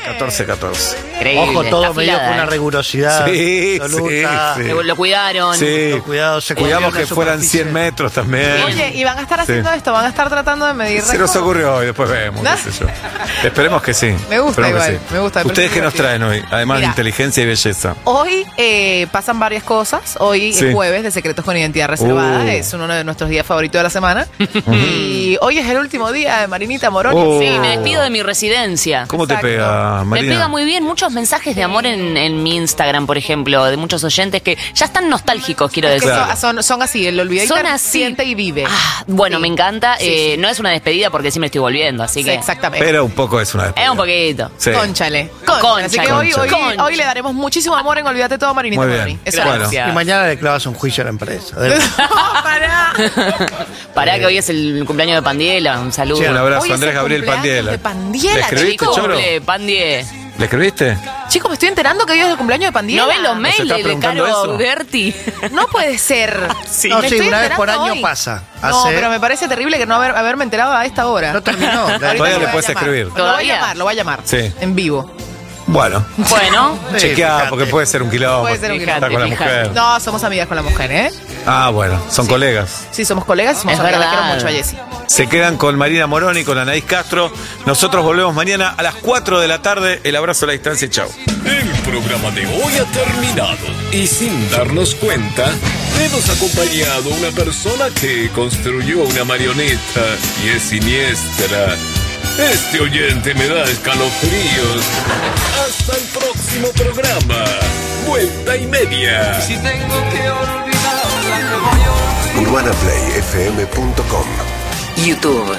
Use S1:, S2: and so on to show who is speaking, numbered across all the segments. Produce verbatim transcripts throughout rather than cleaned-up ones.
S1: catorce catorce.
S2: Increíble.
S3: Ojo, todo
S2: está
S3: medio
S2: afilada,
S3: con una
S2: ¿eh?
S3: rigurosidad
S1: Sí,
S3: absoluta.
S1: sí, sí.
S2: Lo, lo cuidaron.
S1: Sí.
S3: Lo cuidado, se
S1: Cuidamos
S3: cuidó
S1: que
S3: la
S1: fueran
S3: superficie.
S1: cien metros también.
S4: Oye, y van a estar haciendo
S1: Sí.
S4: esto, van a estar tratando de medir
S1: Se nos
S4: récord.
S1: ocurrió hoy, después vemos, qué sé yo. Esperemos que sí.
S4: Me gusta
S1: Esperemos que
S4: igual,
S1: sí.
S4: me gusta, me
S1: ¿Ustedes
S4: parece
S1: qué nos traen hoy? Además de
S4: Mira.
S1: inteligencia y belleza.
S4: Hoy eh, pasan varias cosas. Hoy
S1: Sí.
S4: es jueves de Secretos con Identidad Reservada.
S1: Uh.
S4: Es uno de nuestros días favoritos de la semana. Y hoy es el último día de Marinita Moroni.
S1: Oh.
S2: Sí, me despido de mi residencia.
S1: ¿Cómo te
S4: Exacto.
S1: pega, Marina?
S2: Me pega muy bien muchos mensajes de amor en, en mi Instagram, por ejemplo, de muchos oyentes que ya están nostálgicos, quiero
S4: Es que
S2: decir.
S1: Claro.
S4: son, son, son así, el olvidadito
S2: Son así.
S4: siente y vive.
S2: Ah, bueno,
S4: Sí.
S2: me encanta.
S4: Sí,
S2: Eh,
S4: sí.
S2: No es una despedida porque sí me estoy volviendo, así
S4: Sí,
S2: que.
S4: exactamente.
S1: Pero un poco es una despedida.
S2: Es un poquito.
S1: Sí.
S4: Cónchale. Cónchale. Así que hoy, hoy,
S2: Concha.
S4: hoy le daremos muchísimo amor en Olvídate Todo, Marinita
S1: Muy bien.
S4: Moroni. Eso
S1: Bueno.
S4: es.
S3: Y mañana le clavas un juicio a la empresa. De-
S4: No, pará.
S2: Pará que hoy es el cumpleaños de Pandiela. Un saludo.
S1: Sí, un abrazo,
S4: Hoy es
S1: Andrés
S4: el
S1: Gabriel
S4: cumpleaños
S1: Pandiela.
S4: de Pandiela,
S1: ¿Le escribiste,
S4: chico.
S1: Choro?
S2: Cumple, Pandie.
S1: ¿Le escribiste?
S4: Chicos, me estoy enterando que hoy es el cumpleaños de Pandiela.
S2: ¿No ven los mails
S1: estás
S2: de
S1: preguntando
S2: Caro
S1: eso?
S2: Berti?
S4: No puede ser.
S2: Sí.
S3: No,
S4: Me
S3: sí,
S4: estoy
S3: una vez por
S4: enterando
S3: año
S4: hoy.
S3: pasa.
S4: No,
S3: Hace-
S4: pero me parece terrible que no haber, haberme enterado a esta hora.
S3: No terminó.
S4: Ahorita
S1: Todavía
S4: lo
S1: le
S4: voy a
S1: puedes
S4: llamar.
S1: escribir.
S4: Lo voy a
S2: ¿Todavía?
S4: llamar, lo voy a llamar.
S1: Sí.
S4: En vivo.
S1: Bueno,
S2: Bueno.
S3: Sí,
S1: chequeá,
S3: fíjate.
S1: porque puede ser un quilombo.
S4: Puede ser un
S1: Está
S4: quilombo.
S1: con la
S2: Fíjate,
S1: mujer.
S4: No, somos amigas con la mujer, ¿eh?
S1: Ah, bueno, son colegas.
S4: Sí, somos colegas y somos
S2: Es
S4: amigas. La
S2: verdad.
S4: quiero mucho a Jessie.
S1: Se quedan con Marina Moroni, con Anaís Castro. Nosotros volvemos mañana a las cuatro de la tarde. El abrazo a la distancia y chau.
S5: El programa de hoy ha terminado y sin darnos cuenta, hemos acompañado a una persona que construyó una marioneta y es siniestra. Este oyente me da escalofríos. Hasta el próximo programa. Vuelta y media.
S6: Si tengo que olvidarla, que voy a olvidar.
S7: urbana play f m punto com,
S2: YouTube.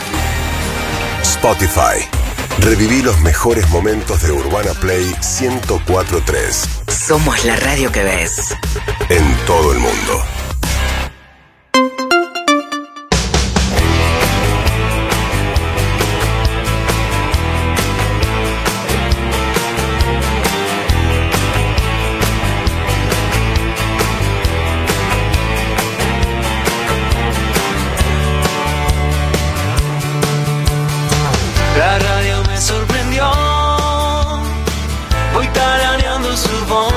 S7: Spotify. Reviví los mejores momentos de Urbana Play ciento cuatro punto tres
S8: Somos la radio que ves.
S7: en todo el mundo.
S6: La radio me sorprendió, voy tarareando su voz.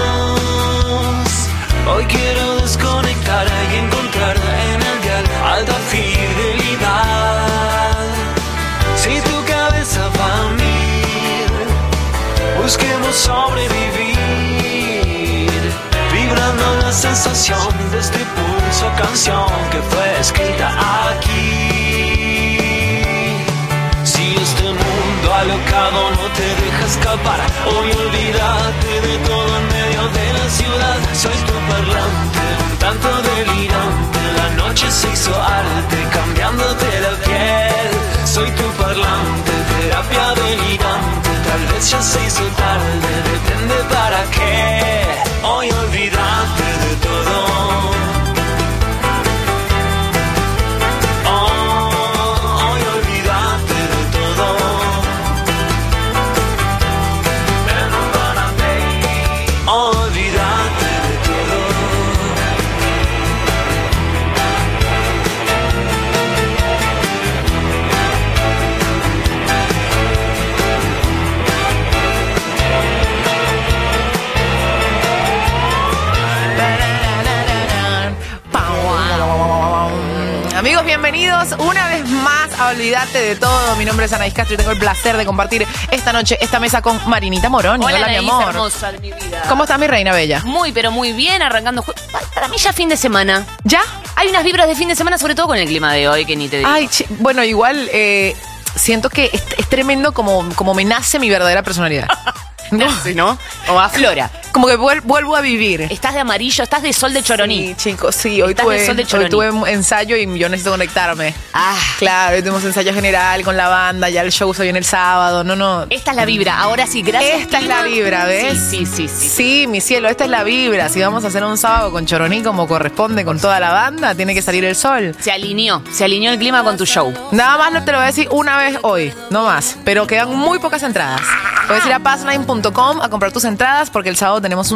S6: Hoy quiero desconectar y encontrar en el dial alta fidelidad. Si tu cabeza va a mil, busquemos sobrevivir, vibrando la sensación de este pulso canción que fue escrita aquí. Si este mundo alocado no te deja escapar, hoy olvídate de todo en medio de la ciudad. Soy tu parlante, un tanto delirante. La noche se hizo arte, cambiándote la piel. Soy tu parlante, terapia delirante. Tal vez ya se hizo tarde, depende para qué. Hoy olvídate de todo. Hoy olvídate de todo. En Urbana Play, olvídate de todo.
S4: Amigos, bienvenidos una vez más a Olvídate de Todo. Mi nombre es Anaís Castro y tengo el placer de compartir esta noche esta mesa con Marinita Moroni.
S2: Hola,
S4: Hola, mi
S2: Anaís,
S4: amor.
S2: hermosa de mi vida.
S4: ¿Cómo estás, mi reina bella?
S2: Muy, pero muy bien, arrancando. jue- Pa- Para mí ya fin de semana.
S4: ¿Ya?
S2: Hay unas vibras de fin de semana, sobre todo con el clima de hoy, que ni te digo.
S4: Ay, che, bueno, igual eh, siento que es, es tremendo como, como me nace mi verdadera personalidad. No,
S2: Sí, ¿no? O aflora.
S4: como que vuel- vuelvo a vivir.
S2: Estás de amarillo, estás de sol de choroní.
S4: Sí, chicos, sí, hoy
S2: Estás
S4: tuve,
S2: de sol de
S4: hoy
S2: Choroní.
S4: tuve ensayo y yo necesito conectarme.
S2: Ah,
S4: Claro, hoy tuvimos ensayo general con la banda, ya el show se viene el sábado, no, no.
S2: esta es la vibra. Ahora sí, gracias.
S4: Esta es
S2: clima.
S4: la vibra, ¿ves?
S2: Sí, sí, sí, sí.
S4: Sí, mi cielo, esta es la vibra. Si vamos a hacer un sábado con Choroní como corresponde con toda la banda, tiene que salir el sol.
S2: Se alineó, se alineó el clima con tu show.
S4: Nada más no te lo voy a decir una vez hoy, no más. Pero quedan muy pocas entradas. Puedes ir a passline punto com a comprar tus entradas porque el sábado tenemos un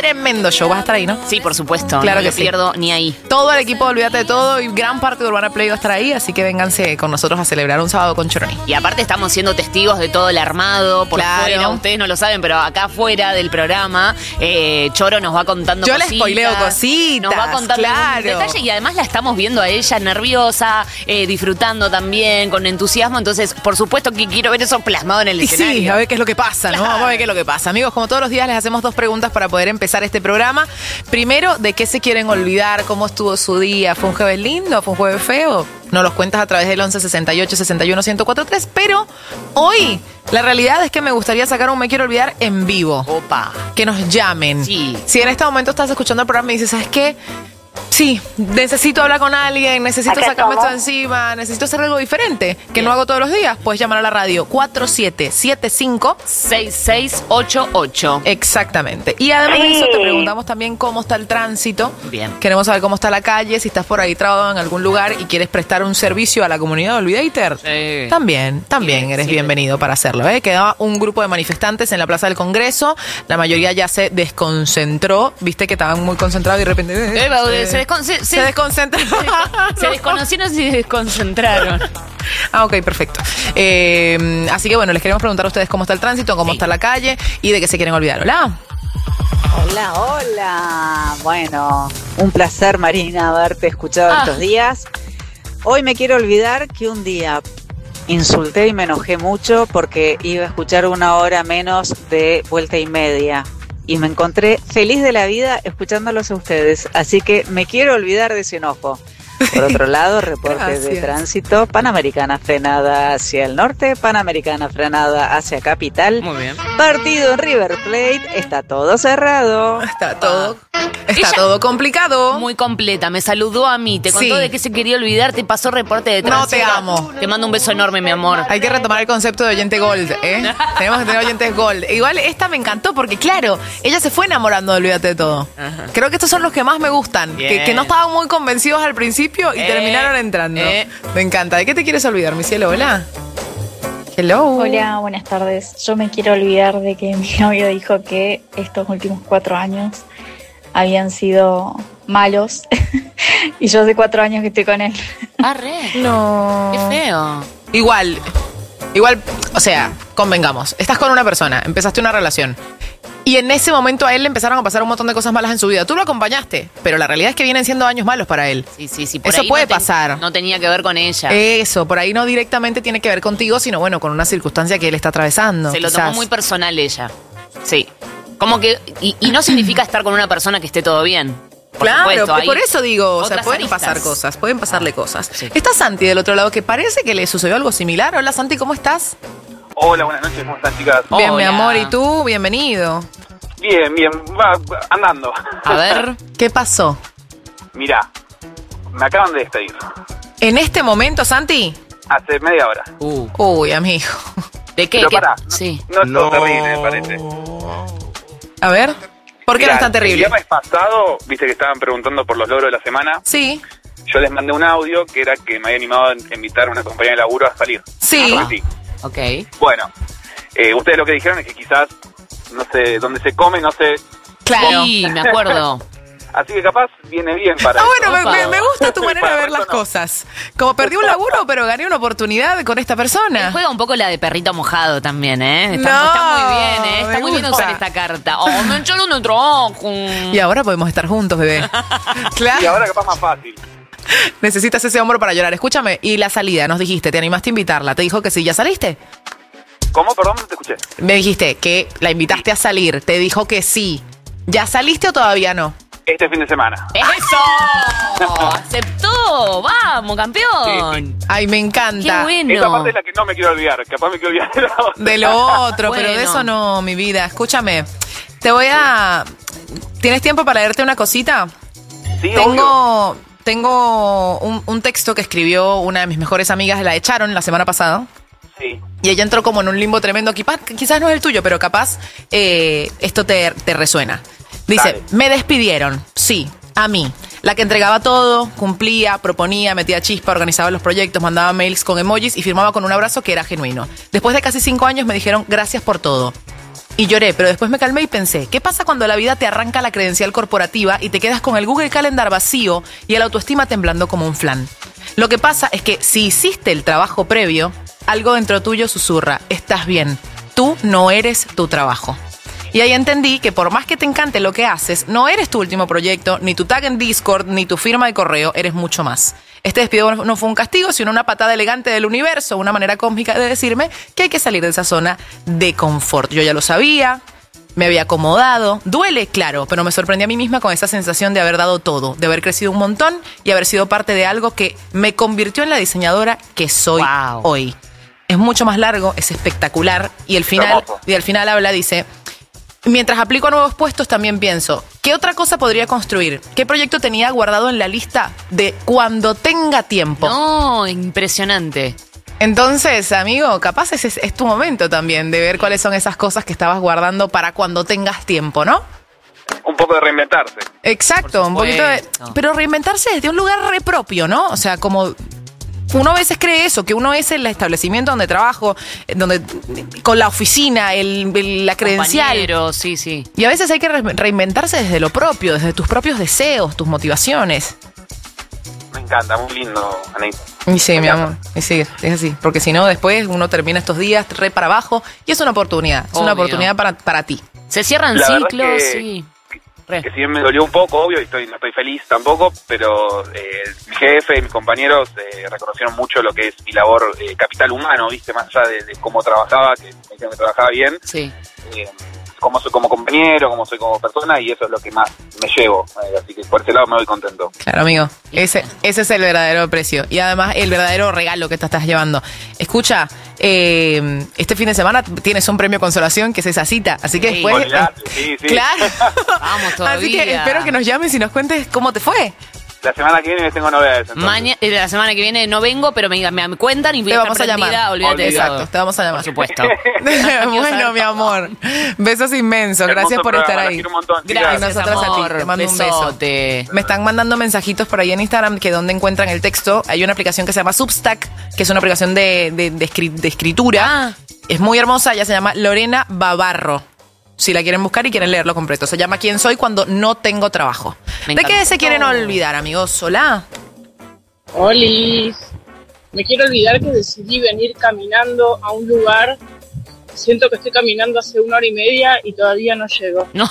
S4: tremendo show. ¿Vas a estar ahí, no?
S2: Sí, por supuesto.
S4: Claro
S2: no
S4: que
S2: me
S4: sí.
S2: pierdo ni ahí.
S4: Todo el equipo de Olvídate de Todo y gran parte de Urbana Play va a estar ahí, así que vénganse con nosotros a celebrar un sábado con Choroni.
S2: Y aparte estamos siendo testigos de todo el armado por
S4: Claro.
S2: fuera. Ustedes no lo saben, pero acá fuera del programa, eh, Choro nos va contando
S4: Yo les
S2: cositas.
S4: spoileo cositas,
S2: Nos va contando
S4: claro.
S2: algún detalle y además la estamos viendo a ella nerviosa, eh, disfrutando también, con entusiasmo. Entonces, por supuesto que quiero ver eso plasmado en el
S4: Y
S2: escenario.
S4: sí, a ver qué es lo que pasa, ¿no? Vamos a ver qué es lo que pasa. Amigos, como todos los días les hacemos dos preguntas para poder empezar este programa. Primero, ¿de qué se quieren olvidar? ¿Cómo estuvo su día? ¿Fue un jueves lindo? ¿Fue un jueves feo? Nos los cuentas a través del once sesenta y ocho sesenta y uno ciento cuarenta y tres. Pero hoy, la realidad es que me gustaría sacar un Me Quiero Olvidar en vivo.
S2: Opa.
S4: Que nos llamen.
S2: Sí.
S4: Si en este momento estás escuchando el programa y dices, ¿sabes qué? Sí, necesito hablar con alguien, necesito
S9: Acá
S4: sacarme
S9: estamos.
S4: esto de encima, necesito hacer algo diferente, que
S2: Bien.
S4: no hago todos los días. Puedes llamar a la radio cuatro siete siete cinco.
S2: seis seis ocho ocho.
S4: Exactamente. Y además de
S9: Sí.
S4: eso, te preguntamos también cómo está el tránsito.
S2: Bien.
S4: Queremos saber cómo está la calle, si estás por ahí trabado en algún lugar y quieres prestar un servicio a la comunidad de Olvidator.
S2: Sí.
S4: También, también
S2: Sí,
S4: eres
S2: sí.
S4: bienvenido para hacerlo. ¿eh? Quedaba un grupo de manifestantes en la Plaza del Congreso. La mayoría ya se desconcentró. Viste que estaban muy concentrados y de repente...
S2: Eh,
S4: eh,
S2: se, descon- se-
S4: se
S2: se-
S4: desconcentró.
S2: se desconocieron y se desconcentraron.
S4: Ah, ok, perfecto. Eh, así que bueno, les queremos preguntar a ustedes cómo está el tránsito, cómo
S2: Sí.
S4: está la calle y de qué se quieren olvidar. Hola.
S10: Hola, hola. Bueno, un placer, Marina, haberte escuchado
S2: Ah.
S10: estos días. Hoy me quiero olvidar que un día insulté y me enojé mucho porque iba a escuchar una hora menos de vuelta y media. Y me encontré feliz de la vida escuchándolos a ustedes. Así que me quiero olvidar de ese enojo. Por otro lado, reporte de
S4: Gracias.
S10: tránsito. Panamericana frenada hacia el norte, Panamericana frenada hacia Capital.
S2: Muy bien.
S10: Partido en River Plate, está todo cerrado.
S4: Está todo, está
S2: Ella-
S4: todo complicado.
S2: Muy completa, me saludó a mí, te contó
S4: Sí.
S2: de qué se quería olvidar, te pasó reporte de
S4: No,
S2: tránsito.
S4: te amo.
S2: Te mando un beso enorme, mi amor.
S4: Hay que retomar el concepto de oyente gold, ¿eh? Tenemos que tener oyentes gold. Igual esta me encantó porque, claro, ella se fue enamorando de Olvídate de Todo.
S2: Ajá.
S4: Creo que estos son los que más me gustan. Que,
S2: Bien.
S4: que no estaban muy convencidos al principio y
S2: Eh,
S4: terminaron entrando.
S2: eh.
S4: Me encanta. ¿De qué te quieres olvidar, mi cielo? Hola. Hello.
S9: Hola, buenas tardes. Yo me quiero olvidar de que mi novio dijo que estos últimos cuatro años habían sido malos y yo hace cuatro años que estoy con él.
S2: Ah, re.
S4: No.
S2: Qué feo.
S4: Igual, igual, o sea, convengamos. Estás con una persona, empezaste una relación. Y en ese momento a él le empezaron a pasar un montón de cosas malas en su vida. Tú lo acompañaste, pero la realidad es que vienen siendo años malos para él.
S2: Sí, sí, sí. por
S4: Eso
S2: ahí
S4: puede
S2: no ten-
S4: pasar.
S2: No tenía que ver con ella.
S4: Eso, por ahí no directamente tiene que ver contigo, sino bueno, con una circunstancia que él está atravesando.
S2: Se lo
S4: quizás.
S2: tomó muy personal ella. Sí. Como que. Y, y no significa estar con una persona que esté todo bien. Por
S4: Claro,
S2: supuesto, hay
S4: por eso digo, o sea,
S2: otras
S4: pueden
S2: aristas.
S4: pasar cosas, pueden pasarle cosas.
S2: sí.
S4: Está Santi del otro lado, que parece que le sucedió algo similar. Hola Santi, ¿cómo estás?
S11: Hola, buenas noches, ¿cómo están, chicas?
S2: Oh.
S4: Bien, mi
S2: Hola.
S4: amor, ¿y tú? Bienvenido.
S11: Bien, bien, va andando.
S2: A ver.
S4: ¿Qué pasó?
S11: Mirá, me acaban de despedir.
S4: En este momento, Santi.
S11: Hace media hora.
S2: Uh.
S4: Uy, amigo.
S2: ¿De qué?
S11: Pero
S2: ¿Qué?
S11: pará,
S2: Sí.
S11: no es todo terrible, me parece.
S4: A ver, ¿por qué
S11: Mirá,
S4: no es tan
S11: El
S4: terrible?
S11: viernes pasado, viste que estaban preguntando por los logros de la semana.
S4: Sí,
S11: Yo les mandé un audio que era que me había animado a invitar a una compañía de laburo a salir.
S4: sí.
S11: Ah, sí.
S2: Ok.
S11: Bueno, eh, ustedes lo que dijeron es que quizás, no sé, dónde se come, no sé.
S4: Claro.
S2: Sí, me acuerdo.
S11: Así que capaz viene bien para
S4: Ah,
S11: eso.
S4: bueno, me, me- me gusta tu
S11: Para
S4: manera de ver las
S11: eso no.
S4: cosas. Como perdí un laburo, pero gané una oportunidad con esta persona.
S2: Juega un poco la de perrito mojado también, ¿eh? Está,
S4: No,
S2: está muy bien, ¿eh? Está
S4: me
S2: muy bien
S4: gusta.
S2: usar esta carta. Oh, me echaron de trabajo.
S4: Y ahora podemos estar juntos, bebé.
S11: Y
S4: Claro.
S11: ahora capaz más fácil.
S4: Necesitas ese hombro para llorar. Escúchame, y la salida, nos dijiste, te animaste a invitarla. Te dijo que sí, ¿ya saliste?
S11: ¿Cómo? Perdón, no te escuché.
S4: Me dijiste que la invitaste a salir. Te dijo que sí. ¿Ya saliste o todavía no?
S11: Este fin de semana.
S2: ¡Eso! ¡Aceptó! ¡Vamos, campeón!
S4: Ay, me
S2: ¡Qué
S4: encanta.
S2: bueno!
S11: Esa parte es la que no me quiero olvidar. Capaz me quiero olvidar de la otra.
S4: De lo otro, pero de
S2: Bueno.
S4: eso no, mi vida. Escúchame, te voy a... ¿Tienes tiempo para leerte una cosita?
S11: Sí, obvio.
S4: Tengo, tengo un, un texto que escribió una de mis mejores amigas, la echaron la semana pasada.
S11: Sí.
S4: Y ella entró como en un limbo tremendo. Quizás, quizás no es el tuyo, pero capaz eh, esto te, te resuena. Dice,
S11: Dale.
S4: me despidieron, sí, a mí. La que entregaba todo, cumplía, proponía, metía chispa, organizaba los proyectos, mandaba mails con emojis y firmaba con un abrazo que era genuino. Después de casi cinco años me dijeron gracias por todo. Y lloré, pero después me calmé y pensé, ¿qué pasa cuando la vida te arranca la credencial corporativa y te quedas con el Google Calendar vacío y el autoestima temblando como un flan? Lo que pasa es que si hiciste el trabajo previo, algo dentro tuyo susurra, estás bien, tú no eres tu trabajo. Y ahí entendí que por más que te encante lo que haces, no eres tu último proyecto, ni tu tag en Discord, ni tu firma de correo, eres mucho más. Este despido no fue un castigo, sino una patada elegante del universo, una manera cósmica de decirme que hay que salir de esa zona de confort. Yo ya lo sabía, me había acomodado, duele, claro, pero me sorprendí a mí misma con esa sensación de haber dado todo, de haber crecido un montón y haber sido parte de algo que me convirtió en la diseñadora que soy wow. hoy. Es mucho más largo, es espectacular y el final, y al final habla, dice... Mientras aplico a nuevos puestos también pienso, ¿qué otra cosa podría construir? ¿Qué proyecto tenía guardado en la lista de cuando tenga tiempo?
S2: No, impresionante.
S4: Entonces, amigo, capaz ese es, es tu momento también de ver cuáles son esas cosas que estabas guardando para cuando tengas tiempo, ¿no?
S11: Un poco de reinventarse.
S4: Exacto, un poquito de... Pero reinventarse desde un lugar re propio, ¿no? O sea, como... Uno a veces cree eso, que uno es el establecimiento donde trabajo, donde con la oficina, el, el, la credencial.
S2: Compañero, sí, sí.
S4: Y a veces hay que re- reinventarse desde lo propio, desde tus propios deseos, tus motivaciones.
S11: Me encanta, muy lindo, Anaí.
S4: Y sí, mi amor, y sí, es así. Porque si no, después uno termina estos días re para abajo y es una oportunidad, es
S2: Obvio.
S4: una oportunidad para, para ti.
S2: Se cierran
S11: La
S2: ciclos,
S11: verdad es que-
S2: sí.
S11: Que si bien me dolió un poco, obvio, y estoy, no estoy feliz tampoco, pero eh, mi jefe y mis compañeros eh, reconocieron mucho lo que es mi labor eh, capital humano, ¿viste? Más allá de, de cómo trabajaba, que me dijeron que trabajaba bien,
S2: Sí.
S11: eh, cómo soy como compañero, cómo soy como persona, y eso es lo que más me llevo. Eh, así que por ese lado me voy contento.
S4: Claro, amigo, ese, ese es el verdadero precio. Y además el verdadero regalo que te estás llevando. Escucha, eh, este fin de semana tienes un premio consolación que es esa cita. Así que
S2: Sí.
S4: después...
S11: Olvidate, sí, sí.
S4: Claro.
S2: Vamos todavía.
S4: Así que espero que nos llames y nos cuentes cómo te fue.
S11: La semana que viene les tengo novedades. entonces.
S2: Maña- eh, la semana que viene no vengo, pero me, me, me cuentan y voy
S4: Te
S2: a
S4: vamos a
S2: estar
S4: llamar.
S2: prendida, olvídate de
S11: Olvídate.
S2: todo.
S4: Exacto, te vamos a llamar.
S2: Por supuesto.
S4: Bueno, mi amor. Besos inmensos. Gracias
S11: Hermoso
S4: por
S11: programa,
S4: estar
S11: los
S4: ahí.
S11: quiero un montón, chicas.
S2: Gracias,
S4: Y nosotras a ti.
S2: amor.
S4: Te mando un beso.
S2: Besote.
S4: Me están mandando mensajitos por ahí en Instagram que donde encuentran el texto. Hay una aplicación que se llama Substack, que es una aplicación de, de, de, escri- de escritura.
S2: Ah.
S4: Es muy hermosa, ella se llama Lorena Bavarro. Si la quieren buscar y quieren leerlo completo. Se llama ¿Quién soy cuando no tengo trabajo?
S2: Me
S4: ¿De qué
S2: encantó.
S4: se quieren olvidar, amigos? Hola.
S12: Olis, me quiero olvidar que decidí venir caminando a un lugar. Siento que estoy caminando hace una hora y media y todavía no llego.
S2: No.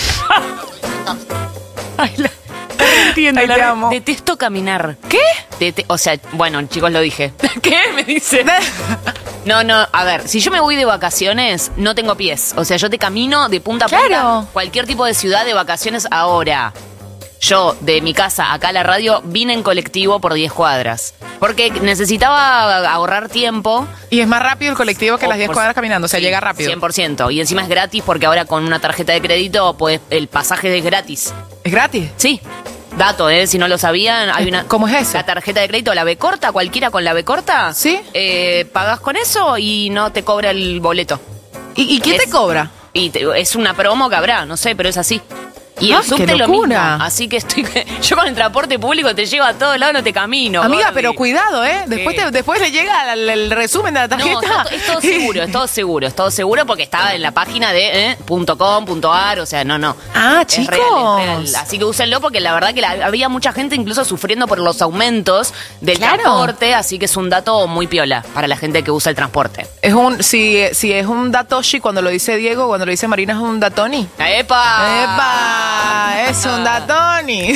S2: Ay, la... Entiendo,
S4: Ay,
S2: la
S4: te
S2: re-
S4: amo.
S2: detesto caminar.
S4: ¿Qué?
S2: Dete- o sea, bueno, chicos, lo dije. ¿Qué? Me dice. No, no, a ver, si yo me voy de vacaciones, no tengo pies. O sea, yo te camino de punta a punta.
S4: Claro.
S2: Cualquier tipo de ciudad de vacaciones ahora. Yo, de mi casa acá a la radio, vine en colectivo por diez cuadras. Porque necesitaba ahorrar tiempo.
S4: Y es más rápido el colectivo que
S2: Oh,
S4: las diez
S2: por-
S4: cuadras caminando. O sea,
S2: Sí,
S4: llega rápido.
S2: cien por ciento. Y encima es gratis porque ahora con una tarjeta de crédito, pues el pasaje es gratis.
S4: ¿Es gratis?
S2: Sí. Dato, ¿eh? Si no lo sabían, hay una...
S4: ¿Cómo es eso?
S2: La tarjeta de crédito, la B corta, cualquiera con la B corta.
S4: Sí.
S2: Eh, pagas con eso y no te cobra el boleto.
S4: ¿Y, y quién
S2: Es-
S4: te cobra?
S2: Y te- es una promo que habrá, no sé, pero es así. Y
S4: Ah,
S2: el subte
S4: qué
S2: lo mismo.
S4: locura.
S2: Así que estoy... Yo con el transporte público te llevo a todos lados, no te camino.
S4: Amiga,
S2: Gordi.
S4: pero cuidado, ¿eh? Después,
S2: ¿Qué?
S4: te- después le llega el, el resumen de la
S2: No,
S4: tarjeta.
S2: es, to- es todo seguro, es todo seguro, es todo seguro porque estaba en la página de eh, .com, .ar, o sea, no, no.
S4: Ah,
S2: Es
S4: chicos.
S2: real, es real. Así que úsenlo porque la verdad que la- había mucha gente incluso sufriendo por los aumentos del
S4: Claro.
S2: transporte, así que es un dato muy piola para la gente que usa el transporte.
S4: Es un, si, si es un datoshi cuando lo dice Diego, cuando lo dice Marina es un datoni.
S2: ¡Epa!
S4: ¡Epa! Es un datoni.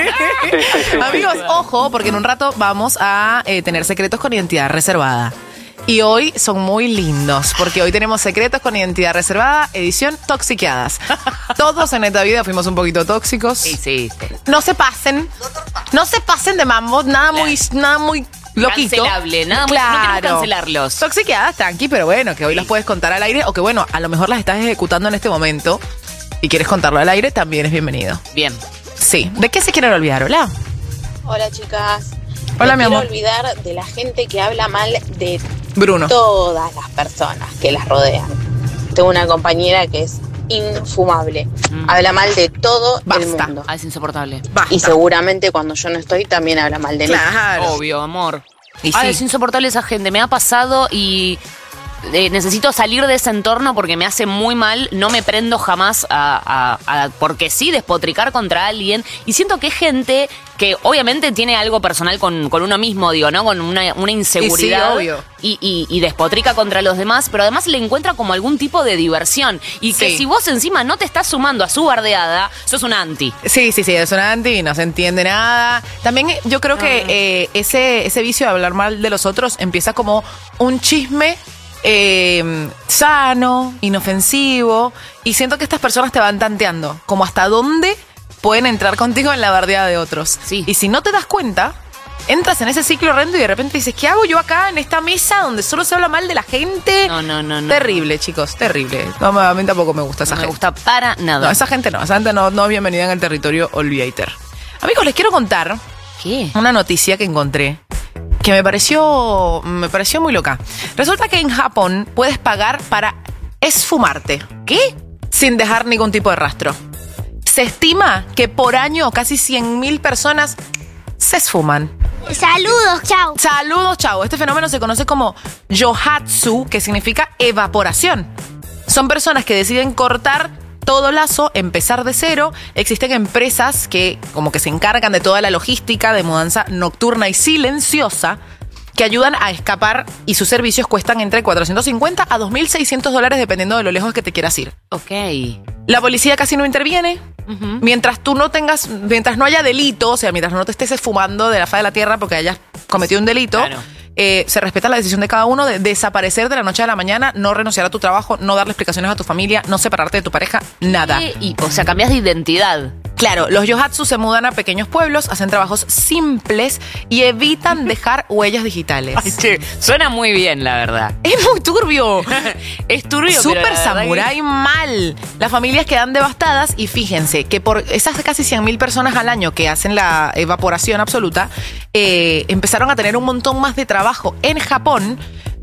S4: Amigos, ojo, porque en un rato vamos a eh, tener secretos con identidad reservada. Y hoy son muy lindos, porque hoy tenemos secretos con identidad reservada, edición toxiqueadas. Todos en esta vida fuimos un poquito tóxicos.
S2: Sí, sí, sí.
S4: No se pasen, no se pasen de mambo, nada muy, nada muy loquito.
S2: Cancelable, nada muy- no queremos cancelarlos.
S4: Toxiqueadas, tranqui, pero bueno, que hoy las puedes contar al aire o que bueno, a lo mejor las estás ejecutando en este momento y quieres contarlo al aire, también es bienvenido.
S2: Bien.
S4: Sí. ¿De qué se quieren olvidar? Hola.
S13: Hola chicas.
S4: Hola,
S13: Me
S4: mi
S13: quiero
S4: amor.
S13: olvidar de la gente que habla mal de
S4: Bruno.
S13: todas las personas que las rodean. Tengo una compañera que es infumable. Habla mal de todo el mundo.
S2: Ah, es insoportable.
S13: Y seguramente cuando yo no estoy también habla mal de mí.
S2: Obvio, amor.
S4: Y
S2: Ah,
S4: sí.
S2: es insoportable esa gente. Me ha pasado y eh, necesito salir de ese entorno porque me hace muy mal, no me prendo jamás a, a, a porque sí, despotricar contra alguien. Y siento que es gente que obviamente tiene algo personal con, con uno mismo, digo, ¿no? Con una, una inseguridad.
S4: Y sí, obvio.
S2: Y, y, y despotrica contra los demás, pero además le encuentra como algún tipo de diversión. Y que
S4: Sí.
S2: si vos encima no te estás sumando a su bardeada, sos un anti.
S4: Sí, sí, sí, es un anti, no se entiende nada. También eh, yo creo que eh, ese, ese vicio de hablar mal de los otros empieza como un chisme eh, sano, inofensivo, y siento que estas personas te van tanteando, como hasta dónde pueden entrar contigo en la bardeada de otros.
S2: Sí.
S4: Y si no te das cuenta, entras en ese ciclo horrendo y de repente dices, ¿qué hago yo acá en esta mesa donde solo se habla mal de la gente?
S2: No, no, no, no.
S4: Terrible, chicos, terrible. No, a mí tampoco me gusta esa
S2: No me
S4: gente.
S2: gusta para nada.
S4: No, esa gente no, esa gente no, no es bienvenida en el territorio Olviater. Amigos, les quiero contar
S2: ¿Qué?
S4: una noticia que encontré que me pareció, me pareció muy loca. Resulta que en Japón puedes pagar para esfumarte.
S2: ¿Qué?
S4: Sin dejar ningún tipo de rastro. Se estima que por año casi cien mil personas se esfuman.
S14: Saludos, chao.
S4: Saludos, chao. Este fenómeno se conoce como yohatsu, que significa evaporación. Son personas que deciden cortar todo lazo, empezar de cero. Existen empresas que como que se encargan de toda la logística de mudanza nocturna y silenciosa que ayudan a escapar y sus servicios cuestan entre cuatrocientos cincuenta a dos mil seiscientos dólares dependiendo de lo lejos que te quieras ir.
S2: Ok.
S4: La policía casi no interviene. Uh-huh. Mientras tú no tengas, mientras no haya delito, o sea, mientras no te estés esfumando de la faz de la tierra porque hayas cometido un delito,
S2: Claro.
S4: eh, se respeta la decisión de cada uno de desaparecer de la noche a la mañana, no renunciar a tu trabajo, no darle explicaciones a tu familia, no separarte de tu pareja, nada.
S2: ¿Qué? Y, o sea, cambias de identidad.
S4: Claro, los yohatsu se mudan a pequeños pueblos, hacen trabajos simples y evitan dejar huellas digitales.
S2: Ay, che, suena muy bien, la verdad.
S4: Es muy turbio.
S2: Es turbio, pero
S4: Súper
S2: la verdad
S4: samurái mal. Las familias quedan devastadas y fíjense que por esas casi cien mil personas al año que hacen la evaporación absoluta, eh, empezaron a tener un montón más de trabajo. En Japón,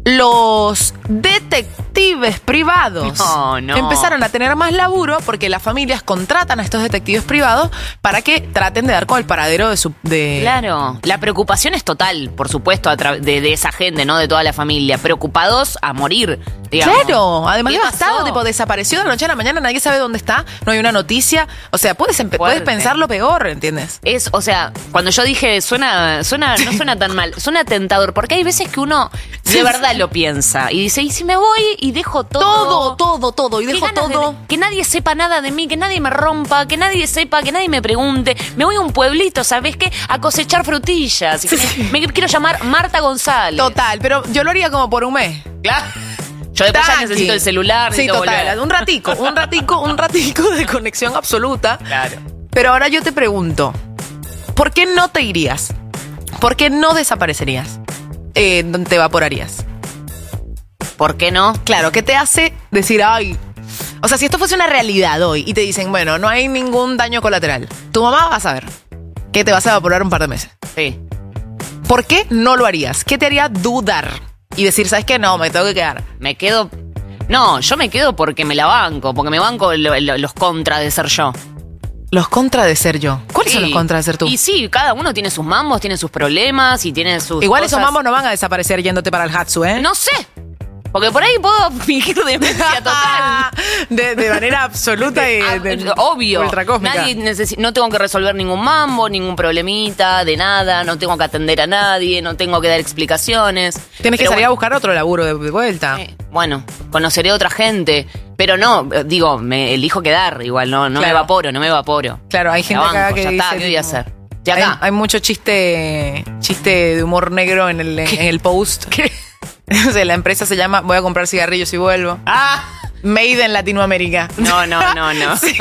S4: los detectives privados
S2: No, no.
S4: empezaron a tener más laburo porque las familias contratan a estos detectives privados para que traten de dar con el paradero de su... De...
S2: Claro, la preocupación es total, por supuesto, a tra- de, de esa gente, ¿no? De toda la familia, preocupados a morir, digamos.
S4: Claro, además
S2: ¿Qué
S4: devastado,
S2: pasó?
S4: tipo, desapareció de la noche a la mañana, nadie sabe dónde está, no hay una noticia. O sea, puedes, empe- puedes
S2: Fuerte.
S4: pensar lo peor, ¿entiendes?
S2: Es, o sea, cuando yo dije, suena, suena, no suena tan mal, suena tentador, porque hay veces que uno de
S4: Sí,
S2: verdad
S4: sí.
S2: lo piensa y dice, ¿y si me voy y dejo todo?
S4: Todo, todo, todo, y
S2: Qué
S4: dejo
S2: ganas de-
S4: todo.
S2: que nadie sepa nada de mí, que nadie me rompa, que nadie sepa, que nadie me pregunte. Me voy a un pueblito, ¿sabes qué? A cosechar frutillas. Y que me, me quiero llamar Marta González.
S4: Total, pero yo lo haría como por un mes.
S2: Claro. Yo después ya
S4: Tranqui.
S2: necesito el celular,
S4: Sí,
S2: necesito
S4: total,
S2: volver.
S4: un ratico, un ratico, un ratico de conexión absoluta.
S2: Claro.
S4: Pero ahora yo te pregunto, ¿por qué no te irías? ¿Por qué no desaparecerías? Eh, ¿te evaporarías?
S2: ¿Por qué no?
S4: Claro, ¿qué te hace decir, ay? O sea, si esto fuese una realidad hoy y te dicen, bueno, no hay ningún daño colateral, tu mamá va a saber que te vas a evaporar un par de meses.
S2: Sí.
S4: ¿Por qué no lo harías? ¿Qué te haría dudar? Y decir, ¿sabes qué? No, me tengo que quedar.
S2: Me quedo... No, yo me quedo porque me la banco, porque me banco lo- lo- los contras de ser yo.
S4: Los contras de ser yo. ¿Cuáles son
S2: Sí.
S4: los contras de ser tú?
S2: Y sí, cada uno tiene sus mambos, tiene sus problemas y tiene sus
S4: Igual
S2: cosas.
S4: esos mambos no van a desaparecer yéndote para el Hatsu, ¿eh?
S2: No sé. Porque por ahí puedo fingir demencia total.
S4: de, de manera absoluta y
S2: Ah,
S4: de-
S2: obvio.
S4: ultracósmica.
S2: Nadie necesi- no tengo que resolver ningún mambo, ningún problemita, de nada. No tengo que atender a nadie, no tengo que dar explicaciones.
S4: Tienes que
S2: Pero
S4: salir a
S2: bueno,
S4: buscar otro laburo de, de vuelta.
S2: eh, Bueno, conoceré a otra gente. Pero no, eh, digo, me elijo quedar igual. No, no me
S4: Claro.
S2: evaporo, no me evaporo.
S4: Claro, hay gente
S2: La
S4: acá
S2: banco,
S4: que
S2: ya
S4: dice...
S2: está, ¿qué voy a
S4: tipo,
S2: hacer? De
S4: Hay,
S2: acá.
S4: hay mucho chiste chiste de humor negro en el, en el post.
S2: ¿Qué?
S4: O sea, la empresa se llama Voy a comprar cigarrillos y vuelvo.
S2: Ah,
S4: Made in Latinoamérica.
S2: no, no, no, no.
S4: Sí.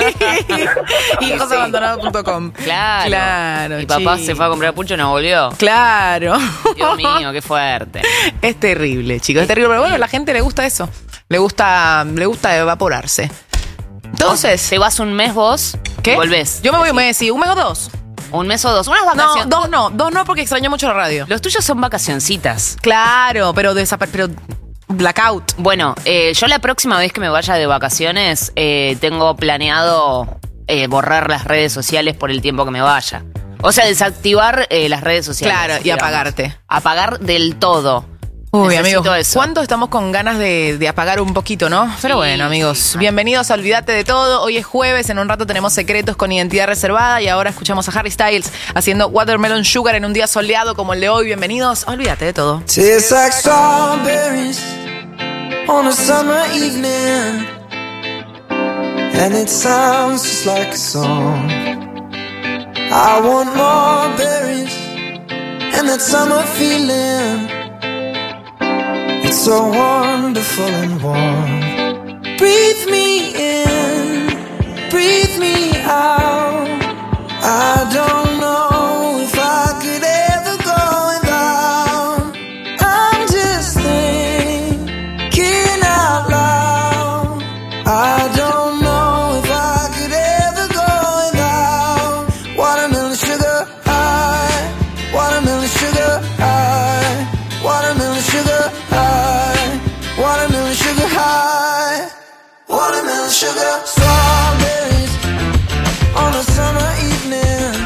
S4: hijosabandonados punto com.
S2: Claro.
S4: Claro,
S2: Mi papá
S4: chi.
S2: se fue a comprar pucho y no volvió.
S4: Claro.
S2: Dios mío, qué fuerte.
S4: Es terrible, chicos. Es terrible. Pero bueno, a la gente le gusta eso. Le gusta, le gusta evaporarse. Entonces,
S2: Te vas un mes vos,
S4: ¿qué?
S2: y volvés.
S4: Yo me voy un mes, sí, un mes o dos.
S2: Un mes o dos. Unas
S4: No,
S2: vacaciones.
S4: dos no, dos no porque extraño mucho la radio.
S2: Los tuyos son vacacioncitas.
S4: Claro, pero desapar pero blackout.
S2: Bueno, eh, yo la próxima vez que me vaya de vacaciones eh, tengo planeado eh, borrar las redes sociales por el tiempo que me vaya. O sea, desactivar eh, las redes sociales.
S4: Claro, y
S2: digamos.
S4: apagarte.
S2: Apagar del todo.
S4: Uy,
S2: Necesito
S4: amigos,
S2: eso.
S4: ¿cuánto estamos con ganas de, de apagar un poquito, no? Pero
S2: Sí,
S4: bueno, amigos,
S2: sí.
S4: bienvenidos a Olvídate de Todo. Hoy es jueves, en un rato tenemos Secretos con Identidad Reservada y ahora escuchamos a Harry Styles haciendo Watermelon Sugar en un día soleado como el de hoy. Bienvenidos a Olvídate de Todo.
S15: Tastes like strawberries on a summer evening, and it sounds just like a song. I want more berries and that summer feeling. It's so wonderful and warm. Breathe me in, breathe me out. I don't know if I could ever go without. I'm just thinking out loud. I don't know if I could ever go without. Watermelon sugar high, watermelon sugar high, watermelon sugar high, watermelon sugar high, watermelon sugar. Strawberries on a summer evening.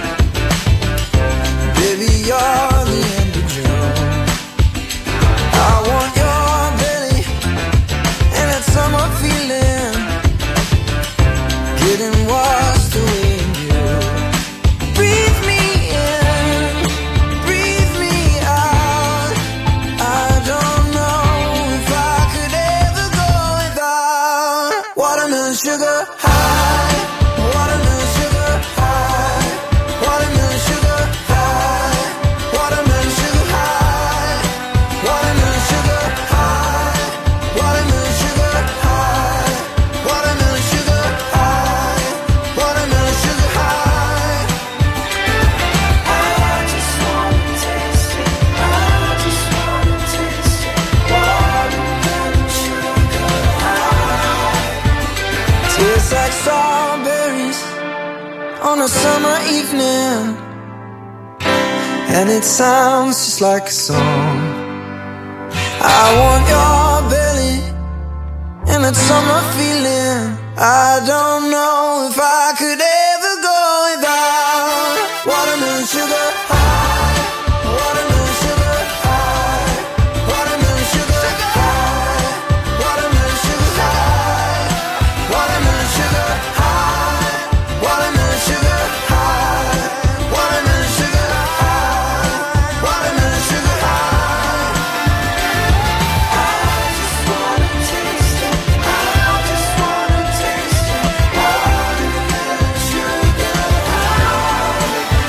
S15: Baby, you're the end of June. I want your belly and that summer feeling, getting washed away in you. Breathe me in, breathe me out. I don't know if I could ever go without. Watermelon sugar high, watermelon sugar high, watermelon sugar high, watermelon sugar high, watermelon sugar high, watermelon sugar high, watermelon sugar high, watermelon sugar high. I just wanna taste it, I just wanna taste it, watermelon sugar high. Tastes like strawberries on a summer evening, and it sounds just like a song. I want your belly and that summer feeling. I don't know if I could ever go without. Watermelon sugar high, watermelon sugar high, watermelon sugar high, watermelon sugar high, watermelon sugar high, watermelon sugar high, watermelon sugar high, watermelon sugar high. I just wanna taste it, I just wanna taste it, watermelon sugar high.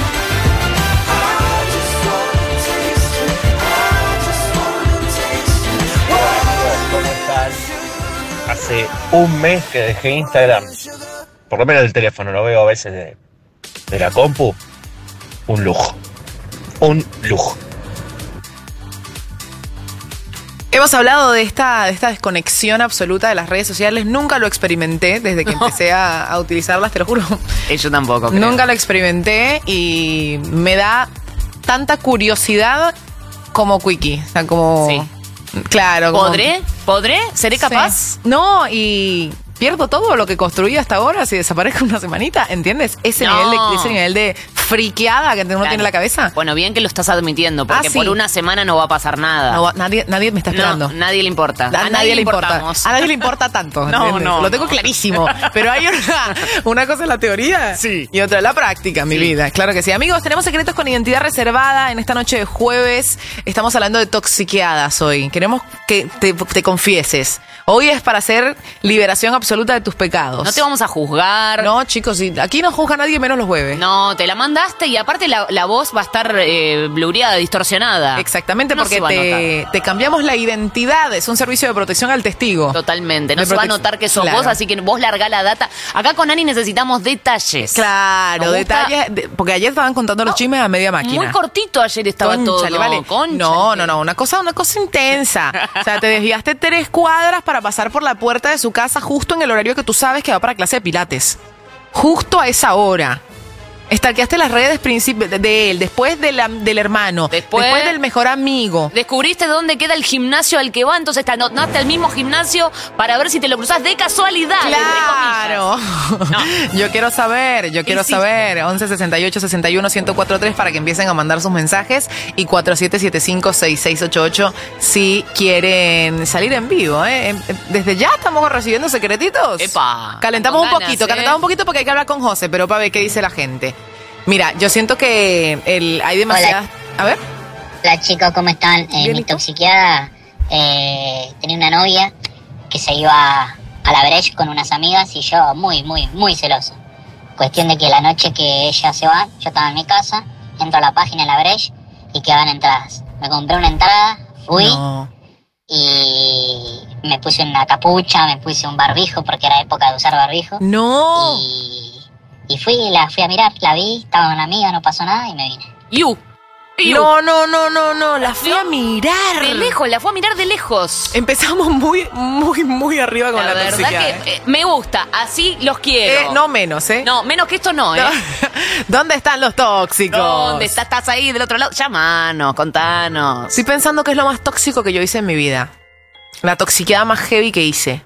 S15: I just wanna taste it, I just wanna taste it,
S16: ¿Cómo están? Hace un mes que dejé Instagram, por lo menos el teléfono, lo veo a veces de, de la compu. Un lujo, un lujo.
S4: Hemos hablado de esta, de esta desconexión absoluta de las redes sociales. Nunca lo experimenté desde que empecé a, a utilizarlas, te lo juro.
S2: Eh, Yo tampoco. creo.
S4: Nunca lo experimenté y me da tanta curiosidad como Quickie. O sea, como...
S2: Sí.
S4: Claro. como-
S2: ¿Podré? ¿Podré? ¿Seré capaz?
S4: Sí. No, y pierdo todo lo que construí hasta ahora si desaparezco una semanita, ¿entiendes? Ese,
S2: No.
S4: nivel, de, ese nivel de friqueada que uno
S2: Claro.
S4: tiene en la cabeza.
S2: Bueno, bien que lo estás admitiendo, porque
S4: Ah, sí.
S2: por una semana no va a pasar nada.
S4: No, nadie, nadie me está esperando.
S2: No, nadie le importa.
S4: A, nadie le importa.
S2: importamos.
S4: A nadie le importa tanto.
S2: No,
S4: ¿entiendes?
S2: no,
S4: Lo tengo
S2: no.
S4: clarísimo. Pero hay una, una cosa en la teoría
S2: Sí.
S4: y otra en la práctica, mi
S2: Sí.
S4: vida. Claro que sí. Amigos, tenemos Secretos con Identidad Reservada en esta noche de jueves. Estamos hablando de toxiqueadas hoy. Queremos que te, te confieses. Hoy es para hacer liberación absoluta de tus pecados.
S2: No te vamos a juzgar.
S4: No, chicos, sí, aquí no juzga a nadie menos los jueves.
S2: No, te la mandaste y aparte la, la voz va a estar eh, blureada, distorsionada.
S4: Exactamente,
S2: No
S4: porque
S2: se va a
S4: te, te cambiamos la identidad. Es un servicio de protección al testigo.
S2: Totalmente. No
S4: De
S2: se va a
S4: protec-
S2: notar que sos
S4: Claro.
S2: vos, así que vos largá la data. Acá con Ani necesitamos detalles.
S4: Claro,
S2: Nos gusta-
S4: detalles. de- porque ayer estaban contando los chismes a media máquina.
S2: Muy cortito ayer estaba
S4: Cónchale,
S2: todo.
S4: vale.
S2: Cónchale.
S4: No, no, no, una cosa, una cosa intensa. O sea, te desviaste tres cuadras para pasar por la puerta de su casa justo en el horario que tú sabes que va para clase de pilates. Justo a esa hora. Stalkeaste las redes princip- de- de él, después de la- del hermano,
S2: Después-
S4: después del mejor amigo.
S2: Descubriste dónde queda el gimnasio al que va, entonces te anotaste al mismo gimnasio para ver si te lo cruzás de casualidad. entre
S4: Claro.
S2: comillas.
S4: Yo quiero saber, yo quiero
S2: sí.
S4: saber. once sesenta y ocho sesenta y uno ciento cuatro tres para que empiecen a mandar sus mensajes. Y cuatro siete siete cinco seis seis ocho ocho si quieren salir en vivo. ¿eh? Desde ya estamos recibiendo secretitos.
S2: Epa.
S4: Calentamos
S2: Con
S4: un
S2: ganas,
S4: poquito,
S2: ¿eh?
S4: calentamos un poquito porque hay que hablar con José, pero para ver qué dice la gente. Mira, yo siento que el, hay demasiadas... A ver.
S17: Hola chicos, ¿cómo están? Eh,
S4: Bien, ¿y
S17: mi
S4: tú?
S17: toxiqueada eh, tenía una novia que se iba a la Breche con unas amigas y yo muy, muy, muy celoso. Cuestión de que la noche que ella se va, yo estaba en mi casa, entro a la página de la Breche y quedaban entradas. Me compré una entrada, fui
S4: No.
S17: y me puse una capucha, me puse un barbijo porque era época de usar barbijo.
S4: No.
S17: Y, y fui, la fui a mirar, la vi, estaba con una amiga, no pasó nada y me vine.
S2: You. You.
S4: No, no, no, no, no, la fui a mirar.
S2: De lejos, la fue a mirar de lejos.
S4: Empezamos muy, muy, muy arriba con la,
S2: La verdad
S4: toxicidad,
S2: que
S4: ¿eh?
S2: eh, me gusta, así los quiero.
S4: Eh, no menos, ¿eh?
S2: No, menos que esto no, ¿eh?
S4: No. ¿Dónde están los tóxicos?
S2: ¿Dónde estás? ¿Estás ahí del otro lado? Llamanos, contanos.
S4: Estoy pensando que es lo más tóxico que yo hice en mi vida. La toxiqueada más heavy que hice.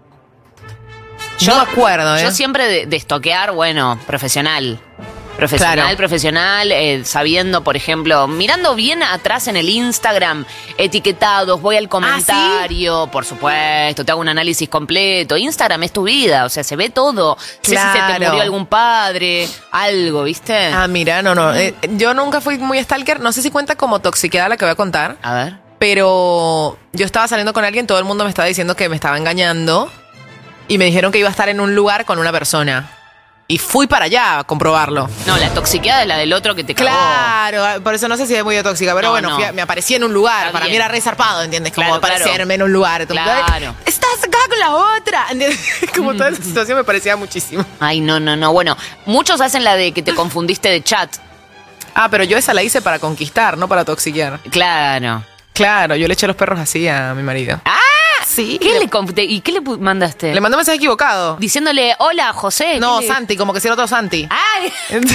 S4: Yo no me acuerdo, ¿eh?
S2: Yo siempre de, de estoquear, bueno, profesional. Profesional,
S4: Claro.
S2: profesional, eh, sabiendo, por ejemplo, mirando bien atrás en el Instagram, etiquetados, voy al comentario, por supuesto, te hago un análisis completo. Instagram es tu vida, o sea, se ve todo. Sé si se te
S4: Claro.
S2: murió algún padre, algo, ¿viste?
S4: Ah, mira, no, no. eh, yo nunca fui muy stalker. No sé si cuenta como toxiqueada la que voy a contar.
S2: A ver.
S4: Pero yo estaba saliendo con alguien, todo el mundo me estaba diciendo que me estaba engañando. Y me dijeron que iba a estar en un lugar con una persona. Y fui para allá a comprobarlo.
S2: No, la toxiqueada es la del otro que te cagó.
S4: Claro, por eso no sé si es muy tóxica, pero
S2: No,
S4: bueno,
S2: no.
S4: fui a- me aparecí en un lugar.
S2: Está
S4: para
S2: bien.
S4: mí era re zarpado, ¿entiendes? Como
S2: Claro, claro.
S4: aparecerme en un lugar. Tú,
S2: Claro.
S4: Estás acá con la otra. ¿Entiendes? Como toda esa situación me parecía muchísimo.
S2: Ay, no, no, no. Bueno, muchos hacen la de que te confundiste de chat.
S4: Ah, pero yo esa la hice para conquistar, no para toxiquear.
S2: Claro.
S4: Claro, yo le eché los perros así a mi marido.
S2: ¡Ah!
S4: Sí.
S2: ¿Qué le, conf- te- ¿Y qué le pu- mandaste?
S4: Le mandó un mensaje equivocado.
S2: Diciéndole, hola, José.
S4: No,
S2: ¿qué le-
S4: Santi, como que si era otro Santi.
S2: ¡Ay!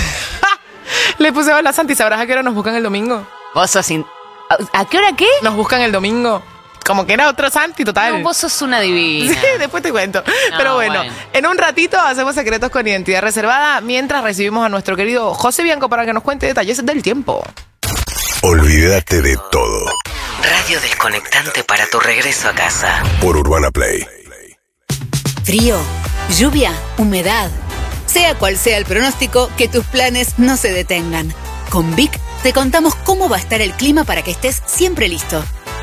S4: Le puse hola Santi, ¿sabrás a qué hora nos buscan el domingo?
S2: Vos sos... in- ¿A a qué hora qué?
S4: Nos buscan el domingo. Como que era otro Santi, total.
S2: No, vos sos una divina.
S4: Sí, después te cuento.
S2: No,
S4: Pero bueno,
S2: bueno.
S4: en un ratito hacemos secretos con identidad reservada mientras recibimos a nuestro querido José Bianco para que nos cuente detalles del tiempo.
S7: Olvídate de todo
S8: Radio desconectante para tu regreso a casa.
S7: por Urbana Play.
S18: Frío, lluvia, humedad. Sea cual sea el pronóstico, que tus planes no se detengan. Con Vic te contamos cómo va a estar el clima para que estés siempre listo.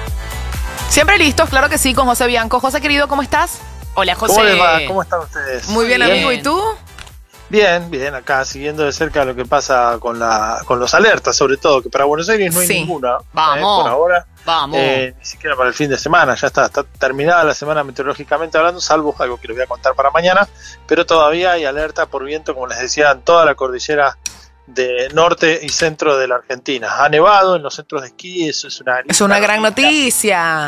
S4: Siempre listos, claro que sí, con José Bianco. José, querido, ¿cómo estás?
S2: Hola, José.
S19: ¿Cómo les va? ¿Cómo están ustedes?
S4: Muy bien,
S2: Bien.
S4: amigo. ¿Y tú?
S19: Bien, bien, acá siguiendo de cerca lo que pasa con la con los alertas, sobre todo, que para Buenos Aires no hay
S4: Sí.
S19: ninguna.
S2: Vamos.
S19: eh, por ahora.
S2: Vamos.
S19: Eh, ni siquiera para el fin de semana, ya está, está terminada la semana meteorológicamente hablando, salvo algo que les voy a contar para mañana, pero todavía hay alerta por viento, como les decía, en toda la cordillera de norte y centro de la Argentina. Ha nevado en los centros de esquí, eso es una
S4: Es una gran noticia.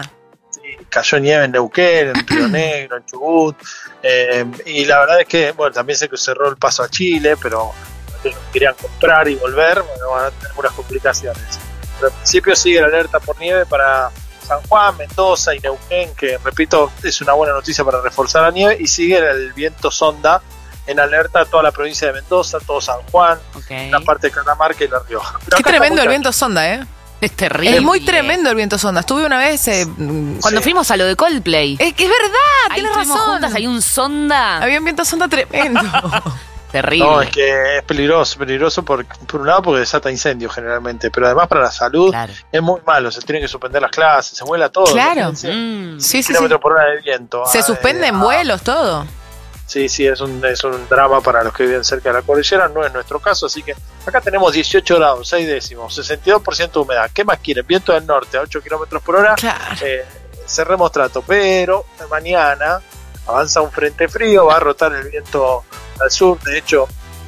S19: cayó nieve en Neuquén, en Río Negro, en Chubut, eh, y la verdad es que, bueno, también sé que cerró el paso a Chile, pero los que querían comprar y volver, bueno, van a tener algunas complicaciones. Pero al principio sigue la alerta por nieve para San Juan, Mendoza y Neuquén, que repito, es una buena noticia para reforzar la nieve, y sigue el viento sonda en alerta toda la provincia de Mendoza, todo San Juan,
S2: Ok.
S19: la parte de Catamarca y La Rioja. Pero
S4: Qué
S19: acá
S4: tremendo
S19: está
S4: el
S19: muy
S4: viento sonda, ¿eh?
S2: Es terrible.
S4: Es muy tremendo el viento sonda. Estuve una vez... eh, mm,
S2: Cuando
S19: Sí.
S2: fuimos a lo de Coldplay.
S4: Es que es verdad,
S2: Ahí
S4: tienes
S2: estuvimos
S4: razón.
S2: juntas, hay un sonda.
S4: Había un viento sonda tremendo.
S2: Terrible.
S19: No, es que es peligroso, peligroso por, por un lado porque desata incendios generalmente, pero además para la salud
S2: Claro.
S19: es muy malo, se tienen que suspender las clases, se vuela todo.
S4: Claro.
S19: imagínense,
S2: Mm.
S4: Sí, sí, sí.
S19: kilómetros por hora de viento.
S4: Se
S19: Ah,
S4: suspenden
S19: eh,
S4: vuelos, todo.
S19: Sí, sí, es un, es un drama para los que viven cerca de la cordillera, no es nuestro caso, así que acá tenemos dieciocho grados, seis décimos, sesenta y dos por ciento de humedad. ¿Qué más quieren? Viento del norte a ocho kilómetros por hora.
S4: Claro.
S19: Eh, cerremos trato, pero mañana avanza un frente frío, va a rotar el viento al sur, de hecho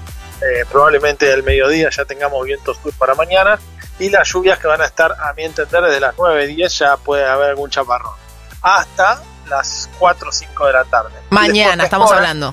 S19: eh, probablemente al mediodía ya tengamos viento sur para mañana, y las lluvias que van a estar, a mi entender, desde las nueve diez ya puede haber algún chaparrón, hasta las cuatro o cinco de la tarde. Y
S4: Mañana,
S19: después
S4: estamos
S19: mejora
S4: hablando.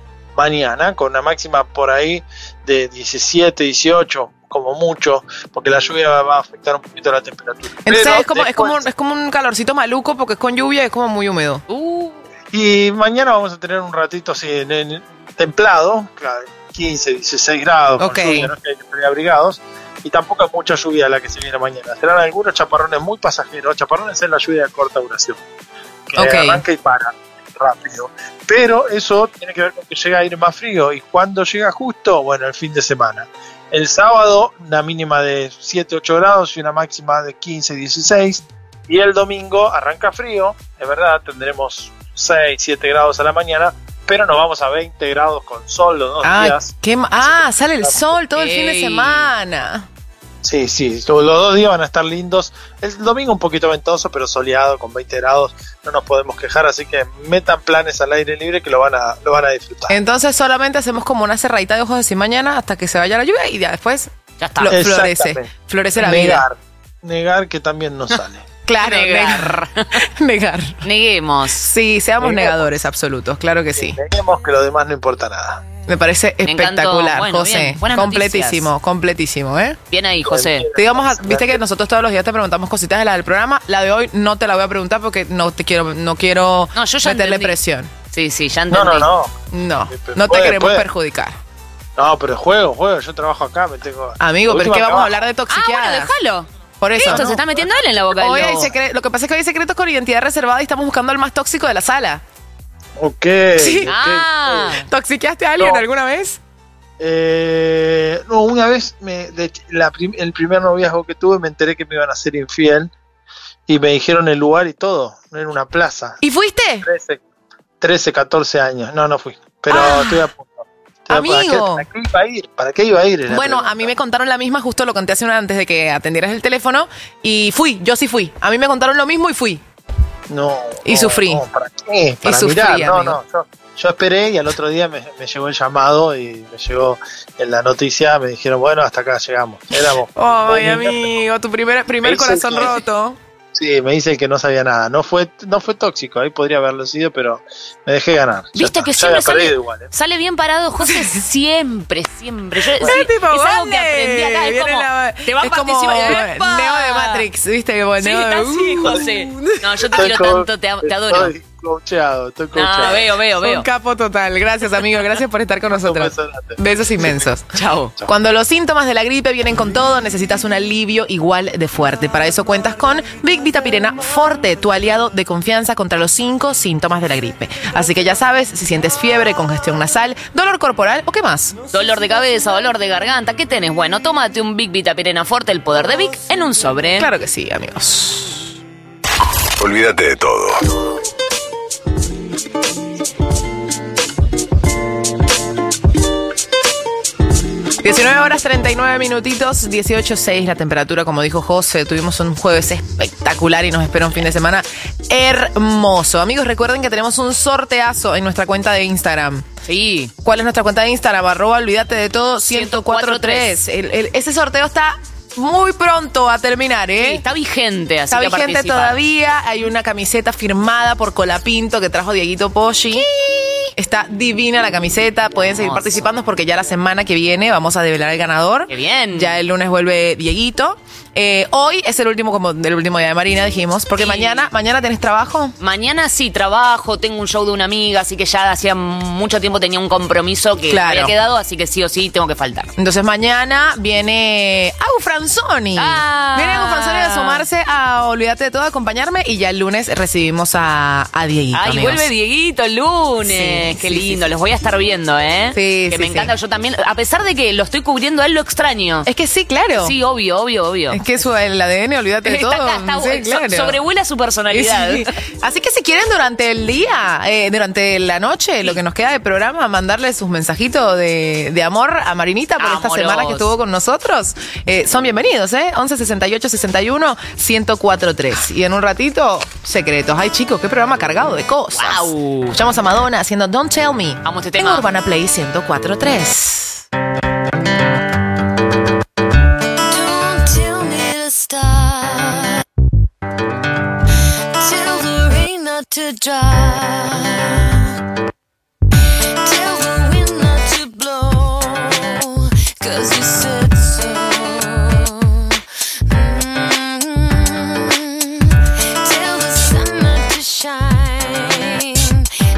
S19: mañana, con una máxima por ahí de diecisiete, dieciocho, como mucho, porque la lluvia va a afectar un poquito la temperatura.
S4: Entonces
S19: Pero
S4: es como, es, como,
S19: después-
S4: es como un calorcito maluco porque es con lluvia y es como muy húmedo.
S2: Uh,
S19: Y mañana vamos a tener un ratito así en, en, templado, claro, quince, dieciséis grados,
S4: Ok.
S19: con lluvia, no es que hay que estar abrigados, y tampoco es mucha lluvia la que se viene mañana. Serán algunos chaparrones muy pasajeros, chaparrones es la lluvia de corta duración, que
S4: Ok.
S19: arranca y para rápido. Pero eso tiene que ver con que llega aire más frío, y cuando llega justo, bueno, el fin de semana. El sábado, una mínima de siete, ocho grados y una máxima de quince, dieciséis. Y el domingo arranca frío, es verdad, tendremos seis, siete grados a la mañana, pero nos vamos a veinte grados con sol los dos
S4: Ah,
S19: días.
S4: qué ma- ah, sale el sol todo el fin de
S2: Ey.
S4: semana.
S19: Sí, sí, los dos días van a estar lindos. El domingo un poquito ventoso, pero soleado, con veinte grados, no nos podemos quejar, así que metan planes al aire libre que lo van a, lo van a disfrutar.
S4: Entonces solamente hacemos como una cerradita de ojos así mañana hasta que se vaya la lluvia y ya después
S2: Ya está.
S4: flo- florece.
S19: Exactamente.
S4: Florece la vida.
S19: Negar, negar que también nos sale.
S4: Claro,
S2: Negar.
S4: negar. negar.
S2: Neguemos.
S4: Sí, seamos
S19: Neguemos.
S4: negadores absolutos, claro que sí.
S19: Neguemos que lo demás no importa nada.
S4: Me parece
S2: Me encantó.
S4: espectacular,
S2: Bueno,
S4: José.
S2: bien. Buenas
S4: Completísimo,
S2: noticias.
S4: completísimo, ¿eh?
S2: Bien ahí, José.
S4: Te íbamos a, viste que nosotros todos los días te preguntamos cositas de la del programa. La de hoy no te la voy a preguntar porque no te quiero, no quiero
S2: No, yo ya
S4: meterle
S2: entendí.
S4: presión.
S2: Sí, sí, ya
S19: No,
S2: entendí.
S19: no, no.
S4: No,
S19: Pero
S4: no te
S19: puede,
S4: queremos
S19: puede.
S4: perjudicar.
S19: No, pero juego, juego. Yo trabajo acá, me tengo.
S4: Amigo,
S19: La
S4: pero es
S19: última
S4: que vamos a
S19: trabajo.
S4: hablar de
S2: Ah,
S4: toxiqueadas.
S2: bueno, déjalo.
S4: Por eso.
S2: Esto se está metiendo él en la boca del
S4: Hoy hay
S2: lobo.
S4: secre- lo que pasa es que hoy hay secretos con identidad reservada y estamos buscando al más tóxico de la sala.
S19: Ok.
S4: Sí.
S19: ok.
S2: Ah.
S4: ¿Toxiqueaste a alguien
S19: No.
S4: alguna vez?
S19: Eh, no, una vez me, de, la prim- el primer noviazgo que tuve me enteré que me iban a ser infiel y me dijeron el lugar y todo, en una plaza.
S4: ¿Y fuiste?
S19: trece, trece, catorce años. No, no fui. Pero
S4: Ah.
S19: estoy a punto. Estoy a punto.
S4: Amigo.
S19: ¿Para qué, para qué iba a ir? ¿Para qué iba a ir? Es la
S4: Bueno,
S19: pregunta.
S4: a mí me contaron la misma, justo lo conté hace una antes de que atendieras el teléfono y fui, yo sí fui. A mí me contaron lo mismo y fui.
S19: No.
S4: Y
S19: no,
S4: sufrí.
S19: no, ¿para qué? Para
S4: sufrí,
S19: mirar. No,
S4: amigo.
S19: no. Yo, yo esperé y al otro día me, me llegó el llamado y me llegó en la noticia. Me dijeron, bueno, hasta acá llegamos. Éramos.
S4: Ay,
S19: un niño,
S4: amigo, tu primer, primer
S19: Me hizo
S4: corazón
S19: que-
S4: roto.
S19: Sí, me dice que no sabía nada. No fue, no fue tóxico, ahí podría haberlo sido, pero me dejé ganar. Ya
S2: Viste
S19: está.
S2: que
S19: Ya
S2: siempre
S19: había perdido
S2: sale,
S19: igual, ¿eh?
S2: sale bien parado, José, siempre, siempre. Yo, sí,
S4: Es tipo,
S2: es algo que
S4: vale,
S2: aprendí acá, es
S4: viene
S2: como,
S4: la-
S2: te va a
S4: es como
S2: participar. ¡Epa!
S4: Neo de Matrix, ¿viste? Como
S2: Sí,
S4: Neo de-
S2: está así,
S4: Uh.
S2: José. No, yo te
S19: Estoy
S2: quiero
S19: co-
S2: tanto, te, te adoro.
S19: Estoy coacheado, estoy coacheado.
S2: No, veo, veo,
S4: Un
S2: veo.
S4: capo total. Gracias, amigo. Gracias por estar con nosotros.
S19: beso grande.
S4: Besos inmensos.
S2: Chao.
S4: Cuando los síntomas de la gripe vienen con todo, necesitas un alivio igual de fuerte. Para eso cuentas con Big Vitapirena Forte, tu aliado de confianza contra los cinco síntomas de la gripe. Así que ya sabes, si sientes fiebre, congestión nasal, dolor corporal o qué más.
S2: Dolor de cabeza, dolor de garganta, ¿qué tenés? Bueno, tómate un Big Vitapirena Forte, el poder de Vic, en un sobre.
S4: Claro que sí, amigos.
S7: Olvídate de todo.
S4: diecinueve horas treinta y nueve minutitos, dieciocho seis la temperatura, como dijo José. Tuvimos un jueves espectacular y nos espera un fin de semana hermoso. Amigos, recuerden que tenemos un sorteazo en nuestra cuenta de Instagram.
S2: Sí.
S4: ¿Cuál es nuestra cuenta de Instagram? Arroba olvídate de todo ciento cuatro tres. El- el- ese sorteo está muy pronto a terminar, ¿eh?
S2: Sí, está vigente, así
S4: Está
S2: que a
S4: vigente
S2: participar.
S4: todavía. Hay una camiseta firmada por Colapinto que trajo Dieguito Poggi. Está divina la camiseta. Pueden seguir
S2: Hermoso.
S4: participando porque ya la semana que viene vamos a develar el ganador.
S2: ¡Qué bien!
S4: Ya el lunes vuelve Dieguito. Eh, hoy es el último, como el último día de Marina, dijimos. Porque
S2: Sí.
S4: mañana, mañana tenés trabajo.
S2: Mañana sí trabajo, tengo un show de una amiga, así que ya hacía mucho tiempo tenía un compromiso que
S4: Claro.
S2: había quedado, así que sí o sí tengo que faltar.
S4: Entonces mañana viene Agus Franzoni.
S2: Ah.
S4: Viene Agus Franzoni a sumarse a Olvídate de todo, a acompañarme. Y ya el lunes recibimos a, a Dieguito.
S2: Ay,
S4: amigos.
S2: vuelve Dieguito el lunes.
S4: Sí,
S2: Qué
S4: sí,
S2: lindo,
S4: sí,
S2: los voy a estar viendo, ¿eh?
S4: Sí,
S2: que
S4: sí,
S2: me
S4: sí.
S2: encanta, yo también, a pesar de que lo estoy cubriendo a él, lo extraño.
S4: Es que sí, claro.
S2: Sí, obvio, obvio, obvio.
S4: Es que su, el A D N, olvídate de
S2: Está
S4: todo.
S2: acá, está
S4: Sí,
S2: bu- so-
S4: claro.
S2: sobrevuela su personalidad.
S4: Sí. Así que si quieren durante el día, eh, durante la noche, lo que nos queda de programa, mandarle sus mensajitos de, de amor a Marinita por esta
S2: Amoroso.
S4: semana que estuvo con nosotros, eh, son bienvenidos, ¿eh? once sesenta y ocho sesenta y uno ciento cuatro tres. Y en un ratito, secretos. Ay, chicos, qué programa cargado de cosas.
S2: Wow.
S4: Escuchamos a Madonna haciendo Don't Tell Me.
S2: Amo este
S4: En
S2: tema.
S4: Urbana Play ciento cuatro tres.
S15: Don't tell me to stop. Tell the rain not to drop. Tell the wind not to blow. 'Cause you said so. Mm. Tell the sun not to shine.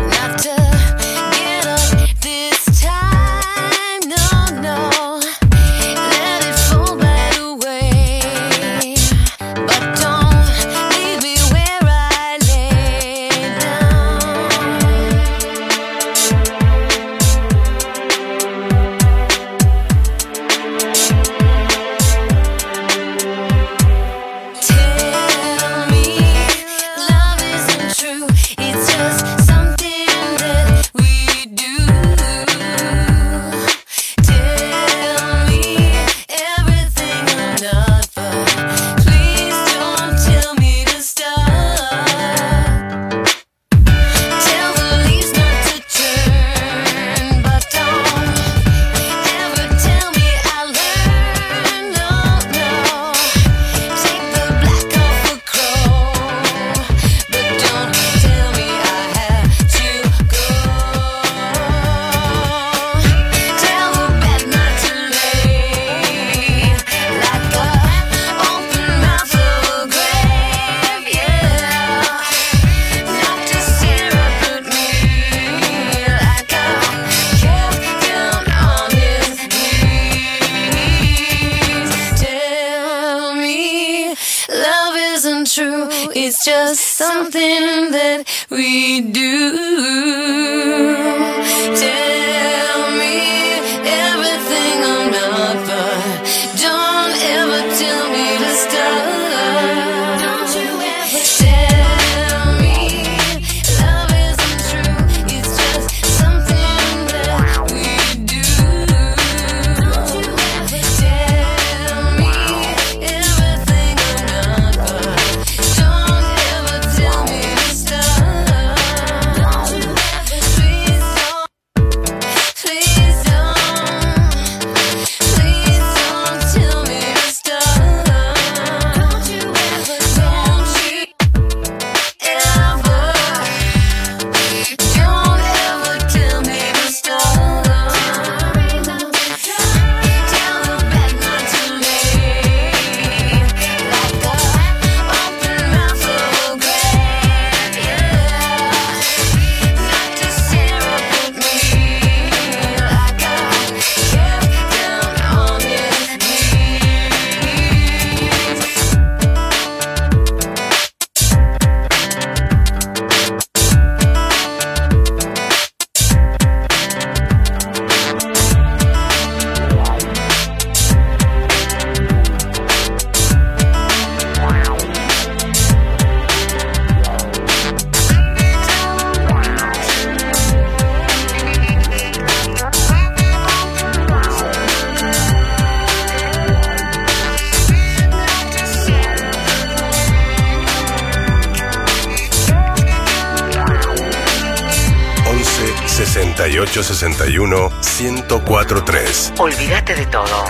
S15: just something that we do. Tell me everything I'm not, but don't ever tell me to stop. Don't you ever tell me love isn't true. It's just something that we do. Don't you ever tell me everything I'm not, but don't ever tell me to stop. Don't you ever, please don't, please don't, please don't tell me to stop. Don't you ever, don't you ever, don't ever tell me to stop. Tell the back not to me, like a open mouth of a grave, yeah. Not to stare up at me, like I kept down on his
S7: once sesenta y ocho sesenta y uno ciento cuatro tres.
S8: Olvídate de todo.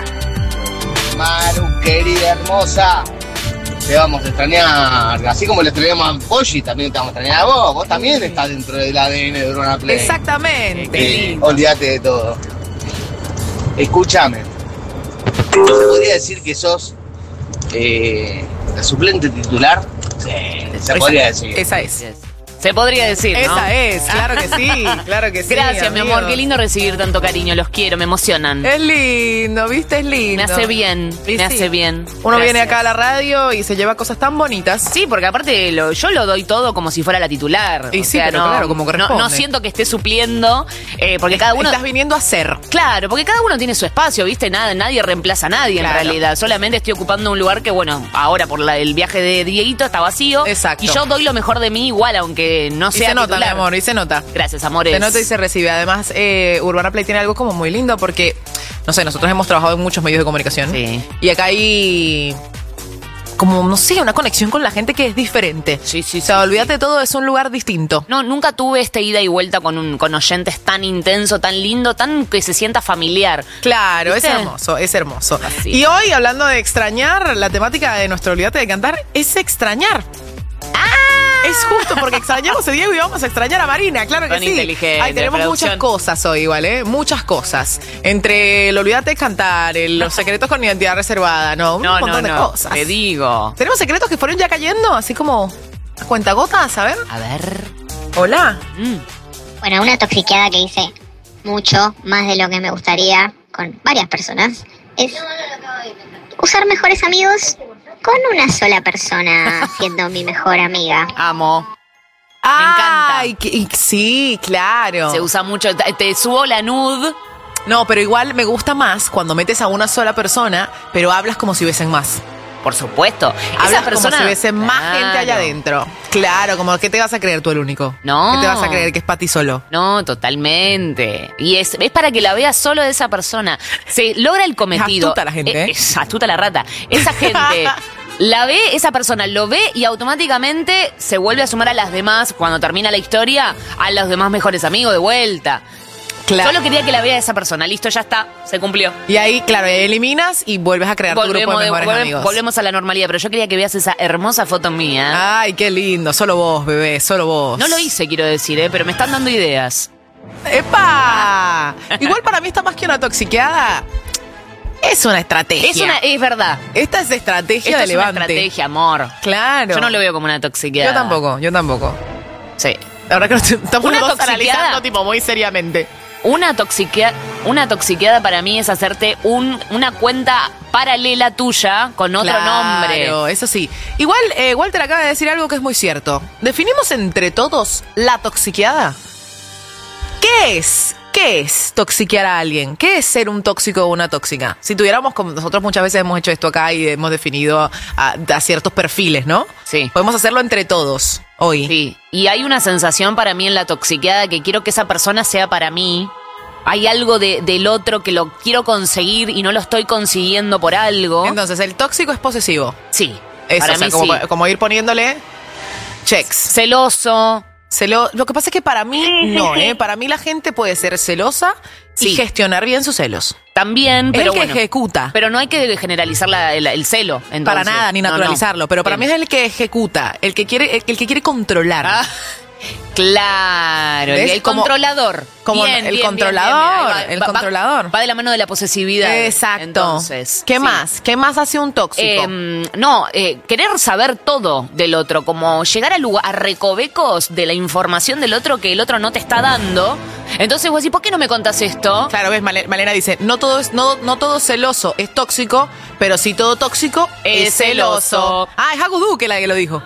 S20: Maru, querida hermosa, te vamos a extrañar. Así como le extrañamos a Polly, también te vamos a extrañar a vos. Vos también estás dentro del A D N de Urbana Play.
S4: Exactamente.
S20: Eh, olvídate de todo. Escúchame. ¿No se podría decir que sos eh, la suplente titular? Sí, se
S4: Esa-
S20: podría decir.
S4: Esa es.
S2: Se podría decir, ¿no?
S4: Esa es, claro que sí, claro que sí.
S2: Gracias, mi
S4: amigo.
S2: amor. Qué lindo recibir tanto cariño. Los quiero, me emocionan.
S4: Es lindo, ¿viste? Es lindo.
S2: Me hace bien,
S4: Y
S2: me
S4: sí.
S2: hace bien.
S4: Uno viene
S2: Gracias.
S4: acá a la radio y se lleva cosas tan bonitas.
S2: Sí, porque aparte lo- yo lo doy todo como si fuera la titular.
S4: Y
S2: O
S4: sí,
S2: sea,
S4: pero
S2: no,
S4: claro, como
S2: no,
S4: corresponde.
S2: no siento que esté supliendo, eh, porque cada uno...
S4: Estás viniendo a ser.
S2: Claro, porque cada uno tiene su espacio, ¿viste? Nada, nadie reemplaza a nadie
S4: Claro.
S2: en realidad. Solamente estoy ocupando un lugar que, bueno, ahora por la- el viaje de Dieguito está vacío.
S4: Exacto.
S2: Y yo doy lo mejor de mí igual, aunque no
S4: Y
S2: sea
S4: se nota, mi
S2: titular.
S4: amor, y se nota.
S2: Gracias, amores.
S4: Se nota y se recibe. Además, eh, Urbana Play tiene algo como muy lindo porque, no sé, nosotros hemos trabajado en muchos medios de comunicación.
S2: Sí.
S4: Y acá hay como, no sé, una conexión con la gente que es diferente.
S2: Sí, sí,
S4: O sea,
S2: sí,
S4: olvídate de todo, es un lugar distinto.
S2: No, nunca tuve esta ida y vuelta con un con oyentes tan intenso, tan lindo, tan que se sienta familiar.
S4: Claro,
S2: ¿Viste?
S4: es hermoso, es hermoso.
S2: Así.
S4: Y hoy, hablando de extrañar, la temática de nuestro Olvídate de Cantar es extrañar. Es justo porque extrañamos a Diego y vamos a extrañar a Marina, claro que
S2: Tan
S4: sí.
S2: inteligente,
S4: Ay, tenemos
S2: producción.
S4: muchas cosas hoy, ¿vale? Muchas cosas. Entre el Olvídate de Cantar, el- los secretos con identidad reservada, no, un
S2: No, no,
S4: montón de
S2: no.
S4: cosas.
S2: Te digo.
S4: Tenemos secretos que fueron ya cayendo, así como a cuentagotas, a ver.
S2: A ver.
S4: Hola.
S2: Mm.
S17: Bueno, una toxiqueada que hice mucho, más de lo que me gustaría con varias personas, es usar mejores amigos con una sola persona siendo mi mejor amiga.
S2: Amo.
S4: Ay, que- y- sí, claro.
S2: Se usa mucho. Te, te subo la nud.
S4: No, pero igual me gusta más cuando metes a una sola persona, pero hablas como si hubiesen más.
S2: Por supuesto.
S4: Hablas
S2: Esa persona.
S4: como si hubiese más
S2: Claro.
S4: gente allá adentro. Claro, como que te vas a creer tú el único.
S2: No.
S4: ¿Qué te vas a creer que es para ti solo?
S2: No, totalmente. Y es, es para que la veas solo de esa persona. Se logra el cometido.
S4: Es astuta la gente,
S2: Eh,
S4: ¿eh?
S2: Es astuta la rata. Esa gente la ve, esa persona lo ve y automáticamente se vuelve a sumar a las demás, cuando termina la historia, a los demás mejores amigos de vuelta.
S4: Claro.
S2: Solo quería que la vea esa persona. Listo, ya está. Se cumplió.
S4: Y ahí, claro, eliminas y vuelves a crear tu grupo
S2: Volvemos,
S4: de
S2: de-
S4: mejores
S2: volve-
S4: amigos.
S2: volvemos a la normalidad, pero yo quería que veas esa hermosa foto mía.
S4: Ay, qué lindo. Solo vos, bebé, solo vos.
S2: No lo hice, quiero decir, ¿eh? Pero me están dando ideas.
S4: ¡Epa! Igual para mí está más que una toxiqueada. Es una estrategia.
S2: Es una, es verdad.
S4: Esta es estrategia
S2: Esto
S4: de
S2: es una
S4: Levante.
S2: estrategia, amor.
S4: Claro.
S2: Yo no lo veo como una toxicidad.
S4: Yo tampoco, yo tampoco.
S2: Sí.
S4: Ahora que nos estamos
S2: Una
S4: los dos
S2: toxiqueada.
S4: analizando tipo muy seriamente.
S2: una, toxiquea- una toxiqueada para mí es hacerte un, una cuenta paralela tuya con otro
S4: Claro,
S2: nombre.
S4: eso sí. Igual, eh, Walter acaba de decir algo que es muy cierto. Definimos entre todos la toxiqueada. ¿Qué es? ¿Qué es toxiquear a alguien? ¿Qué es ser un tóxico o una tóxica? Si tuviéramos, como nosotros muchas veces hemos hecho esto acá y hemos definido a, a ciertos perfiles, ¿no?
S2: Sí.
S4: Podemos hacerlo entre todos hoy.
S2: Sí. Y hay una sensación para mí en la toxiqueada que quiero que esa persona sea para mí. Hay algo de, del otro que lo quiero conseguir y no lo estoy consiguiendo por algo.
S4: Entonces, el tóxico es posesivo.
S2: Sí.
S4: Eso,
S2: para
S4: o sea,
S2: mí
S4: como,
S2: sí.
S4: como ir poniéndole checks.
S2: Celoso.
S4: Celo, lo que pasa es que para mí no, ¿eh? Para mí la gente puede ser celosa y
S2: Sí.
S4: gestionar bien sus celos.
S2: También,
S4: Es
S2: pero
S4: el que
S2: bueno.
S4: ejecuta.
S2: Pero no hay que generalizar la- el, el celo. Entonces.
S4: Para nada, ni
S2: No, no.
S4: naturalizarlo. Pero para
S2: Bien.
S4: mí es el que ejecuta, el que quiere, el, el que quiere controlar.
S2: Ah, claro, el,
S4: ¿Ves?
S2: el
S4: Como-
S2: controlador.
S4: como
S2: Bien,
S4: el
S2: bien,
S4: controlador,
S2: bien, bien. Ahí
S4: el
S2: va- va-
S4: controlador.
S2: Va de la mano de la posesividad.
S4: Exacto.
S2: Entonces,
S4: ¿Qué
S2: sí.
S4: más? ¿Qué más hace un tóxico?
S2: Eh, no, eh, querer saber todo del otro, como llegar a, lugar, a recovecos de la información del otro que el otro no te está dando. Entonces vos decís, ¿por qué no me contás esto?
S4: Claro, ves, Male- Malena dice, no todo es, no, no todo celoso es tóxico, pero sí todo tóxico es,
S2: Es
S4: celoso.
S2: celoso.
S4: Ah, es Agudú que la que lo dijo.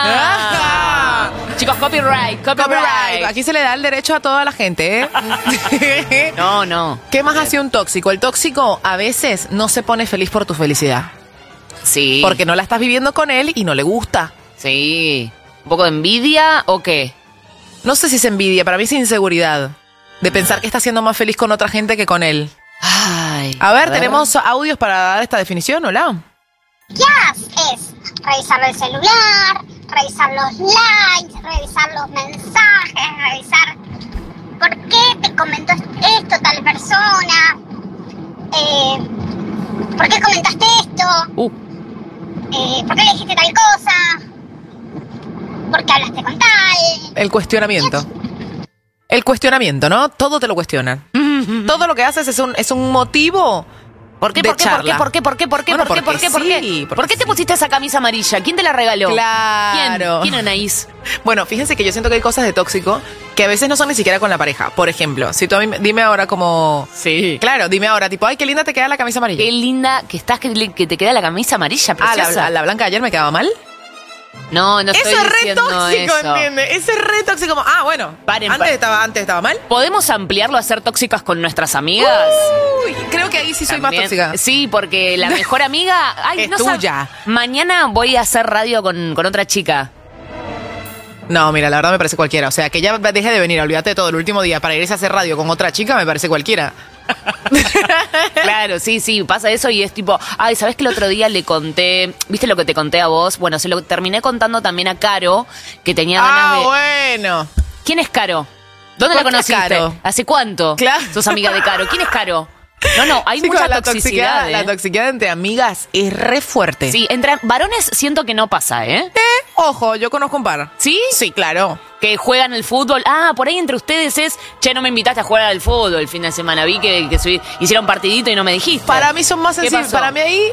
S2: Ah. Chicos, copyright, copyright.
S4: Copyright. Aquí se le da el derecho a toda la gente, ¿eh?
S2: No, no.
S4: ¿Qué más hace un tóxico? El tóxico a veces no se pone feliz por tu felicidad.
S2: Sí.
S4: Porque no la estás viviendo con él y no le gusta.
S2: Sí. ¿Un poco de envidia o qué?
S4: No sé si es envidia, para mí es inseguridad. De pensar que está siendo más feliz con otra gente que con él.
S2: Ay.
S4: A ver, ¿tenemos audios para dar esta definición? Hola.
S14: ¿Qué haces? Revisar el celular, revisar los likes, revisar los mensajes, revisar por qué te comentó esto tal persona, eh, por qué comentaste esto,
S2: Uh.
S14: eh, por qué le dijiste tal cosa, por qué hablaste con tal.
S4: El cuestionamiento. El cuestionamiento, ¿no? Todo te lo cuestionan. Todo lo que haces es un, es un motivo
S2: ¿Por qué,
S4: de
S2: por qué, por qué,
S4: charla.
S2: por qué, por qué, por qué,
S4: Bueno,
S2: por qué, por
S4: porque
S2: qué, por
S4: sí,
S2: qué?
S4: porque
S2: ¿Por qué te pusiste esa camisa amarilla? ¿Quién te la regaló?
S4: Claro.
S2: ¿Quién? ¿Quién, Anaís?
S4: Bueno, fíjense que yo siento que hay cosas de tóxico que a veces no son ni siquiera con la pareja. Por ejemplo, si tú a mí, me- dime ahora como...
S2: Sí.
S4: Claro, dime ahora, tipo, ay, qué linda te queda la camisa amarilla.
S2: Qué linda que estás, que, le- que te queda la camisa amarilla,
S4: Ah,
S2: preciosa.
S4: la, la blanca de ayer me quedaba mal.
S2: No, no estoy
S4: Eso es re
S2: diciendo
S4: tóxico,
S2: eso.
S4: ¿entiendes? Eso es re tóxico. Como, ah, bueno,
S2: Paren,
S4: antes,
S2: pa-
S4: estaba, antes estaba mal.
S2: ¿Podemos ampliarlo a ser tóxicas con nuestras amigas?
S4: Uy, creo que ahí sí soy
S2: También.
S4: más tóxica.
S2: Sí, porque la mejor amiga... Ay,
S4: Es
S2: no sab-
S4: tuya.
S2: Mañana voy a hacer radio con, con otra chica.
S4: No, mira, la verdad me parece cualquiera. O sea, que ya deje de venir, olvídate de todo el último día para irse a hacer radio con otra chica, me parece cualquiera.
S2: Claro, sí, sí, pasa eso y es tipo, ay, ¿sabes que el otro día le conté, viste lo que te conté a vos? Bueno, se lo terminé contando también a Caro, que tenía ganas
S4: Ah,
S2: de...
S4: bueno.
S2: ¿Quién es Caro? ¿Dónde la
S4: ¿Por qué
S2: conociste?
S4: Caro?
S2: ¿Hace cuánto?
S4: Claro.
S2: Sos amiga de Caro. ¿Quién es Caro? No, no, hay
S4: Chicos,
S2: mucha
S4: la
S2: toxicidad. ¿eh?
S4: La toxicidad entre amigas es re fuerte.
S2: Sí, entre varones siento que no pasa, ¿eh?
S4: Eh, ojo, yo conozco un par.
S2: ¿Sí?
S4: Sí, claro.
S2: Que juegan el fútbol. Ah, por ahí entre ustedes es, che, no me invitaste a jugar al fútbol el fin de semana. Vi que, que subí- hicieron partidito y no me dijiste.
S4: Para mí son más
S2: ¿Qué
S4: sensibles.
S2: pasó?
S4: Para mí ahí...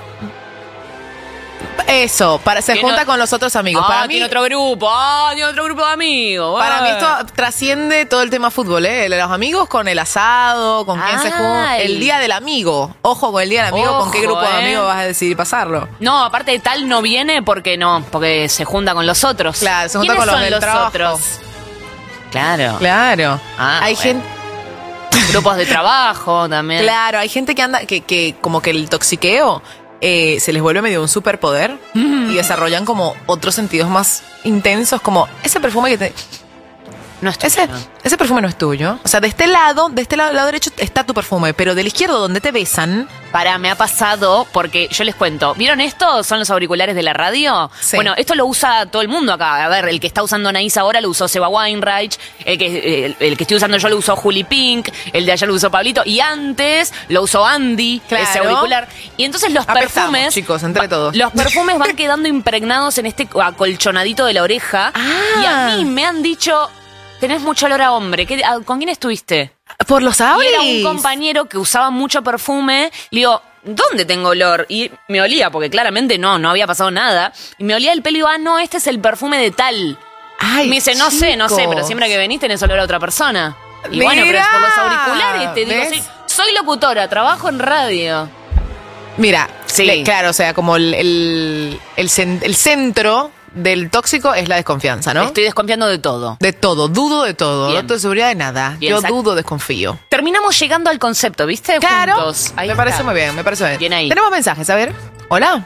S4: Eso, para, se
S2: Tiene
S4: junta
S2: o-
S4: con los otros amigos.
S2: Ah,
S4: para mí,
S2: tiene otro grupo. Ah, tiene otro grupo de amigos.
S4: para mí
S2: Ah.
S4: esto trasciende todo el tema fútbol, ¿eh? Los amigos con el asado, con quién se junta.
S2: Ay.
S4: El día del amigo. Ojo con el día del amigo, con qué
S2: Ojo,
S4: grupo de
S2: ¿eh?
S4: amigos vas a decidir pasarlo.
S2: No, aparte de tal no viene porque no, porque se junta con los otros.
S4: Claro, se junta
S2: ¿Quiénes
S4: con los
S2: son
S4: del
S2: los
S4: trabajo.
S2: otros? Claro.
S4: Claro.
S2: Ah,
S4: hay
S2: bueno.
S4: gente...
S2: Grupos de trabajo también.
S4: Claro, hay gente que anda, que, que como que el toxiqueo eh, se les vuelve medio un superpoder y desarrollan como otros sentidos más intensos, como ese perfume que te...
S2: No es
S4: Ese,
S2: tuyo.
S4: ese perfume no es tuyo. O sea, de este lado, de este lado, lado derecho está tu perfume, pero del izquierdo donde te besan...
S2: Para, me ha pasado, porque yo les cuento, ¿vieron esto? ¿Son los auriculares de la radio?
S4: Sí.
S2: Bueno, esto lo usa todo el mundo acá. A ver, el que está usando Anaís ahora lo usó Seba Weinreich, el que, el, el que estoy usando yo lo usó Juli Pink, el de allá lo usó Pablito, y antes lo usó Andy,
S4: Claro.
S2: ese auricular. Y entonces los
S4: Apestamos,
S2: perfumes...
S4: chicos, entre todos.
S2: Los perfumes van quedando impregnados en este acolchonadito de la oreja.
S4: Ah.
S2: Y a mí me han dicho, tenés mucho olor a hombre. ¿Qué- a- ¿Con quién estuviste?
S4: Por los
S2: Y
S4: auris.
S2: era un compañero que usaba mucho perfume. Le digo, ¿dónde tengo olor? Y me olía, porque claramente no, no había pasado nada. Y me olía el pelo y digo, ah, no, este es el perfume de tal.
S4: Ay,
S2: me dice, no sé, no sé,
S4: chicos.
S2: pero siempre que venís tenés olor a otra persona. Y bueno, pero es por los
S4: Mirá,
S2: auriculares, te digo,
S4: ¿ves?
S2: soy, soy locutora, trabajo en radio.
S4: Mira,
S2: Sí.
S4: le- claro, o sea, como el, el, el cen- el centro del tóxico es la desconfianza, ¿no?
S2: Estoy desconfiando de todo.
S4: De todo, dudo de todo.
S2: Bien.
S4: No tengo seguridad de nada.
S2: Bien,
S4: Yo
S2: sac-
S4: dudo, desconfío.
S2: Terminamos llegando al concepto, ¿viste?
S4: Claro,
S2: Juntos. Ahí
S4: me
S2: está.
S4: parece muy bien, me parece bien.
S2: Bien ahí.
S4: Tenemos mensajes, a ver. Hola.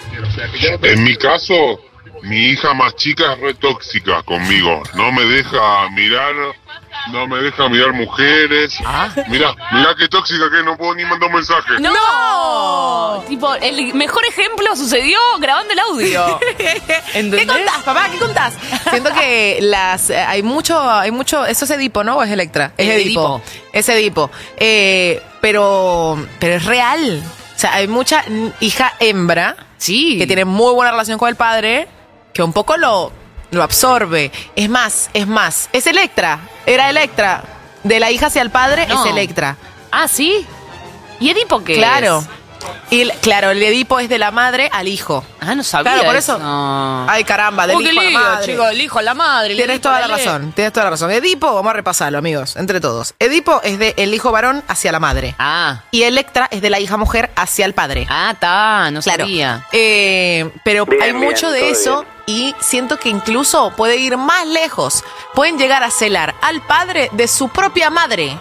S21: En mi caso, mi hija más chica es re tóxica conmigo. No me deja mirar, no me deja mirar mujeres. Mirá, mirá qué tóxica que es, no puedo ni mandar un mensaje.
S2: ¡No! Tipo, el mejor ejemplo sucedió grabando el audio.
S4: ¿Qué contás, papá? ¿Qué contás? Siento que las eh, hay mucho, hay mucho, eso es Edipo, ¿no? ¿O es Electra? Es
S2: Eh,
S4: Edipo.
S2: Edipo.
S4: Es Edipo. Eh, pero, pero es real. O sea, hay mucha n- hija hembra
S2: Sí.
S4: que tiene muy buena relación con el padre, que un poco lo, lo absorbe. Es más, es más. Es Electra. Era Electra. De la hija hacia el padre
S2: No.
S4: es Electra.
S2: Ah, ¿sí? ¿Y Edipo qué
S4: Claro.
S2: es?
S4: Y el- claro, el Edipo es de la madre al hijo.
S2: Ah, no sabía
S4: Claro, por eso.
S2: eso.
S4: Ay, caramba, del
S2: Oh, qué
S4: hijo a la
S2: lío,
S4: madre.
S2: chico, el hijo a la madre. el
S4: Tienes
S2: Edipo
S4: toda la
S2: ley.
S4: razón, tienes toda la razón. Edipo, vamos a repasarlo, amigos, entre todos. Edipo es de el hijo varón hacia la madre.
S2: Ah.
S4: Y Electra es de la hija mujer hacia el padre.
S2: Ah, está, no
S4: Claro.
S2: sabía.
S4: Eh, pero
S22: Bien,
S4: hay
S22: bien,
S4: mucho de
S22: todo
S4: eso y siento que incluso puede ir más lejos. Pueden llegar a celar al padre de su propia madre.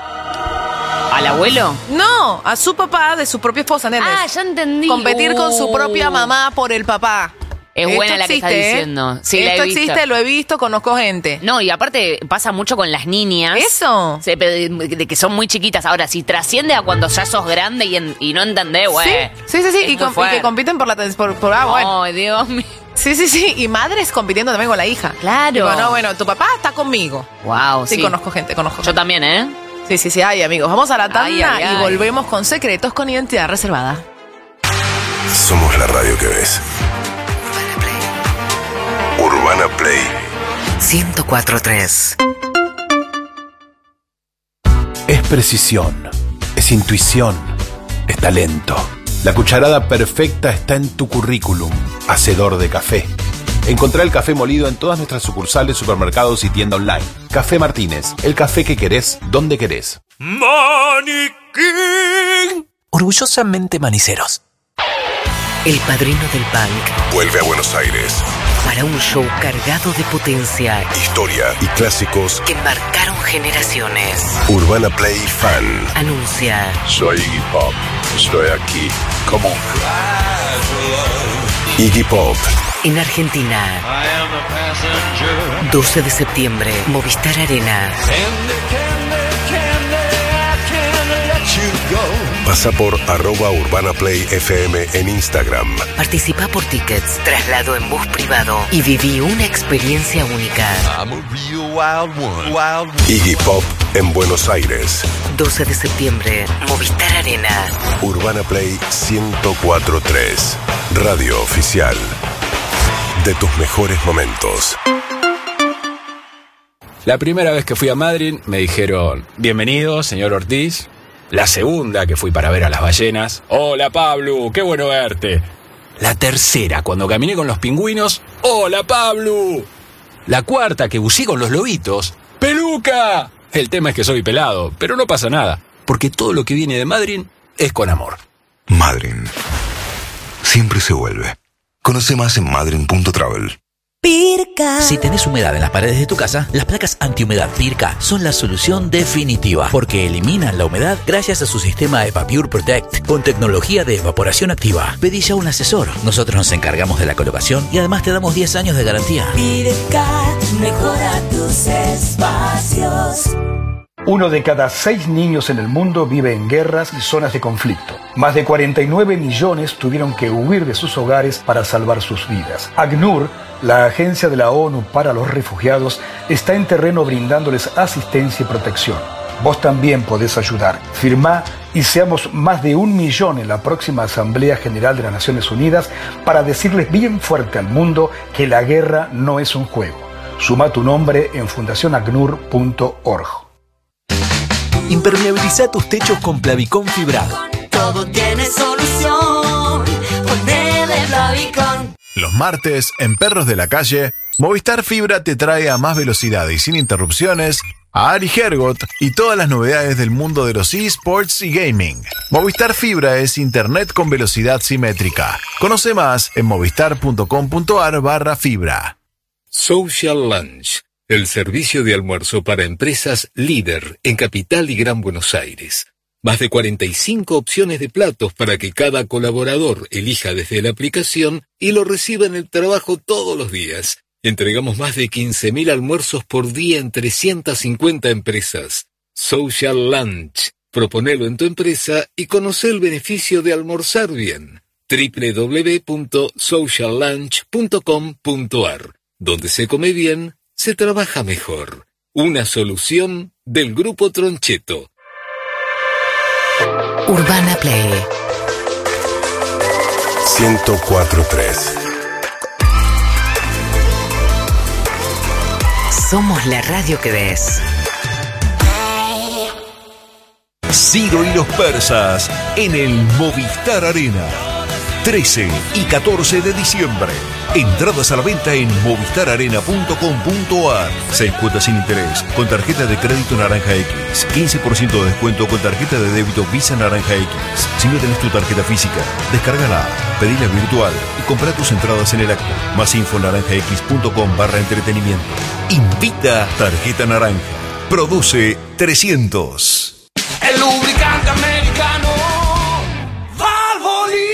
S2: ¿Al abuelo?
S4: No, a su papá de su propia esposa, ¿entiendes?
S2: Ah, ya entendí.
S4: Competir con su
S2: Uh.
S4: propia mamá por el papá.
S2: Es
S4: Esto
S2: buena la que está
S4: existe, ¿eh?
S2: diciendo. Sí, la he
S4: Esto
S2: visto.
S4: existe, lo he visto, conozco gente.
S2: No, y aparte pasa mucho con las niñas.
S4: Eso.
S2: Se- De, de que son muy chiquitas. Ahora, si trasciende a cuando ya sos grande y, en- y no entendés, güey.
S4: Sí, sí, sí, sí.
S2: es
S4: Y,
S2: muy
S4: com- y
S2: fuerte.
S4: que compiten por la ten- por, por- ah, bueno.
S2: Ay, Dios mío.
S4: Sí, sí, sí. Y madres compitiendo también con la hija.
S2: Claro.
S4: Digo, no, bueno, tu papá está conmigo.
S2: Wow,
S4: Sí,
S2: sí.
S4: conozco gente, conozco.
S2: Yo también, ¿eh?
S4: Sí, sí, sí. Ay, amigos, vamos a la tanda
S2: Ay, ay, ay.
S4: y volvemos con secretos con identidad reservada.
S7: Somos la radio que ves. Urbana Play
S8: ciento cuatro punto tres.
S23: Es precisión, es intuición, es talento. La cucharada perfecta está en tu currículum, hacedor de café. Encontrá el café molido en todas nuestras sucursales, supermercados y tienda online. Café Martínez, el café que querés, donde querés.
S5: Maniquí.
S8: Orgullosamente maniceros. El padrino del punk
S7: vuelve a Buenos Aires.
S8: para un show cargado de potencia
S7: Historia y clásicos
S8: que marcaron generaciones.
S7: Urbana Play Fan.
S8: Anuncia
S7: Soy Iggy Pop. Estoy aquí. Come on. Iggy Pop.
S8: en Argentina. doce de septiembre, Movistar Arena.
S7: Pasa por arroba Urbana Play F M en Instagram.
S8: Participa por tickets, traslado en bus privado y viví una experiencia única.
S7: Iggy Pop en Buenos Aires.
S8: doce de septiembre, Movistar Arena.
S7: Urbana Play ciento cuatro punto tres. Radio oficial de tus mejores momentos.
S24: La primera vez que fui a Madrid me dijeron, bienvenido, señor Ortiz. La segunda que fui para ver a las ballenas, hola Pablo, qué bueno verte. La tercera, cuando caminé con los pingüinos, hola Pablo. La cuarta que bucí con los lobitos, peluca. El tema es que soy pelado, pero no pasa nada, porque todo lo que viene de Madrid es con amor.
S25: Madryn. Siempre se vuelve. Conoce más en madryn punto travel.
S26: Pirca. Si tenés humedad en las paredes de tu casa, las placas antihumedad Pirca son la solución definitiva, porque eliminan la humedad gracias a su sistema EvaPure Protect con tecnología de evaporación activa. Pedí ya un asesor. Nosotros nos encargamos de la colocación y además te damos diez años de garantía.
S15: Pirca, mejora tus espacios.
S27: Uno de cada seis niños en el mundo vive en guerras y zonas de conflicto. Más de cuarenta y nueve millones tuvieron que huir de sus hogares para salvar sus vidas. ACNUR, la Agencia de la ONU para los Refugiados, está en terreno brindándoles asistencia y protección. Vos también podés ayudar. Firmá y seamos más de un millón en la próxima Asamblea General de las Naciones Unidas para decirles bien fuerte al mundo que la guerra no es un juego. Suma tu nombre en fundación acnur punto org.
S26: Impermeabiliza tus techos con Plavicón fibrado.
S15: Todo tiene solución. Ponele Plavicón.
S28: Los martes, en Perros de la Calle, Movistar Fibra te trae a más velocidad y sin interrupciones
S23: a Ari Hergot y todas las novedades del mundo de los eSports y gaming. Movistar Fibra es internet con velocidad simétrica. Conoce más en movistar.com.ar barra fibra.
S5: Social Lunch, el servicio de almuerzo para empresas líder en Capital y Gran Buenos Aires. Más de cuarenta y cinco opciones de platos para que cada colaborador elija desde la aplicación y lo reciba en el trabajo todos los días. Entregamos más de quince mil almuerzos por día en trescientas cincuenta empresas. Social Lunch. Proponelo en tu empresa y conoce el beneficio de almorzar bien. doble u doble u doble u punto social lunch punto com punto a r. Donde se come bien, se trabaja mejor. Una solución del Grupo Troncheto.
S8: Urbana Play
S7: ciento cuatro punto tres.
S8: Somos la radio que ves.
S1: Ciro y los persas en el Movistar Arena. trece y catorce de diciembre. Entradas a la venta en movistar arena punto com punto a r. Seis cuotas sin interés con tarjeta de crédito Naranja X. quince por ciento de descuento con tarjeta de débito Visa Naranja X. Si no tenés tu tarjeta física, descárgala, pedila virtual y compra tus entradas en el acto. Más info en naranjax.com barra entretenimiento. Invita Tarjeta Naranja. Produce trescientos.
S15: El lubricante americano Valvoline.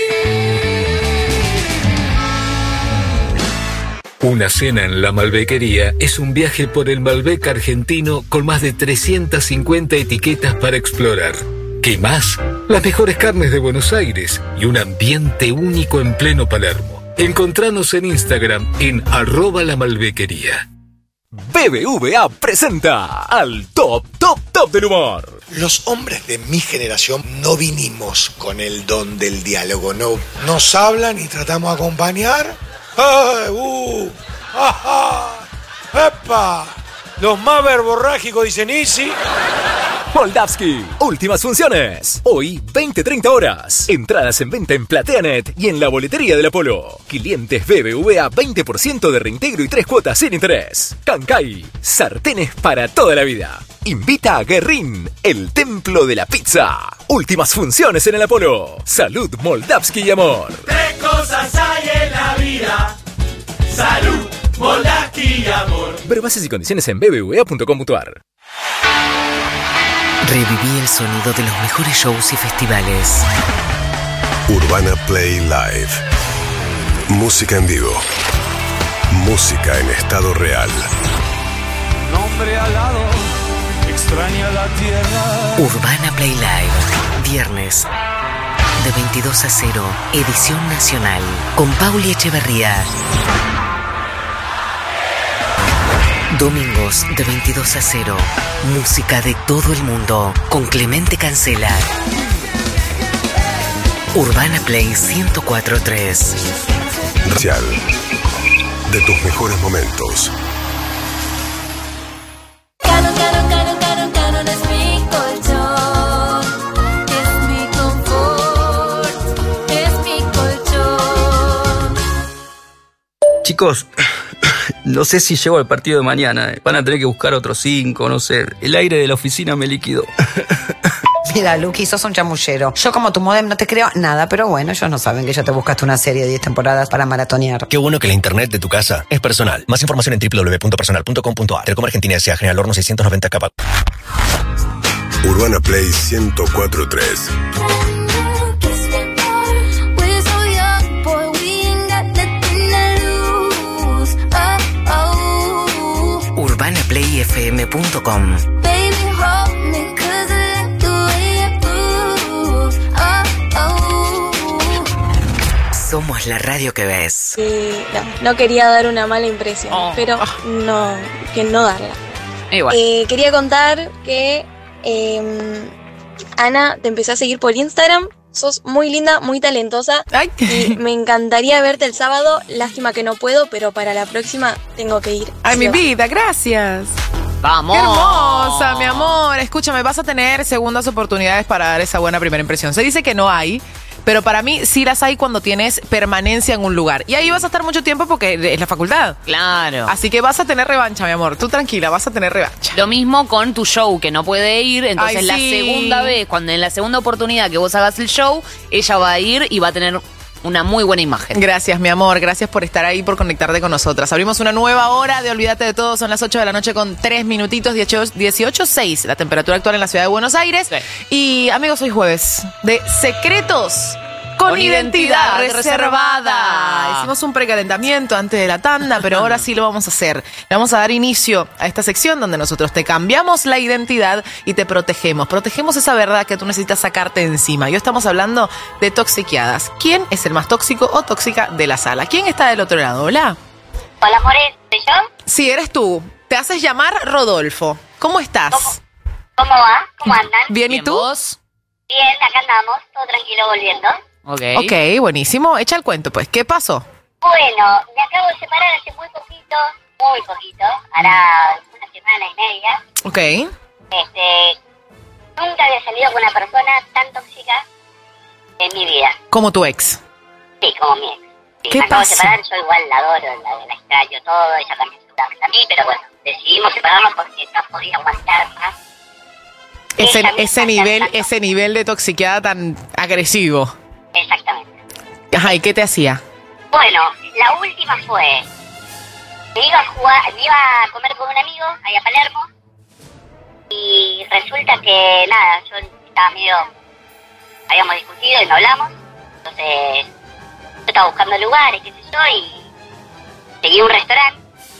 S5: Una cena en la Malbequería es un viaje por el Malbec argentino con más de trescientas cincuenta etiquetas para explorar. ¿Qué más? Las mejores carnes de Buenos Aires y un ambiente único en pleno Palermo. Encontranos en Instagram en arroba la Malbequería.
S1: B B V A presenta al top, top, top del humor.
S3: Los hombres de mi generación no vinimos con el don del diálogo, no. Nos hablan y tratamos de acompañar. ¡Ay, uh! ¡Ajá! ¡Epa! Los más verborrágicos dicen Easy.
S1: Moldavsky, últimas funciones. Hoy, veinte a treinta horas. Entradas en venta en PlateaNet y en la boletería del Apolo. Clientes B B V A, veinte por ciento de reintegro y tres cuotas sin interés. Cancay, sartenes para toda la vida. Invita a Guerrín, el templo de la pizza. Últimas funciones en el Apolo. Salud, Moldavsky y amor.
S15: Tres cosas hay en la vida: salud, Moldavsky y amor.
S1: Ver bases y condiciones en b b v a punto com punto a r.
S8: Reviví el sonido de los mejores shows y festivales.
S7: Urbana Play Live. Música en vivo. Música en estado real.
S15: Nombre alado, extraña la tierra.
S8: Urbana Play Live. Viernes de veintidós a cero. Edición nacional. Con Pauli Echeverría. Domingos de veintidós a cero. Música de todo el mundo con Clemente Cancela. Urbana Play ciento cuatro punto tres.
S7: Real. De tus mejores momentos.
S15: Canon, Canon, Canon, Canon, Canon es mi colchón, es mi confort, es mi colchón.
S6: Chicos, no sé si llego al partido de mañana. eh. Van a tener que buscar otros cinco, no sé. El aire de la oficina me liquidó.
S9: Mira, Luqui, sos un chamullero. Yo como tu modem no te creo nada, pero bueno, ellos no saben que ya te buscaste una serie de diez temporadas para maratonear.
S10: Qué bueno que la internet de tu casa es personal. Más información en doble u doble u doble u punto personal punto com punto a r. Telecom Argentina S A. General Horno seiscientos noventa K.
S7: Urbana Play ciento cuatro punto tres.
S8: urbana play f m punto com. Somos la radio que ves.
S11: Eh, no, no quería dar una mala impresión, pero no, que no darla.
S2: Igual.
S11: Eh, quería contar que eh, Ana, te empecé a seguir por Instagram. Sos muy linda, muy talentosa. Y me encantaría verte el sábado. Lástima que no puedo, pero para la próxima tengo que ir.
S4: Ay,
S11: Sí
S4: mi
S11: o-
S4: vida, gracias.
S2: Vamos.
S4: Qué hermosa, mi amor. Escúchame, vas a tener segundas oportunidades para dar esa buena primera impresión. Se dice que no hay, pero para mí sí las hay cuando tienes permanencia en un lugar. Y ahí vas a estar mucho tiempo porque es la facultad.
S2: Claro.
S4: Así que vas a tener revancha, mi amor. Tú tranquila, vas a tener revancha.
S2: Lo mismo con tu show, que no puede ir. Entonces,
S4: Ay,
S2: la
S4: sí.
S2: segunda vez, cuando en la segunda oportunidad que vos hagas el show, ella va a ir y va a tener una muy buena imagen.
S4: Gracias, mi amor. Gracias por estar ahí, por conectarte con nosotras. Abrimos una nueva hora de Olvídate de Todo. Son las ocho de la noche con tres minutitos, dieciocho seis. La temperatura actual en la ciudad de Buenos Aires.
S2: Sí.
S4: Y, amigos, hoy jueves de Secretos con,
S2: Con
S4: identidad,
S2: identidad
S4: reservada.
S2: reservada.
S4: Hicimos un precalentamiento antes de la tanda, pero ahora sí lo vamos a hacer. Le vamos a dar inicio a esta sección donde nosotros te cambiamos la identidad y te protegemos. Protegemos esa verdad que tú necesitas sacarte de encima. Y hoy estamos hablando de toxiqueadas. ¿Quién es el más tóxico o tóxica de la sala? ¿Quién está del otro lado? Hola.
S14: Hola, More, ¿soy yo?
S4: Sí, eres tú. Te haces llamar Rodolfo. ¿Cómo estás?
S14: ¿Cómo va? ¿Cómo andan?
S4: Bien, ¿y
S2: Bien,
S4: tú?
S2: ¿vos?
S14: Bien, acá andamos, todo tranquilo volviendo.
S2: Ok.
S4: Ok, buenísimo. Echa el cuento, pues. ¿Qué pasó?
S14: Bueno, me acabo de separar hace muy poquito, muy poquito, hará una semana y media.
S4: Ok.
S14: Este, nunca había salido con una persona tan tóxica en mi vida.
S4: Como tu ex.
S14: Sí, como mi ex. Sí,
S4: ¿Qué
S14: me acabo de
S4: pasa?
S14: separar, yo igual la adoro, la, la extraño todo, ella también seguramente a mí, pero bueno, decidimos separarnos porque no podía aguantar más.
S4: Ese,
S14: Ella misma
S4: ese
S14: está
S4: nivel,
S14: tratando-
S4: ese nivel de toxiqueada tan agresivo.
S14: Exactamente.
S4: Ajá, ¿y qué te hacía?
S14: Bueno, la última fue, me iba a jugar, me iba a comer con un amigo ahí a Palermo y resulta que nada, yo estaba medio, habíamos discutido y no hablamos, entonces yo estaba buscando lugares, qué sé yo, y seguí un restaurante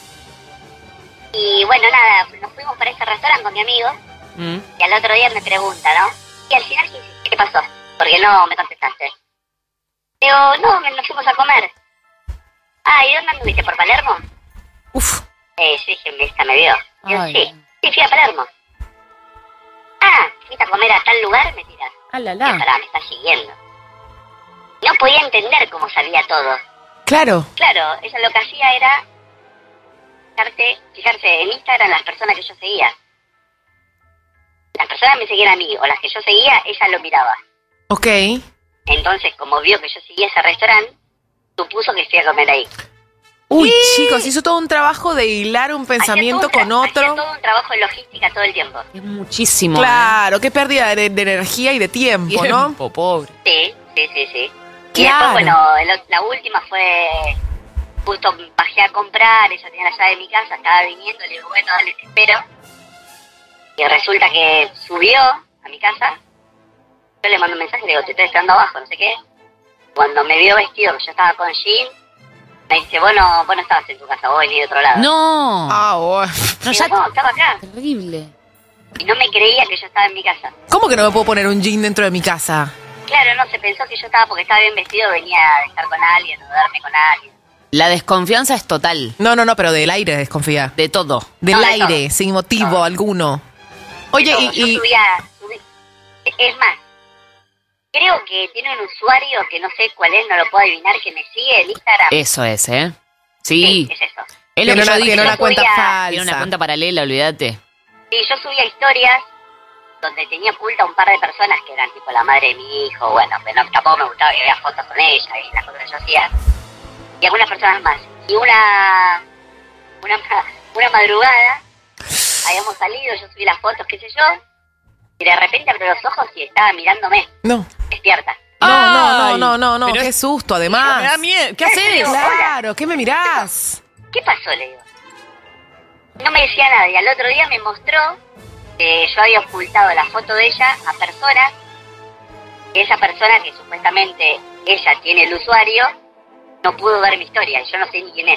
S14: y bueno, nada, nos fuimos para ese restaurante con mi amigo
S2: Mm.
S14: y al otro día me pregunta, ¿no? Y al final, ¿qué hiciste? ¿Qué pasó? Porque no me contestaste. Digo, no, me- nos fuimos a comer. Ah, ¿y dónde anduviste? ¿Por Palermo?
S4: Uf.
S14: Eh, yo dije, esta me vio. Yo,
S2: Ay.
S14: sí, sí, fui a Palermo. Ah, ¿fuiste a comer a tal lugar? Me tira.
S2: Ah, la,
S14: Y
S2: la.
S14: pará, me está siguiendo. No podía entender cómo sabía todo.
S4: Claro.
S14: Claro, ella lo que hacía era fijarse, fijarse en Instagram las personas que yo seguía. Las personas me seguían a mí, o las que yo seguía, ella lo miraba.
S4: Ok.
S14: Entonces, como vio que yo seguía ese restaurante, supuso que fui a comer ahí.
S4: Uy, chicos, hizo todo un trabajo de hilar un pensamiento
S14: Hacía todo un
S4: con
S14: tra- hacía
S4: otro.
S14: todo un trabajo en logística todo el tiempo.
S2: Es muchísimo.
S4: Claro, qué pérdida de, de energía y de tiempo,
S2: ¿eh?
S4: ¿no?
S2: Tiempo, pobre.
S14: Sí, sí, sí, sí. Y
S4: Claro.
S14: después, bueno, el ot- la última fue, justo bajé a comprar, ella tenía la llave de mi casa, estaba viniendo, le digo, bueno, dale, te espero. Y resulta que subió a mi casa, yo le mando un mensaje, le digo, te estoy esperando abajo, no sé qué. Cuando me vio vestido, que yo estaba con jean, me dice, bueno, vos no estabas en tu casa, vos venís de otro lado.
S2: No.
S4: Ah, bueno.
S2: No,
S14: Digo,
S2: ya.
S14: no, estaba acá.
S2: Terrible.
S14: Y no me creía que yo estaba en mi casa.
S4: ¿Cómo que no me puedo poner un jean dentro de mi casa?
S14: Claro, no, se pensó que yo estaba porque estaba bien vestido, venía a estar con alguien o darme con alguien.
S2: La desconfianza es total.
S4: No, no, no, pero del aire desconfía.
S2: De todo.
S4: Del
S14: No, de
S4: aire,
S14: todo.
S4: sin motivo
S14: No.
S4: alguno. Oye,
S14: Todo.
S4: y,
S14: Yo
S4: y-
S14: subía, subí- es más, creo que tiene un usuario que no sé cuál es, no lo puedo adivinar, que me sigue en Instagram.
S2: Eso es, ¿eh? Sí.
S14: es eso.
S2: Es lo
S4: tiene
S2: que
S4: una,
S2: yo dije.
S4: tiene una
S14: Yo
S4: cuenta
S14: subía-
S4: falsa.
S2: Tiene una cuenta paralela, olvídate.
S14: Sí, yo subía historias donde tenía oculta un par de personas que eran tipo la madre de mi hijo, bueno, pero no, tampoco me gustaba que vea fotos con ella y las cosas que yo hacía. Y algunas personas más. Y una, una, ma- una madrugada, habíamos salido, yo subí las fotos, qué sé yo, y de repente abro los ojos y estaba mirándome,
S4: No.
S14: despierta.
S4: No, no, no,
S2: Ay,
S4: no, no, no,
S2: pero
S4: qué
S2: es-
S4: susto, además.
S2: Me da miedo. ¿Qué haces?
S14: Digo,
S4: Claro, ¿qué me mirás?
S14: ¿Qué pasó? Le digo. No me decía nada y al otro día me mostró que yo había ocultado la foto de ella a personas, que esa persona que supuestamente ella tiene el usuario, no pudo ver mi historia y yo no sé ni quién es.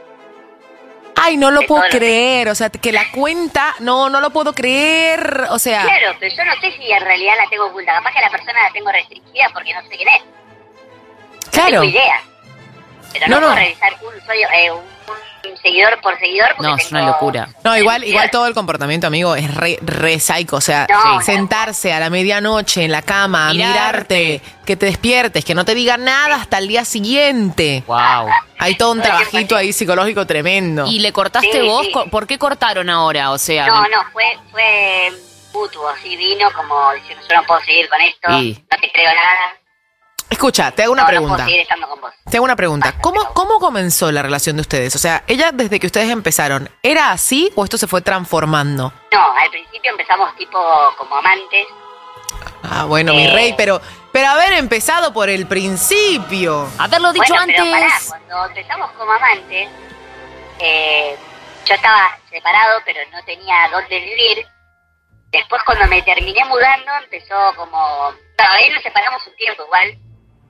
S4: Ay, no lo
S14: De
S4: puedo
S14: todo lo que-
S4: creer, o sea, que la cuenta, no, no lo puedo creer, o sea,
S14: Claro, pero yo no sé si en realidad la tengo oculta. Capaz que la persona la tengo restringida porque no sé quién es. No
S4: claro.
S14: tengo idea. Pero no,
S4: No, no.
S14: puedo revisar un usuario, eh, un, un seguidor por seguidor porque
S2: No, es
S14: tengo...
S2: una locura.
S4: No, igual, igual todo el comportamiento, amigo, es re, re psycho. O sea,
S14: No,
S4: sentarse a la medianoche en la cama, a
S2: Mirarte.
S4: mirarte, que te despiertes, que no te diga nada hasta el día siguiente.
S2: Wow.
S4: Hay todo un trabajito ahí psicológico tremendo.
S2: ¿Y le cortaste
S14: Sí,
S2: vos?
S14: sí.
S2: Co- ¿Por qué cortaron ahora? O sea,
S14: No,
S2: me-
S14: no, fue, fue mutuo, así vino como diciendo yo no puedo seguir con esto,
S2: Sí.
S14: no te creo nada.
S4: Escucha, te hago una
S17: no,
S4: pregunta.
S17: No puedo seguir estando con vos.
S4: Te hago una pregunta. ¿Cómo, ¿Cómo comenzó la relación de ustedes? O sea, ella desde que ustedes empezaron, ¿era así o esto se fue transformando?
S17: No, al principio empezamos tipo como amantes.
S4: Ah, bueno, mi
S17: Eh.
S4: rey, pero pero haber empezado por el principio.
S2: Haberlo dicho
S17: Bueno,
S2: antes.
S17: pero pará, cuando empezamos como amantes, eh, yo estaba separado, pero no tenía dónde vivir. Después, cuando me terminé mudando, empezó como... Claro, ahí nos separamos un tiempo igual.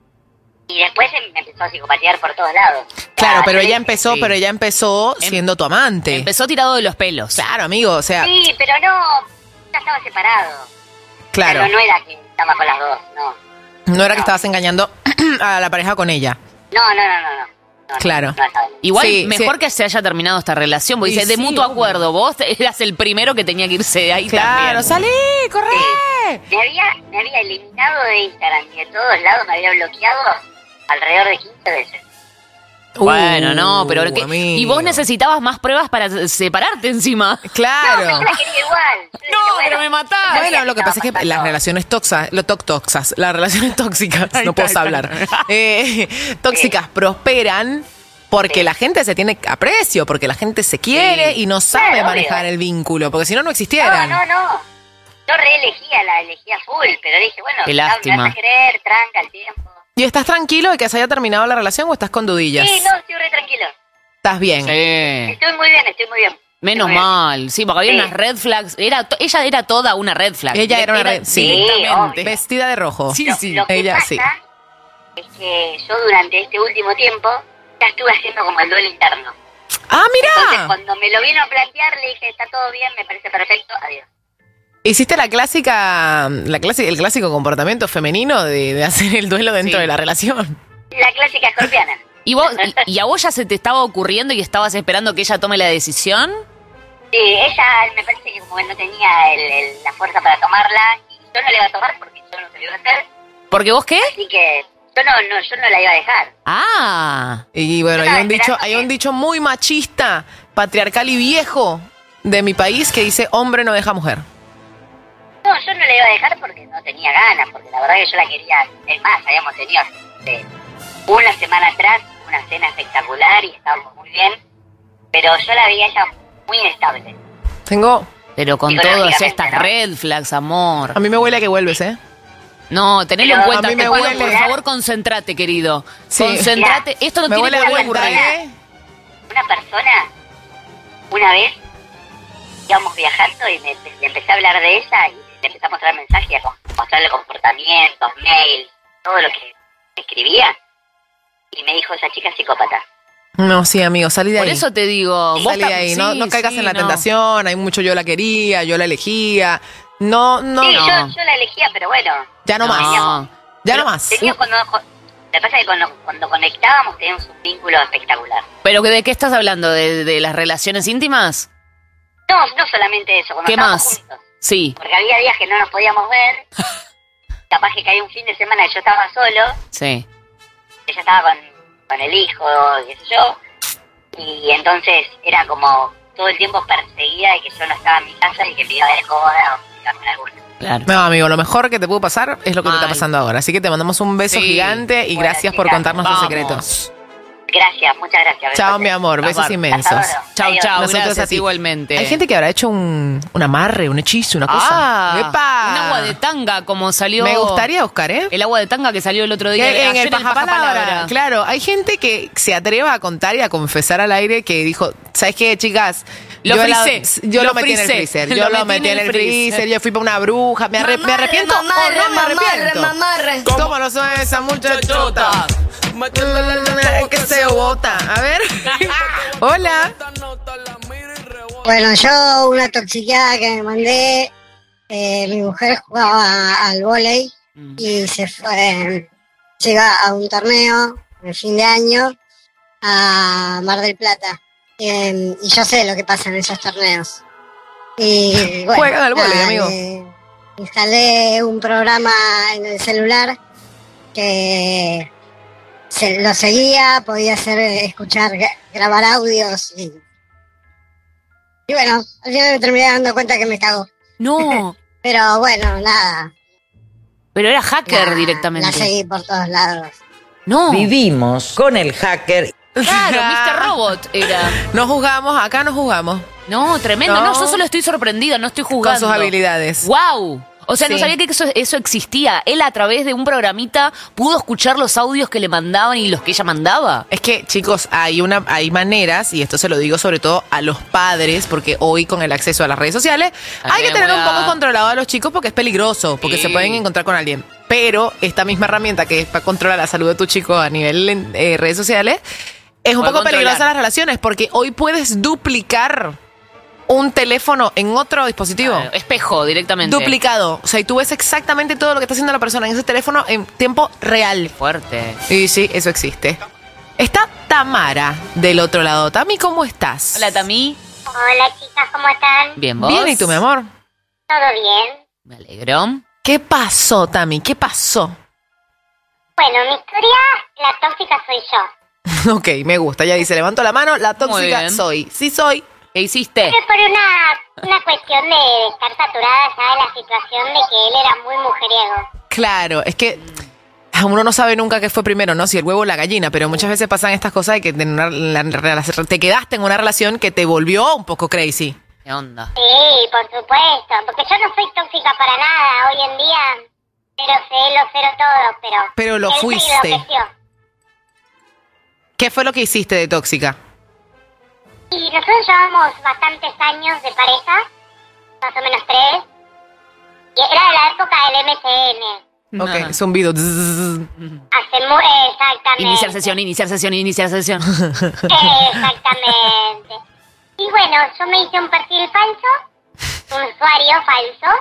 S17: Y después em- me empezó a psicopatear por todos lados.
S4: Claro,
S17: Ah,
S4: pero
S17: yo
S4: ella
S17: le-
S4: empezó,
S2: sí.
S4: pero ella empezó siendo tu amante.
S2: Empezó tirado de los pelos.
S4: Claro, amigo, o sea,
S17: Sí, pero no... Ya estaba separado.
S4: claro.
S17: Pero no era que estaba con las dos, no.
S4: No era que estabas engañando a la pareja con ella.
S17: No, no, no, no. no. No,
S4: Claro.
S17: no, no, no.
S2: Igual
S4: Sí,
S2: mejor
S4: sí.
S2: que se haya terminado esta relación, porque
S4: Y
S2: dice, de
S4: sí,
S2: mutuo
S4: obvio.
S2: acuerdo, vos eras el primero que tenía que irse de ahí
S4: Claro,
S2: también.
S4: salí, corre.
S17: Me había, me había eliminado de Instagram y de todos lados me había bloqueado alrededor de quince veces.
S2: Bueno, no, pero
S4: Uh,
S2: ¿qué?
S4: amigo.
S2: Y vos necesitabas más pruebas para separarte encima.
S4: Claro.
S17: No, yo la quería igual. Yo decía,
S2: No,
S17: bueno,
S2: pero me matás.
S4: Bueno, lo que pasa es que las relaciones toxas, lo toc toxas, las relaciones tóxicas, no puedo hablar, eh, tóxicas prosperan porque la gente se tiene aprecio, porque la gente se quiere
S2: Sí.
S4: y no sabe
S17: Claro,
S4: manejar
S17: obvio.
S4: el vínculo, porque si no, no
S17: No,
S4: existieran.
S17: no, no. Yo reelegía, la elegía full, pero dije, bueno,
S2: Qué
S17: ya me
S2: lástima.
S17: vas a querer, tranca el tiempo.
S4: ¿Y estás tranquilo de que se haya terminado la relación o estás con dudillas?
S17: Sí, no, estoy re tranquilo.
S4: ¿Estás bien?
S2: Sí.
S17: Estoy muy bien, estoy muy bien.
S2: Menos
S17: Estoy muy bien.
S2: mal, sí, porque había
S17: Sí.
S2: unas red flags. Era, to- ella era toda una red flag.
S4: Ella era una red, sí,
S2: directamente.
S4: vestida de rojo.
S2: Sí,
S17: Lo,
S2: sí.
S17: lo que
S4: Ella
S17: pasa
S4: sí.
S17: es que yo durante este último tiempo ya estuve haciendo como el duelo interno.
S4: Ah,
S17: Entonces,
S4: mira.
S17: cuando me lo vino a plantear, le dije, está todo bien, me parece perfecto, adiós.
S4: Hiciste la clásica, la clásica, el clásico comportamiento femenino de, de hacer el duelo dentro
S2: Sí.
S4: de la relación.
S17: La clásica escorpiana.
S2: ¿Y, vos, y, y a vos ya se te estaba ocurriendo y estabas esperando que ella tome la decisión?
S17: Sí, ella me parece que como que no tenía el- el- la fuerza para tomarla, y yo no le iba a tomar porque yo no se lo iba a hacer,
S2: ¿Porque vos qué?
S17: así que yo no, no, yo no la iba a dejar.
S2: Ah.
S4: Y bueno, hay
S17: Estaba
S4: un dicho,
S17: esperando
S4: hay
S17: que-
S4: un dicho muy machista, patriarcal y viejo de mi país que dice hombre no deja mujer.
S17: No, yo no la iba a dejar porque no tenía ganas, porque la verdad que yo la quería. Es más, habíamos tenido eh, una semana atrás una cena espectacular y estábamos muy bien, pero yo la veía ella muy inestable.
S4: Tengo,
S2: Pero con
S17: Psicológicamente,
S2: todas estas
S17: ¿no?
S2: red flags, amor.
S4: a mí me huele a que vuelves, ¿eh?
S2: No, tenelo
S17: Pero
S2: en cuenta.
S4: a mí me
S2: Te pido,
S4: huele-
S2: por favor, concentrate, querido.
S4: Sí.
S2: Concentrate. Esto no
S4: Me
S2: tiene
S4: huele
S2: que
S4: a
S2: volver a
S4: vuelta,
S2: ocurrir.
S4: ¿eh?
S17: Una persona, una vez, íbamos viajando y me, le empecé a hablar de ella y le empecé a mostrar mensajes, a mostrarle comportamientos, mails, todo lo que escribía. Y me dijo, esa chica es psicópata.
S4: No, sí, amigo, salí de
S2: Por
S4: ahí.
S2: eso te digo, vos
S4: Salí de
S2: ta-
S4: ahí, no,
S2: sí,
S4: no caigas
S2: sí,
S4: en la
S2: no.
S4: tentación, hay mucho yo la quería, yo la elegía. No, no,
S17: sí,
S4: no.
S17: yo, yo la elegía, pero bueno.
S4: Ya no,
S2: No.
S4: más. Ya no más.
S17: Teníamos cuando, lo que pasa es que cuando, cuando conectábamos teníamos un vínculo espectacular.
S2: ¿Pero que de qué estás hablando? ¿De, de las relaciones íntimas?
S17: No, no solamente eso, cuando
S2: ¿Qué
S17: estábamos
S2: más?
S17: juntos.
S2: Sí,
S17: Porque había días que no nos podíamos ver. Capaz que caía un fin de semana y yo estaba solo.
S2: sí.
S17: Ella estaba con, con el hijo, qué sé yo. Y entonces era como todo el tiempo perseguida de que yo no estaba en mi casa y que me iba de joda o me iba con alguna.
S2: Claro.
S4: No, amigo, lo mejor que te pudo pasar es lo que te está
S2: Mal.
S4: pasando ahora. Así que te mandamos un beso
S2: Sí.
S4: gigante y
S17: Bueno,
S4: gracias por
S17: chicas,
S4: contarnos
S2: vamos.
S4: tus secretos.
S17: Gracias, muchas gracias.
S4: Chao,
S17: besotes.
S4: mi amor, besos
S2: Amor,
S4: inmensos.
S17: hasta ahora.
S2: Chau,
S17: Adiós.
S2: chau,
S4: Nosotros
S2: gracias
S4: a ti.
S2: igualmente.
S4: Hay gente que habrá hecho un, un amarre, un hechizo, una cosa.
S2: Ah,
S4: ¡Epa!
S2: un agua de tanga como salió.
S4: Me gustaría, Oscar, ¿eh?
S2: El agua de tanga que salió el otro día.
S4: Que en
S2: ayer
S4: el pasapalabra. Claro, hay gente que se atreva a contar y a confesar al aire que dijo, ¿sabes qué, chicas?
S2: Lo
S4: yo la-
S2: frisé,
S4: yo lo,
S2: lo
S4: metí en el
S2: frisé,
S4: freezer.
S2: lo
S4: Yo lo metí en el freezer. Yo fui para una bruja. ¿Me, arre- me arrepiento o no me arrepiento? ¿Cómo no son esas muchachotas? Mm, que se bota. A ver. Hola.
S14: Bueno, yo una toxiqueada que me mandé, eh, mi mujer jugaba al vóley y se fue, se iba a un torneo de fin de año a Mar del Plata. Eh, y yo sé lo que pasa en esos torneos. Y bueno,
S4: Juegan al vóley,
S14: nada,
S4: amigo.
S14: le instalé un programa en el celular que se, lo seguía, podía hacer escuchar, gra- grabar audios y, y bueno, al final me terminé dando cuenta que me cagó.
S2: No.
S14: Pero bueno, nada.
S2: Pero era hacker
S14: La-
S2: directamente.
S14: La seguí por todos lados.
S2: No.
S9: Vivimos con el hacker.
S2: Claro, mister Robot era.
S4: No juzgamos, acá no jugamos.
S2: No, tremendo. No,
S4: No.
S2: yo solo estoy sorprendida, no estoy jugando.
S4: Con sus habilidades.
S2: ¡Wow! O sea, no
S4: Sí.
S2: sabía que eso, eso existía. Él a través de un programita pudo escuchar los audios que le mandaban y los que ella mandaba.
S4: Es que, chicos, hay una, hay maneras, y esto se lo digo sobre todo a los padres, porque hoy con el acceso a las redes sociales, hay que
S2: Eh,
S4: tener un
S2: weá.
S4: poco controlado a los chicos porque es peligroso, porque
S2: Sí.
S4: se pueden encontrar con alguien. Pero esta misma herramienta que es para controlar la salud de tu chico a nivel eh, redes sociales, es un
S2: Puede
S4: poco
S2: controlar.
S4: peligrosa las relaciones, porque hoy puedes duplicar un teléfono en otro dispositivo.
S2: Claro, espejo directamente.
S4: Duplicado. O sea, y tú ves exactamente todo lo que está haciendo la persona en ese teléfono en tiempo real.
S2: Fuerte.
S4: Y sí, eso existe. Está Tamara del otro lado. Tami, ¿cómo estás?
S2: Hola, Tami.
S14: Hola chicas, ¿cómo están?
S2: Bien, ¿vos?
S4: Bien, ¿y tú, mi amor?
S14: ¿Todo bien?
S2: Me alegro.
S4: ¿Qué pasó, Tami? ¿Qué pasó?
S14: Bueno, mi historia, la tóxica soy yo.
S4: Ok, me gusta. Ya dice, levanto la mano, la
S2: Muy
S4: tóxica
S2: bien.
S4: soy. Sí soy.
S2: ¿Qué hiciste?
S14: Fue por una, una cuestión de, de estar saturada ya de la situación de que él era muy mujeriego.
S4: Claro, es que uno no sabe nunca qué fue primero, ¿no? Si el huevo o la gallina, pero muchas veces pasan estas cosas de que en una- la- la- te quedaste en una relación que te volvió un poco crazy.
S2: ¿Qué onda?
S14: Sí, por supuesto, porque yo no soy tóxica para nada hoy en día. Cero celo, cero todo, pero...
S4: Pero lo
S14: él se
S4: fuiste.
S14: enloqueció.
S4: ¿Qué fue lo que hiciste de tóxica?
S14: Y nosotros llevamos bastantes años de pareja, más o menos tres, y era de la época del M S N.
S4: Ok, zumbido. Zzz.
S14: Hace muy... Exactamente.
S2: Iniciar sesión, iniciar sesión, iniciar sesión.
S14: Exactamente. Y bueno, yo me hice un perfil falso, un usuario falso,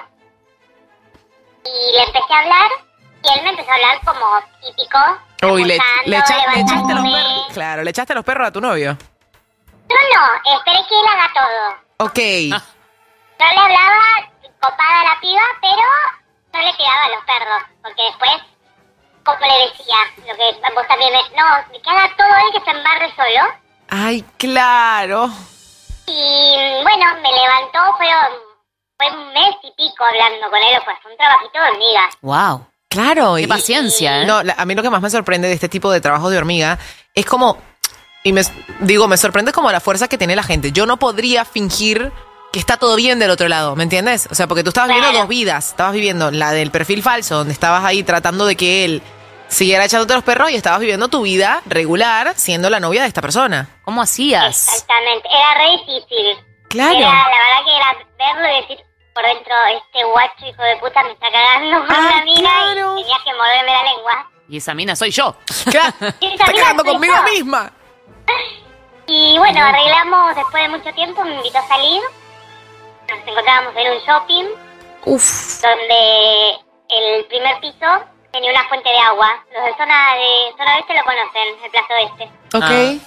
S14: y le empecé a hablar, y él me empezó a hablar como típico,
S4: Uy, le,
S14: abusando,
S4: le, echa- le echaste los
S14: levantándome.
S4: perros. Claro, le echaste los perros a tu novio.
S14: No, no, esperé que él haga todo.
S4: Ok.
S14: Yo le hablaba copada a la piba, pero no le tiraba a los perros, porque después, como le decía, lo que vos también me... No, que haga todo él, que se embarre solo.
S4: Ay, claro.
S14: Y bueno, me levantó, fue, fue un mes y pico hablando con él, pues fue un trabajito de hormiga.
S2: Wow.
S4: Claro.
S2: Qué
S4: y-
S2: paciencia, ¿eh?
S4: No, la- a mí lo que más me sorprende de este tipo de trabajo de hormiga es como, y me digo, me sorprende como la fuerza que tiene la gente. Yo no podría fingir que está todo bien del otro lado, ¿me entiendes? O sea, porque tú estabas viviendo
S14: Claro.
S4: dos vidas. Estabas viviendo la del perfil falso, donde estabas ahí tratando de que él siguiera echándote los perros, y estabas viviendo tu vida regular siendo la novia de esta persona.
S2: ¿Cómo hacías?
S14: Exactamente, era re difícil.
S4: Claro.
S14: Era, la verdad que era verlo y decir por dentro, este guacho hijo de puta me está cagando con
S4: Ah,
S14: una mina,
S4: claro.
S14: y tenía que morderme la lengua.
S2: Y esa mina soy yo.
S4: Claro.
S14: Y esa
S4: Está
S14: mina
S4: quedando
S14: soy
S4: conmigo
S14: yo.
S4: misma.
S14: Y bueno, arreglamos después de mucho tiempo, me invitó a salir. Nos encontrábamos en un shopping
S4: Uf.
S14: donde el primer piso tenía una fuente de agua. Los de zona de zona oeste lo conocen, el Plaza Oeste.
S4: Ok.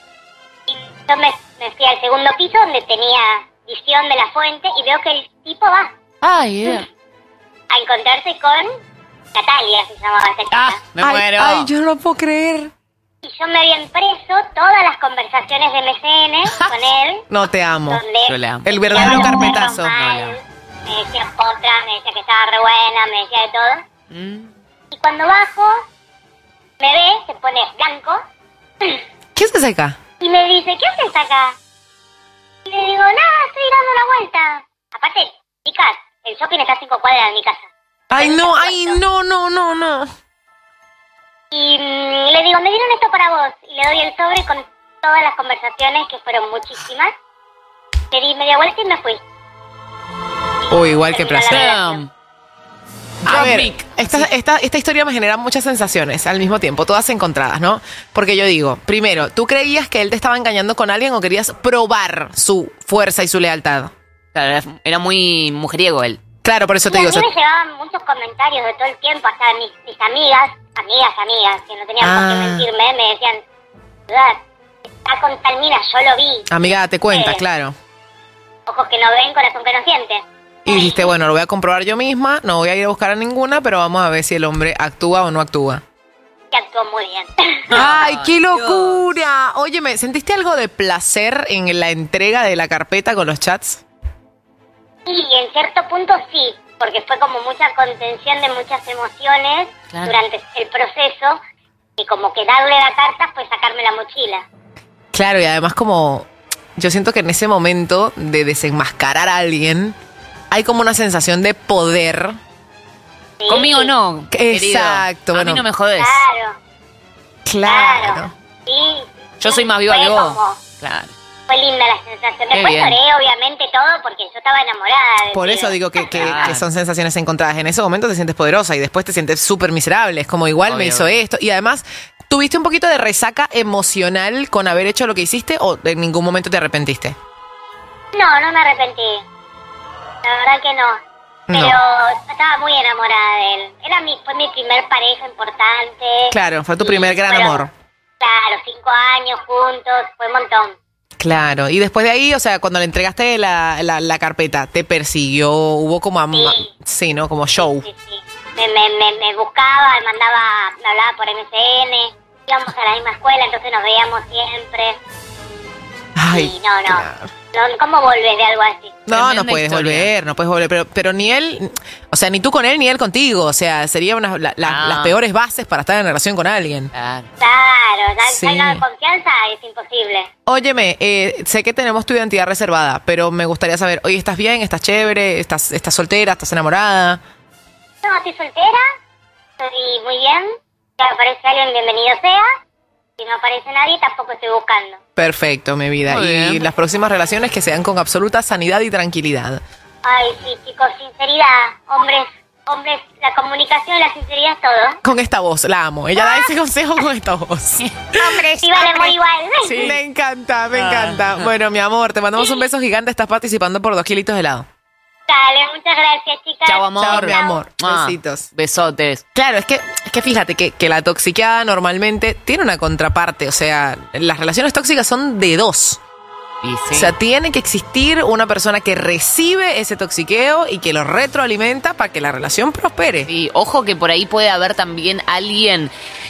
S14: Yo me, me fui al segundo piso donde tenía visión de la fuente y veo que el tipo va
S2: Ay, eh.
S14: a encontrarse con Natalia, se llamaba esta chica.
S2: Ah, me
S4: ay,
S2: muero.
S4: ay, yo no lo puedo creer.
S14: Y yo me había impreso todas las conversaciones de M S N con él,
S4: No, te amo.
S14: donde
S2: Yo le amo.
S4: El verdadero
S14: me hablaba de
S4: carpetazo.
S14: perros mal, me decía otra, me decía que estaba re buena, me decía de todo.
S2: Mm.
S14: Y cuando bajo, me ve, se pone blanco
S4: ¿Qué haces acá?
S14: y me dice, ¿qué haces acá? Y le digo, nada, estoy dando una vuelta. Aparte, chicas, el shopping está a cinco cuadras de mi casa.
S4: Ay, no, ay, no, no, no, no.
S14: Y mm, le digo, me dieron esto para vos. Y le doy el sobre con todas las conversaciones, que fueron muchísimas. Le di media vuelta y me fui.
S4: Uy, igual que
S14: Terminó la
S4: placer.
S14: relación.
S4: A
S2: Drop
S4: ver,
S2: mic.
S4: esta, esta, esta historia me genera muchas sensaciones al mismo tiempo, todas encontradas, ¿no? Porque yo digo, primero, ¿tú creías que él te estaba engañando con alguien o querías probar su fuerza y su lealtad?
S2: Claro, era, era muy mujeriego él.
S4: Claro, por eso te
S14: Y
S4: digo.
S14: a mí
S4: o sea,
S14: me llegaban muchos comentarios de todo el tiempo, hasta mis, mis amigas, amigas, amigas, que no tenían por qué
S4: Ah.
S14: mentirme, me decían, "Verdad, está con tal mina, yo lo vi.
S4: amiga, date cuenta,
S14: Eh.
S4: claro.
S14: Ojos que no ven, corazón que no siente.
S4: Y dijiste, bueno, lo voy a comprobar yo misma, no voy a ir a buscar a ninguna, pero vamos a ver si el hombre actúa o no actúa.
S14: Que actuó muy bien.
S4: ¡Ay, qué locura! Óyeme, ¿sentiste algo de placer en la entrega de la carpeta con los chats?
S14: Y en cierto punto sí, porque fue como mucha contención de muchas emociones
S2: Claro.
S14: durante el proceso, y como que darle la carta fue sacarme la mochila.
S4: Claro, y además como yo siento que en ese momento de desenmascarar a alguien hay como una sensación de poder.
S2: Conmigo no, querido.
S4: Exacto,
S2: A
S4: bueno.
S2: mí no me jodes.
S14: Claro,
S4: Claro.
S14: sí.
S2: Yo soy más viva
S14: Fue
S2: que vos.
S14: como-
S2: Claro.
S14: Fue linda la sensación.
S4: Qué
S14: Después
S4: bien.
S14: lloré, obviamente, todo, porque yo estaba enamorada. de
S4: Por
S14: Pedro.
S4: eso digo que, que- que son sensaciones encontradas. En ese momento te sientes poderosa y después te sientes súper miserable. Es como igual me
S2: Obvio.
S4: hizo esto. Y además, ¿tuviste un poquito de resaca emocional con haber hecho lo que hiciste o en ningún momento te arrepentiste?
S14: No, no me arrepentí. La verdad que no. Pero
S4: No.
S14: estaba muy enamorada de él. Era mi, fue mi primer pareja importante.
S4: Claro, fue tu
S14: Y
S4: primer gran
S14: fueron,
S4: amor.
S14: Claro, cinco años juntos, fue un montón.
S4: Claro. Y después de ahí, o sea, cuando le entregaste la, la, la carpeta, ¿te persiguió? ¿Hubo como... ama- sí, ¿no? Como show.
S14: Me, me, me, me buscaba, me mandaba, me hablaba por M S N. Íbamos a la misma escuela, entonces nos veíamos siempre.
S4: Ay,
S14: Y no, no. no ¿Cómo volvés de algo así?
S4: No, no
S2: Tremenda
S4: puedes
S2: historia.
S4: volver, no puedes volver, pero, pero ni él, o sea, ni tú con él ni él contigo, o sea, serían una- la- la-
S2: Ah.
S4: las peores bases para estar en relación con alguien.
S2: Claro.
S14: Claro, ya
S4: Sí.
S14: ya la confianza es imposible.
S4: Óyeme, eh, sé que tenemos tu identidad reservada, pero me gustaría saber, oye, ¿estás bien? ¿Estás chévere? ¿Estás, estás soltera? ¿Estás enamorada?
S14: No, estoy soltera, estoy muy bien. Si aparece alguien, bienvenido sea. Si no aparece nadie, tampoco estoy buscando.
S4: Perfecto, mi vida.
S2: Muy
S4: y
S2: bien.
S4: las próximas relaciones que sean con absoluta sanidad y tranquilidad.
S14: Ay, sí, chicos, sinceridad. Hombres, hombres, la comunicación, la sinceridad es todo.
S4: Con esta voz, la amo. Ella da ese consejo con esta voz.
S14: Hombres, sí, vale muy igual.
S4: Sí, me encanta, me
S2: Ah.
S4: encanta. Bueno, mi amor, te mandamos un beso gigante. Estás participando por dos kilitos de helado.
S14: Dale, muchas gracias, chicas.
S2: Chao, amor.
S4: Chao, mi amor.
S2: Ah,
S4: Besitos.
S2: Besotes.
S4: Claro, es que, es que fíjate que, que la toxiqueada normalmente tiene una contraparte. O sea, las relaciones tóxicas son de dos.
S2: Y sí.
S4: O sea, tiene que existir una persona que recibe ese toxiqueo y que lo retroalimenta para que la relación prospere.
S2: Y ojo que por ahí puede haber también alguien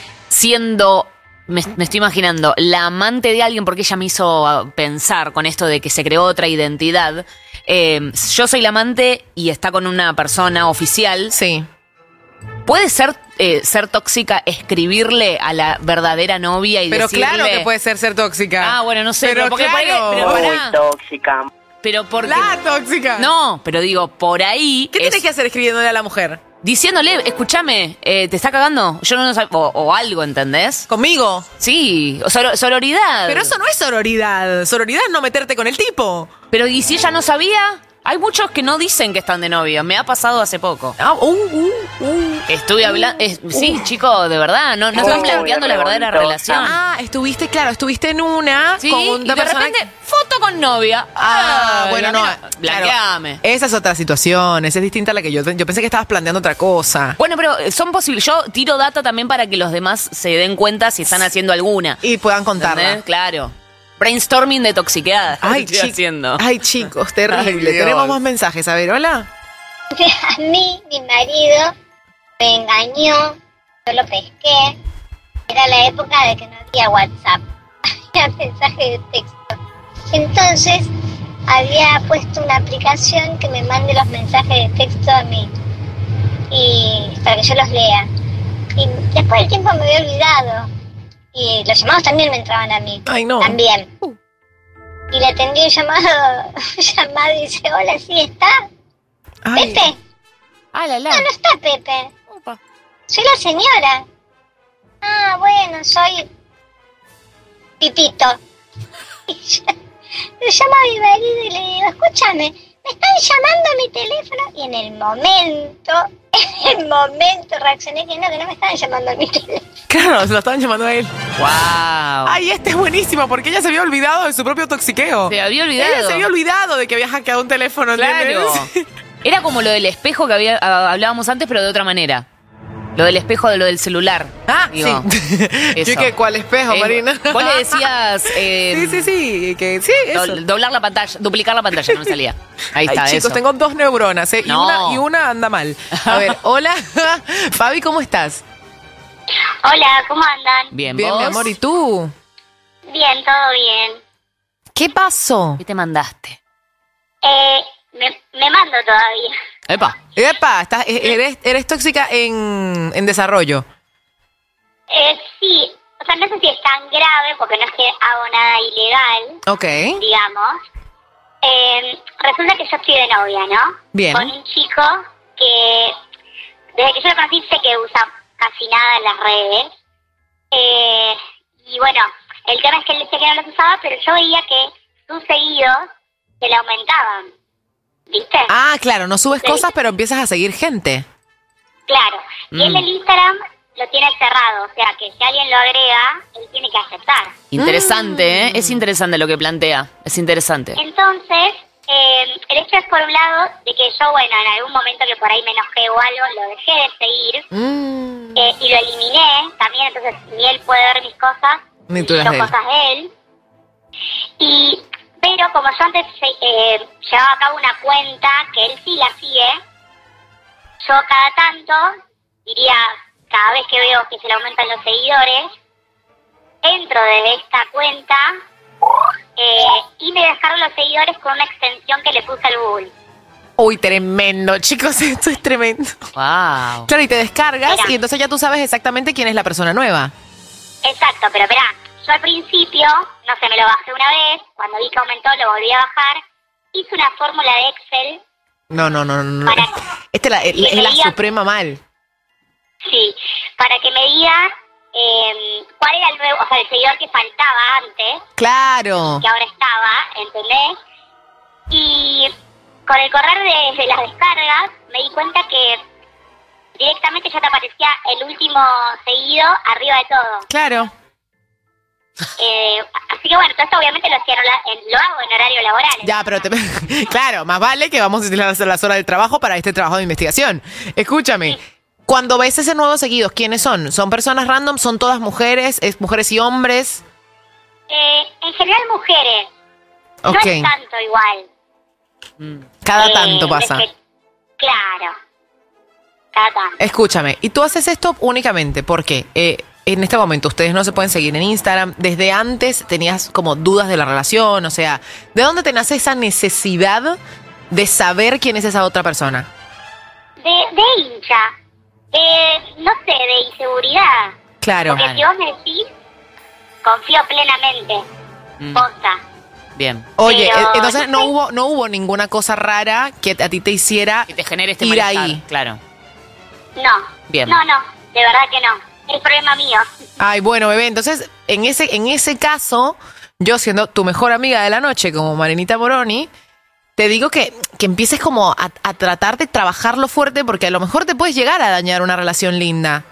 S2: siendo, me, me estoy imaginando, la amante de alguien, porque ella me hizo pensar con esto de que se creó otra identidad. Eh, yo soy la amante y está con una persona oficial.
S4: Sí.
S2: ¿Puede ser eh, ser tóxica escribirle a la verdadera novia y
S4: Pero
S2: decirle...
S4: claro que puede ser ser tóxica.
S2: Ah, bueno, no sé,
S4: Pero
S2: pero, porque por ahí-
S4: claro.
S2: pero
S4: Muy
S2: pará.
S12: tóxica.
S2: Pero porque...
S4: La tóxica.
S2: No, pero digo, por ahí...
S4: ¿Qué
S2: es-
S4: tienes que hacer escribiéndole a la mujer?
S2: Diciéndole, escúchame, eh, ¿te está cagando? Yo no lo sab- o, o algo, ¿entendés?
S4: ¿Conmigo?
S2: Sí, o sor- sororidad.
S4: Pero eso no es sororidad. Sororidad es no meterte con el tipo.
S2: Pero ¿y si ella no sabía? Hay muchos que no dicen que están de novio. Me ha pasado hace poco.
S4: Ah, uh, uh, uh.
S2: Estuve hablando... Sí, chico, de verdad. No, no
S12: Uy,
S2: están planteando la verdadera
S12: revoltosa.
S2: relación.
S4: Ah, estuviste, claro, estuviste en una
S2: Sí,
S4: con
S2: y
S4: una
S2: de
S4: persona...
S2: repente, foto con novia.
S4: Ah, bueno, no.
S2: mira, blanqueame.
S4: Esa es otra situación, esa es distinta a la que yo... Yo pensé que estabas planteando otra cosa.
S2: Bueno, pero eh, son posibles. Yo tiro data también para que los demás se den cuenta si están haciendo alguna.
S4: Y puedan contarla.
S2: ¿Entendés? Claro. Brainstorming de toxiqueada.
S4: Ay,
S2: estoy
S4: chi-
S2: haciendo.
S4: Ay, chicos, terrible.
S2: Ay, Dios.
S4: Tenemos más mensajes. A ver, hola.
S14: A mí, mi marido me engañó, yo lo pesqué. Era la época de que no había WhatsApp, había mensaje de texto. Entonces, había puesto una aplicación que me mande los mensajes de texto a mí, y para que yo los lea. Y después del tiempo me había olvidado. Y los llamados también me entraban a mí.
S4: Ay, no.
S14: También. Y le atendí un llamado, llamado y dice, hola, ¿sí está?
S4: Ay.
S14: ¿Pepe?
S2: Ah, la, la.
S14: No, no está Pepe. Soy la señora. Ah, bueno, soy Pipito. Y yo, le llamo a mi marido y le digo, escúchame, me están llamando a mi teléfono. Y en el momento, en el momento reaccioné que no, que no me estaban llamando a mi teléfono.
S4: Claro, se lo estaban llamando a él.
S2: Wow.
S4: Ay, esta es buenísima porque ella se había olvidado de su propio toxiqueo.
S2: Se había olvidado.
S4: Ella se había olvidado de que había hackeado un teléfono, ¿entiendes?
S2: Claro. Era como lo del espejo que había, ah, hablábamos antes, pero de otra manera. Lo del espejo de lo del celular.
S4: Ah,
S2: Digo,
S4: sí.
S2: eso.
S4: Yo que cuál espejo,
S2: Eh,
S4: Marina.
S2: Vos le decías... eh,
S4: Sí, sí, sí, que sí, eso.
S2: do- doblar la pantalla, duplicar la pantalla, no me salía. Ahí está,
S4: Ay, chicos,
S2: eso.
S4: tengo dos neuronas, ¿eh? Y,
S2: No.
S4: una, y una anda mal. A ver, hola. Fabi, ¿cómo estás?
S14: Hola, ¿cómo andan?
S2: Bien,
S4: Bien,
S2: ¿vos?
S4: mi amor, ¿y tú?
S14: Bien, todo bien.
S4: ¿Qué pasó?
S2: ¿Qué te mandaste?
S14: Eh, me, me mando todavía.
S2: Epa.
S4: Epa, estás, eres, eres tóxica en, en desarrollo.
S14: Eh, sí, o sea, no sé si es tan grave porque no es que hago nada ilegal,
S4: Ok.
S14: digamos. Eh, resulta que yo estoy de novia, ¿no?
S4: Bien.
S14: Con un chico que desde que yo lo conocí sé que usa casi nada en las redes. Eh, y bueno, el tema es que él decía que no los usaba, pero yo veía que sus seguidos se le aumentaban, ¿viste?
S4: Ah, claro, no subes
S14: Sí.
S4: cosas, pero empiezas a seguir gente.
S14: Claro. Y él
S2: Mm.
S14: el Instagram lo tiene cerrado, o sea que si alguien lo agrega, él tiene que aceptar.
S2: Interesante, ¿eh? Es interesante lo que plantea. Es interesante.
S14: Entonces, eh, el hecho es por un lado de que yo, bueno, en algún momento que por ahí me enojé o algo, lo dejé de seguir
S4: Mm.
S14: eh, y lo eliminé también, entonces ni él puede ver mis cosas,
S4: Ni tú
S14: ni
S4: las
S14: yo
S4: de él.
S14: cosas de él. Y, pero como yo antes eh, llevaba a cabo una cuenta que él sí la sigue, yo cada tanto, diría, cada vez que veo que se le aumentan los seguidores, entro desde esta cuenta eh, y me descargo los seguidores con una extensión que le puse al Google.
S4: Uy, tremendo, chicos, esto es tremendo.
S2: Wow.
S4: Claro, y te descargas
S14: Mira.
S4: y entonces ya tú sabes exactamente quién es la persona nueva.
S14: Exacto, pero esperá, yo al principio, no sé, me lo bajé una vez, cuando vi que aumentó lo volví a bajar, hice una fórmula de Excel,
S4: No, no, no, no. no.
S14: Para-
S4: Esta es la, es
S14: que
S4: la
S14: me diga-
S4: suprema mal.
S14: sí, para que me diga eh, cuál era el nuevo, o sea, el seguidor que faltaba antes,
S4: Claro.
S14: que ahora estaba, ¿entendés? Y con el correr de, de las descargas me di cuenta que directamente ya te aparecía el último seguido arriba de todo.
S4: Claro.
S14: Eh, así que bueno, todo esto obviamente lo, hacía en hola- en- lo hago en horario laboral.
S4: Ya, pero te... claro, más vale que vamos a utilizar las horas del trabajo para este trabajo de investigación. Escúchame, cuando ves ese nuevo seguidos, ¿quiénes son? ¿Son personas random? ¿Son todas mujeres? ¿Es mujeres y hombres?
S14: Eh, en general mujeres.
S4: Ok.
S14: No es tanto igual.
S4: Cada
S14: Eh,
S4: tanto pasa.
S14: es que- claro. Cada tanto.
S4: Escúchame, y tú haces esto únicamente porque eh, en este momento ustedes no se pueden seguir en Instagram. Desde antes tenías como dudas de la relación, o sea, ¿de dónde te nace esa necesidad de saber quién es esa otra persona?
S14: De, de hincha. Eh, no sé, de inseguridad.
S4: Claro.
S14: Porque si vos me decís, confío plenamente.
S2: Mm.
S14: Posta.
S2: Bien.
S4: Oye,
S14: Pero,
S4: eh, entonces
S14: no
S4: no
S14: sé.
S4: hubo no hubo ninguna cosa rara que a ti te hiciera
S2: Que te genere este
S4: ir
S2: malestar.
S4: ahí.
S2: Claro.
S14: No.
S2: Bien.
S14: No, no. De verdad que no. Es problema mío.
S4: Ay, bueno, bebé, entonces en ese en ese caso, yo siendo tu mejor amiga de la noche como Marinita Moroni, te digo que, que empieces como a, a tratar de trabajarlo fuerte porque a lo mejor te puedes llegar a dañar una relación linda.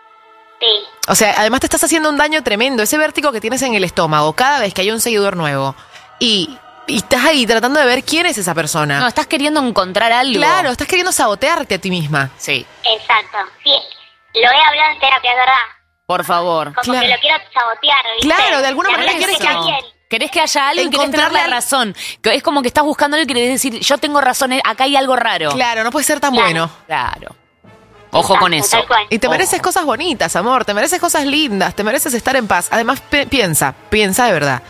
S14: Sí.
S4: O sea, además te estás haciendo un daño tremendo. Ese vértigo que tienes en el estómago cada vez que hay un seguidor nuevo. Y, y estás ahí tratando de ver quién es esa persona.
S2: No, estás queriendo encontrar algo.
S4: Claro, estás queriendo sabotearte a ti misma.
S2: Sí.
S14: Exacto. Sí. Lo he hablado en terapia, es verdad.
S2: Por favor.
S14: Como que lo quiero sabotear, ¿viste?
S4: Claro, de alguna
S14: La
S4: manera
S14: verdad
S4: quieres
S14: que
S4: que-
S14: está bien.
S2: Querés que haya algo y querés tener
S4: Encontrarle
S2: la
S4: al-
S2: razón. Que es como que estás buscando algo y querés decir, yo tengo razón, acá hay algo raro.
S4: Claro, no puede ser tan bueno.
S2: Claro. Ojo con eso.
S4: Y te mereces cosas bonitas, amor. Te mereces cosas lindas. Te mereces estar en paz. Además, pe- piensa, piensa de verdad.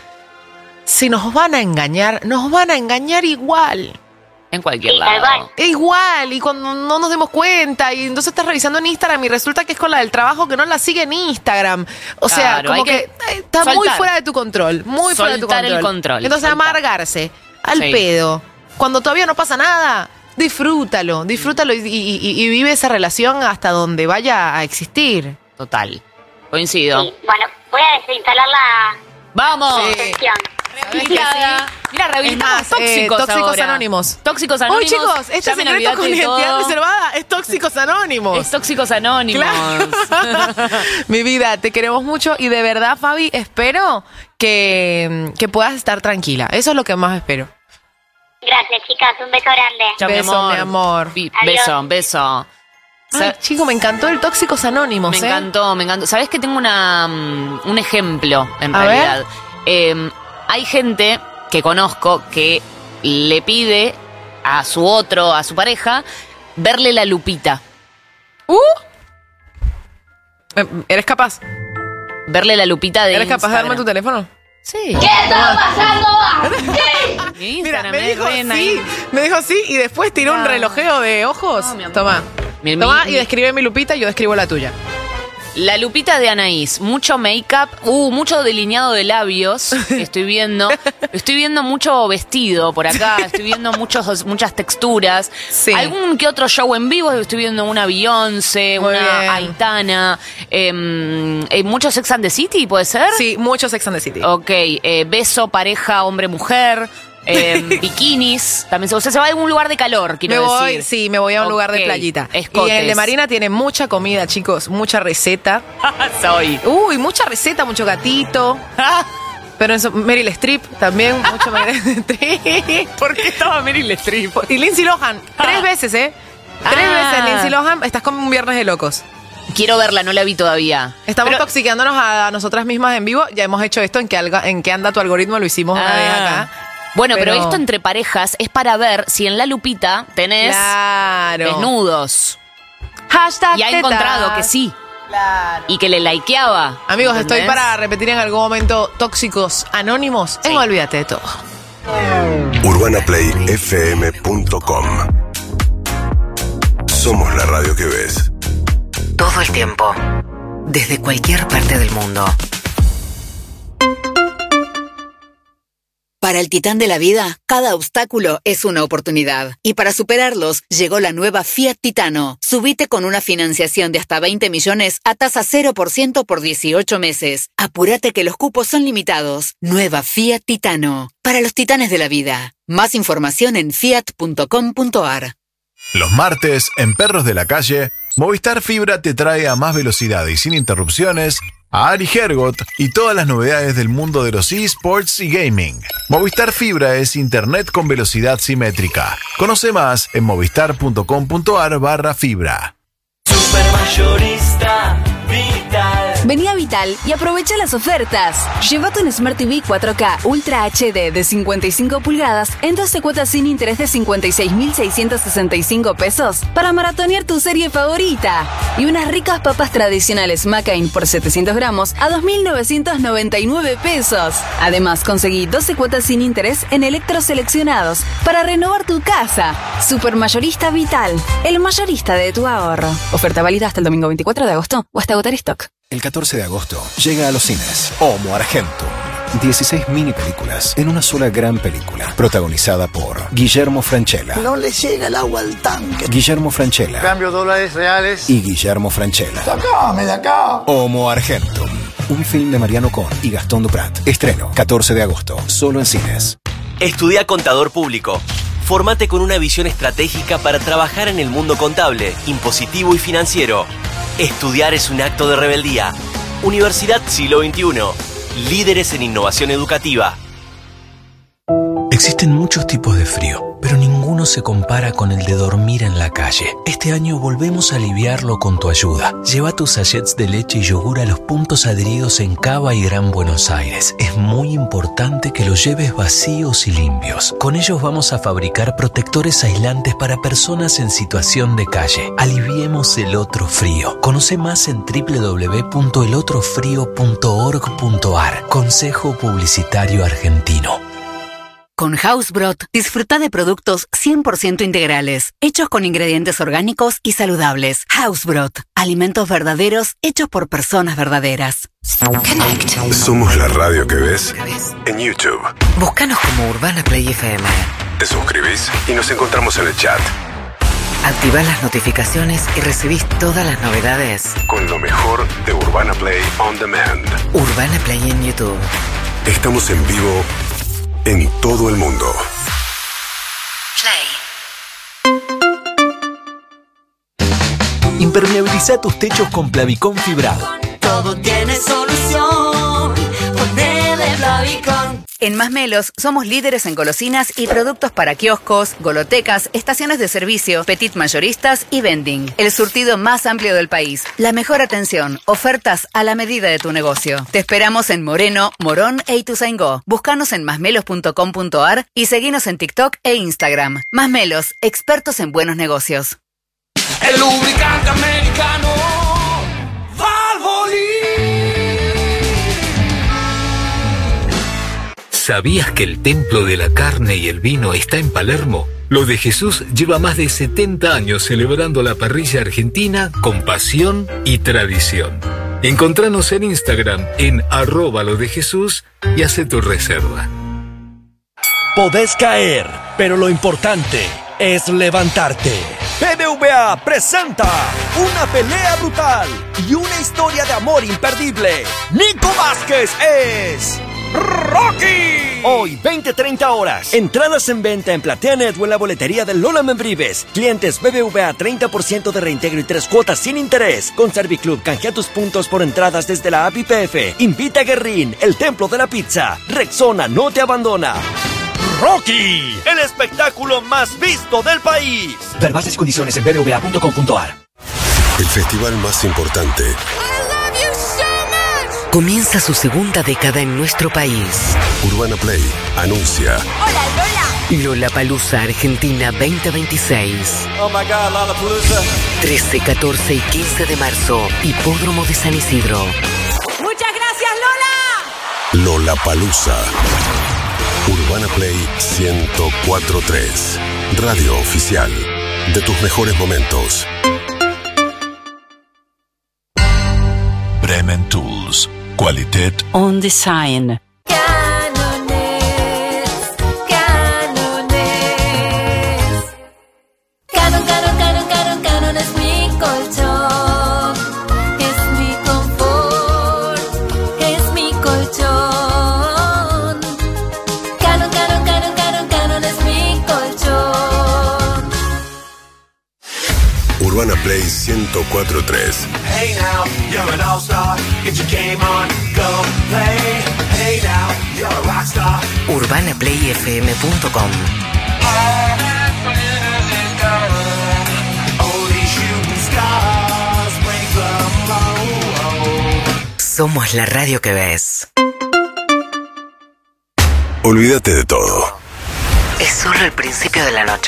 S4: Si nos van a engañar, nos van a engañar igual.
S2: En cualquier
S14: Sí, tal
S2: lado.
S4: E igual, y cuando no nos demos cuenta, y entonces estás revisando en Instagram y resulta que es con la del trabajo que no la sigue en Instagram. O sea,
S2: Claro,
S4: como
S2: hay
S4: que,
S2: que
S4: eh, está muy
S2: soltar.
S4: fuera de tu control, muy fuera de tu
S2: Soltar
S4: control.
S2: el control,
S4: Entonces
S2: soltar.
S4: amargarse al
S2: Sí.
S4: pedo. Cuando todavía no pasa nada, disfrútalo, disfrútalo y, y- y- y vive esa relación hasta donde vaya a existir.
S2: Total. Coincido.
S14: Sí. Bueno, voy a desinstalar la
S2: ¡Vamos!
S14: extensión.
S2: Rehabilitada. Mira, rehabilitamos
S4: Es más, eh,
S2: tóxicos
S4: tóxicos
S2: ahora.
S4: anónimos.
S2: Tóxicos
S4: Uy,
S2: anónimos.
S4: chicos, este
S2: Ya me
S4: secreto
S2: olvidaste
S4: con
S2: de
S4: identidad
S2: todo.
S4: reservada es Tóxicos Anónimos.
S2: Es Tóxicos Anónimos.
S4: Mi vida, te queremos mucho y de verdad, Fabi, espero que, que puedas estar tranquila. Eso es lo que más espero.
S14: Gracias, chicas. Un beso grande.
S2: Chao, mi
S4: Beso,
S2: amor.
S4: mi amor.
S2: Bi-
S14: Adiós.
S2: Beso, beso.
S4: Ay, chico, me encantó el Tóxicos Anónimos,
S2: Me
S4: ¿eh?
S2: encantó, me encantó. ¿Sabés que tengo una, mm, un ejemplo, en
S4: A
S2: realidad? Eh, hay gente que conozco que le pide a su otro, a su pareja, verle la lupita.
S4: Uh. Eh, ¿Eres capaz?
S2: Verle la lupita de
S4: ¿Eres capaz de darme
S2: Instagram.
S4: tu teléfono?
S2: Sí.
S15: ¿Qué está pasando aquí?
S2: Mi
S4: Mira,
S2: Instagram
S4: me
S2: es
S4: dijo
S2: Rena
S4: sí, me dijo sí y después tiró un
S2: Ah.
S4: relojeo de ojos.
S2: No, mi amor.
S4: Toma.
S2: Mi-
S4: Toma
S2: mi-
S4: y describe mi Lupita y yo describo la tuya.
S2: La Lupita de Anaís, mucho make-up, uh, mucho delineado de labios, estoy viendo. Estoy viendo mucho vestido por acá, estoy viendo muchos, muchas texturas.
S4: Sí.
S2: Algún que otro show en vivo, estoy viendo una Beyoncé,
S4: Muy
S2: una
S4: bien.
S2: Aitana, eh, eh, mucho Sex and the City, ¿puede ser?
S4: Sí, mucho Sex and the City.
S2: Ok, eh, beso, pareja, hombre-mujer. Eh, bikinis, también se, o sea, se va a algún lugar de calor, quiero
S4: Me voy,
S2: decir.
S4: sí, me voy a un lugar de
S2: Ok,
S4: playita.
S2: escotes.
S4: Y el de Marina tiene mucha comida, chicos, mucha receta.
S2: Soy.
S4: Uy, mucha receta, mucho gatito. Pero eso, Meryl Streep también, mucho Meryl Streep.
S2: ¿Por qué estaba Meryl Streep?
S4: Y Lindsay Lohan, tres veces, ¿eh? Tres
S2: Ah.
S4: veces Lindsay Lohan, estás como un viernes de locos.
S2: Quiero verla, no la vi todavía.
S4: Estamos
S2: Pero-
S4: toxiqueándonos a nosotras mismas en vivo. Ya hemos hecho esto en que, alga- en que anda tu algoritmo, lo hicimos una
S2: Ah.
S4: vez acá.
S2: Bueno, pero...
S4: Pero-
S2: esto entre parejas es para ver si en la Lupita tenés
S4: Claro.
S2: desnudos.
S4: Hashtag
S2: Y ha
S4: tetas.
S2: encontrado que sí. Y que le likeaba.
S4: Amigos, estoy
S2: ¿entendés?
S4: para repetir en algún momento tóxicos anónimos en Olvídate de todo.
S7: urbana play f m punto com. Somos la radio que ves.
S8: Todo el tiempo. Desde cualquier parte del mundo.
S12: Para el titán de la vida, cada obstáculo es una oportunidad. Y para superarlos, llegó la nueva Fiat Titano. Subite con una financiación de hasta veinte millones a tasa cero por ciento por dieciocho meses. Apúrate que los cupos son limitados. Nueva Fiat Titano. Para los titanes de la vida. Más información en fiat punto com punto a r.
S13: Los martes, en Perros de la Calle, Movistar Fibra te trae a más velocidad y sin interrupciones a Ari Hergot y todas las novedades del mundo de los eSports y gaming. Movistar Fibra es internet con velocidad simétrica. Conoce más en movistar punto com punto a r barra fibra.
S15: Supermayorista Vital.
S16: Vení a Vital y aprovecha las ofertas. Llévate un Smart T V cuatro K Ultra H D de cincuenta y cinco pulgadas en doce cuotas sin interés de cincuenta y seis mil seiscientos sesenta y cinco pesos para maratonear tu serie favorita. Y unas ricas papas tradicionales McCain por setecientos gramos a dos mil novecientos noventa y nueve pesos. Además, conseguí doce cuotas sin interés en electros seleccionados para renovar tu casa. Supermayorista Vital, el mayorista de tu ahorro. Oferta válida hasta el domingo veinticuatro de agosto o hasta agotar stock.
S18: El catorce de agosto llega a los cines Homo Argentum. dieciséis mini películas en una sola gran película, protagonizada por Guillermo Francella.
S19: No le llega el agua al tanque.
S18: Guillermo Francella
S19: Cambio dólares reales.
S18: y Guillermo Francella.
S19: ¡Sacame de acá!
S18: Homo Argentum. Un film de Mariano Con y Gastón Duprat. Estreno catorce de agosto, solo en cines.
S20: Estudia Contador Público. Fórmate con una visión estratégica para trabajar en el mundo contable, impositivo y financiero. Estudiar es un acto de rebeldía. Universidad Siglo veintiuno. Líderes en innovación educativa.
S22: Existen muchos tipos de frío, pero ninguno se compara con el de dormir en la calle. Este año volvemos a aliviarlo con tu ayuda. Lleva tus sachets de leche y yogur a los puntos adheridos en Cava y Gran Buenos Aires. Es muy importante que los lleves vacíos y limpios. Con ellos vamos a fabricar protectores aislantes para personas en situación de calle. Aliviemos el otro frío. Conoce más en doble u doble u doble u punto el otro frío punto org punto a r. Consejo Publicitario Argentino.
S12: Con Hausbrot, disfruta de productos cien por ciento integrales, hechos con ingredientes orgánicos y saludables. Hausbrot, alimentos verdaderos hechos por personas verdaderas.
S8: Connect.
S7: Somos la radio que ves en YouTube.
S8: Búscanos como Urbana Play F M.
S7: Te suscribís y nos encontramos en el chat.
S8: Activás las notificaciones y recibís todas las novedades.
S7: Con lo mejor de Urbana Play On Demand.
S8: Urbana Play en YouTube.
S7: Estamos en vivo en todo el mundo.
S22: Impermeabiliza tus techos con Plavicón fibrado.
S15: Todo tiene solución. Ponele Plavicón.
S12: En Masmelos somos líderes en golosinas y productos para kioscos, golotecas, estaciones de servicio, petit mayoristas y vending. El surtido más amplio del país. La mejor atención, ofertas a la medida de tu negocio. Te esperamos en Moreno, Morón e Ituzaingó. Búscanos en masmelos punto com punto a r y seguinos en TikTok e Instagram. Masmelos, expertos en buenos negocios.
S15: El lubricante americano Valvoline.
S5: ¿Sabías que el templo de la carne y el vino está en Palermo? Lo de Jesús lleva más de setenta años celebrando la parrilla argentina con pasión y tradición. Encontranos en Instagram en arroba lo de Jesús y hace tu reserva.
S21: Podés caer, pero lo importante es levantarte. B B V A presenta una pelea brutal y una historia de amor imperdible. Nico Vázquez es Rocky. Hoy, veinte a treinta horas. Entradas en venta en PlateaNet o en la boletería de Lola Membrives. Clientes B B V A treinta por ciento de reintegro y tres cuotas sin interés. Con Serviclub canjea tus puntos por entradas desde la app I P F. Invita a Guerrín, el templo de la pizza. Rexona no te abandona. Rocky, el espectáculo más visto del país.
S10: Ver bases y condiciones en b b v a punto com punto a r.
S7: El festival más importante.
S8: Comienza su segunda década en nuestro país.
S7: Urbana Play anuncia.
S8: Hola, Lola. Lollapalooza Argentina veinte veintiséis.
S21: Oh my God, Lollapalooza.
S8: trece, catorce y quince de marzo. Hipódromo de San Isidro.
S15: Muchas gracias, Lola.
S7: Lollapalooza. Urbana Play ciento cuatro punto tres. Radio oficial de tus mejores momentos.
S23: Bremen Tools. Qualität
S24: On Design.
S15: Canones, canones. Canon, canon, canon, canon, canon es mi colchón. Es mi confort, es mi colchón. Canon, canon, canon, canon, canon es mi colchón.
S7: Urbana Play ciento cuatro punto tres.
S15: Hey now, you're an all-star. Get your game on, go play. Hey now, you're a rock star.
S8: urbana play f m punto com. Somos la radio que ves.
S7: Olvídate de todo.
S8: Es solo el principio de la noche.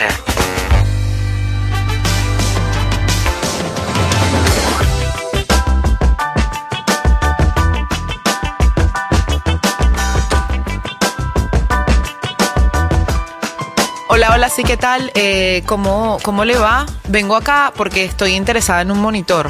S4: Hola, hola, sí, ¿qué tal? Eh, ¿cómo, ¿Cómo le va? Vengo acá porque estoy interesada en un monitor.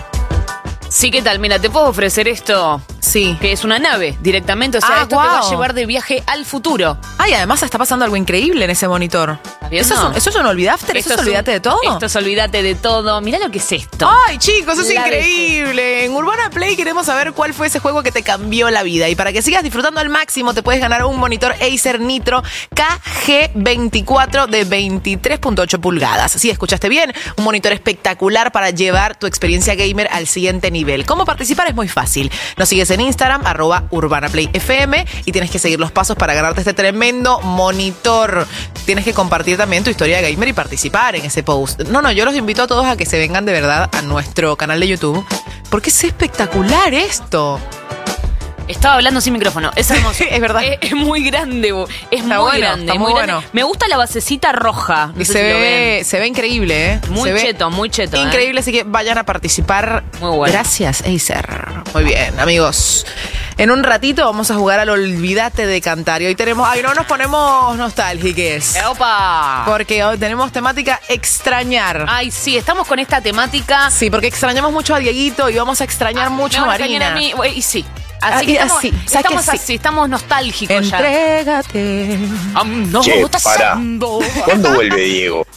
S2: Sí, ¿qué tal? Mira, te puedo ofrecer esto.
S4: Sí.
S2: Que es una nave directamente. O sea,
S4: Ah,
S2: esto te va a
S4: guau.
S2: llevar de viaje al futuro.
S4: Ay, además está pasando algo increíble en ese monitor.
S2: viendo?
S4: ¿Eso es, un, ¿Eso es un Olvid After? ¿Eso es
S2: Esto es
S4: Olvídate
S2: un-
S4: de todo?
S2: Esto es Olvídate de todo. Mirá lo que es esto.
S4: Ay, chicos, es
S2: La
S4: increíble. En Urbana Play queremos saber cuál fue ese juego que te cambió la vida. Y para que sigas disfrutando al máximo, te puedes ganar un monitor Acer Nitro K G veinticuatro de veintitrés punto ocho pulgadas. Sí, escuchaste bien. Un monitor espectacular para llevar tu experiencia gamer al siguiente nivel. ¿Cómo participar? Es muy fácil. Nos sigues en Instagram, arroba Urbana Play F M, y tienes que seguir los pasos para ganarte este tremendo monitor. Tienes que compartir también tu historia gamer y participar en ese post. No, no, yo los invito a todos a que se vengan de verdad a nuestro canal de YouTube, porque es espectacular esto.
S2: Estaba hablando sin micrófono. Es hermoso.
S4: Es verdad.
S2: Es, es muy grande. bo. Es
S4: Está
S2: muy
S4: bueno,
S2: grande.
S4: está
S2: es
S4: muy
S2: muy grande.
S4: bueno.
S2: Me gusta la basecita roja. No
S4: Y
S2: sé
S4: se
S2: si lo
S4: ve,
S2: ven.
S4: se ve increíble, ¿eh?
S2: Muy
S4: Se ve
S2: cheto, muy cheto. ¿eh?
S4: Increíble, así que vayan a participar.
S2: Muy bueno.
S4: Gracias, Acer. Muy bien, amigos. En un ratito vamos a jugar al Olvídate de Cantar. Y hoy tenemos... Ay, no nos ponemos nostálgiques.
S2: ¡Opa!
S4: Porque hoy tenemos temática extrañar.
S2: Ay, sí, estamos con esta temática.
S4: Sí, porque extrañamos mucho a Dieguito y vamos a extrañar mucho
S2: Me
S4: a
S2: van a extrañar
S4: Marina.
S2: a mí. Y sí. Así
S4: Ah,
S2: que
S4: y
S2: estamos,
S4: así, ¿sabes
S2: estamos
S4: que sí?
S2: así, estamos nostálgicos ya.
S4: Entrégate.
S2: No,
S25: Che,
S2: está
S25: pará.
S2: pasando.
S25: ¿Cuándo vuelve Diego?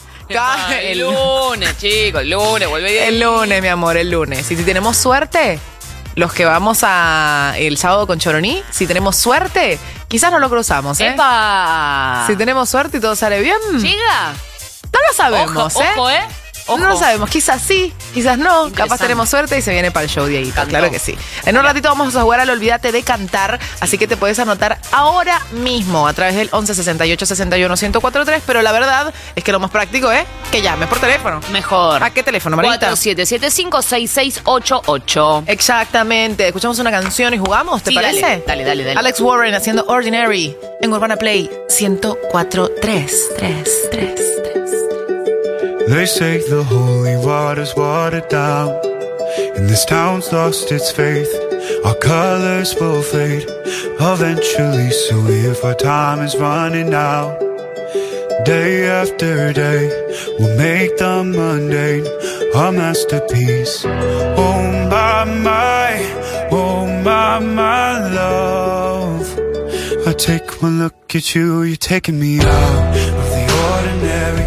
S2: El lunes, chicos, el lunes, vuelve bien.
S4: El lunes, mi amor, el lunes. Y si tenemos suerte, los que vamos a el sábado con Choroní, si tenemos suerte, quizás no lo cruzamos, ¿eh?
S2: ¡Epa!
S4: Si tenemos suerte y todo sale bien.
S2: ¿Llega?
S4: No lo sabemos,
S2: Ojo,
S4: ¿eh?
S2: ojo, ¿eh? Ojo.
S4: No lo sabemos, quizás sí, quizás no. Capaz
S2: Interesante.
S4: tenemos suerte y se viene para el show, Dieguito.
S2: Cantó.
S4: Claro que sí. En un ratito vamos a jugar al Olvídate de Cantar, así que te puedes anotar ahora mismo a través del once sesenta y ocho sesenta y uno ciento cuatro tres, pero la verdad es que lo más práctico es que llames por teléfono.
S2: Mejor.
S4: ¿A qué teléfono, Marita?
S2: cuatro siete siete cinco seis seis ocho ocho.
S4: Exactamente. Escuchamos una canción y jugamos, ¿te
S2: Sí,
S4: parece?
S2: dale, dale, dale, dale.
S4: Alex Warren haciendo Ordinary en Urbana Play ciento cuatro punto tres. tres, tres, tres.
S26: They say the holy water's watered down,
S1: and this town's lost its faith. Our colors will fade eventually, so if our time is running out, day after day, we'll make the mundane a masterpiece. Oh my, my, oh my, my love. I take one look at you, you're taking me out of the ordinary.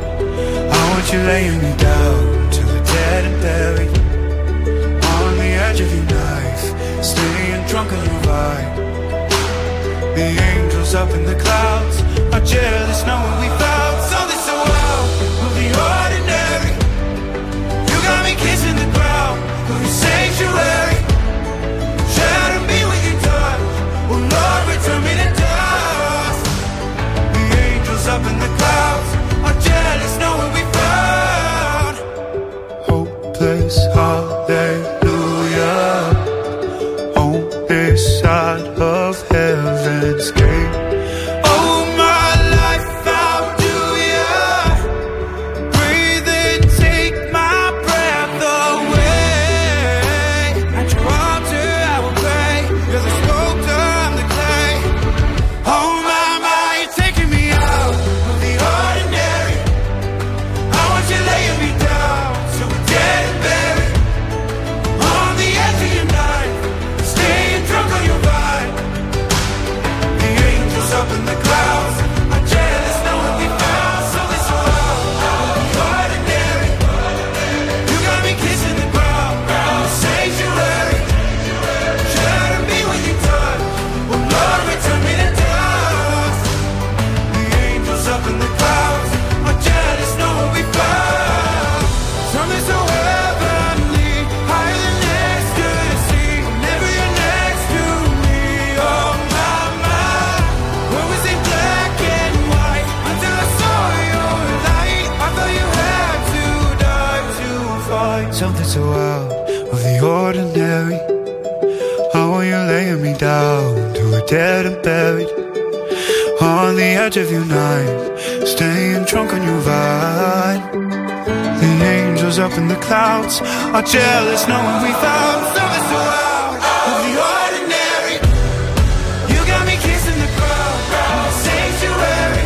S1: I want you laying me down till we're dead and buried. On the edge of your knife, staying drunk on your vibe. The angels up in the clouds are jealous knowing we found something so out of the ordinary. You got me kissing the ground of your sanctuary. Shatter me with your touch, oh Lord, return me to dust. The angels up in the clouds are jealous knowing we found hopeless hallelujah on this side of heaven's gate. Oh my life, how do ya breathe and take my breath away? At your altar I will pray. You're the sculptor, I'm the clay. Oh my, my, you're taking me out of the ordinary. I want you laying me down so we're dead and buried. On the edge of your knife, staying drunk on your vine. The angels up in the clouds are jealous knowing we found something so out of the ordinary. You got me kissing the ground in the sanctuary. Shatter me when you touch, oh Lord, return me to dust. The angels up in the clouds are jealous knowing we found something so heavenly, higher than ecstasy. Whenever you're next to me, oh my, my. When we see black and white, until I saw your light, I thought you had to die to find something so out of the ordinary. How are you laying me down till we're dead and buried? On the edge of your knife, staying drunk on your vine. The angels up in the clouds are jealous knowing we found something so out of the ordinary. You got me kissing the ground in the sanctuary.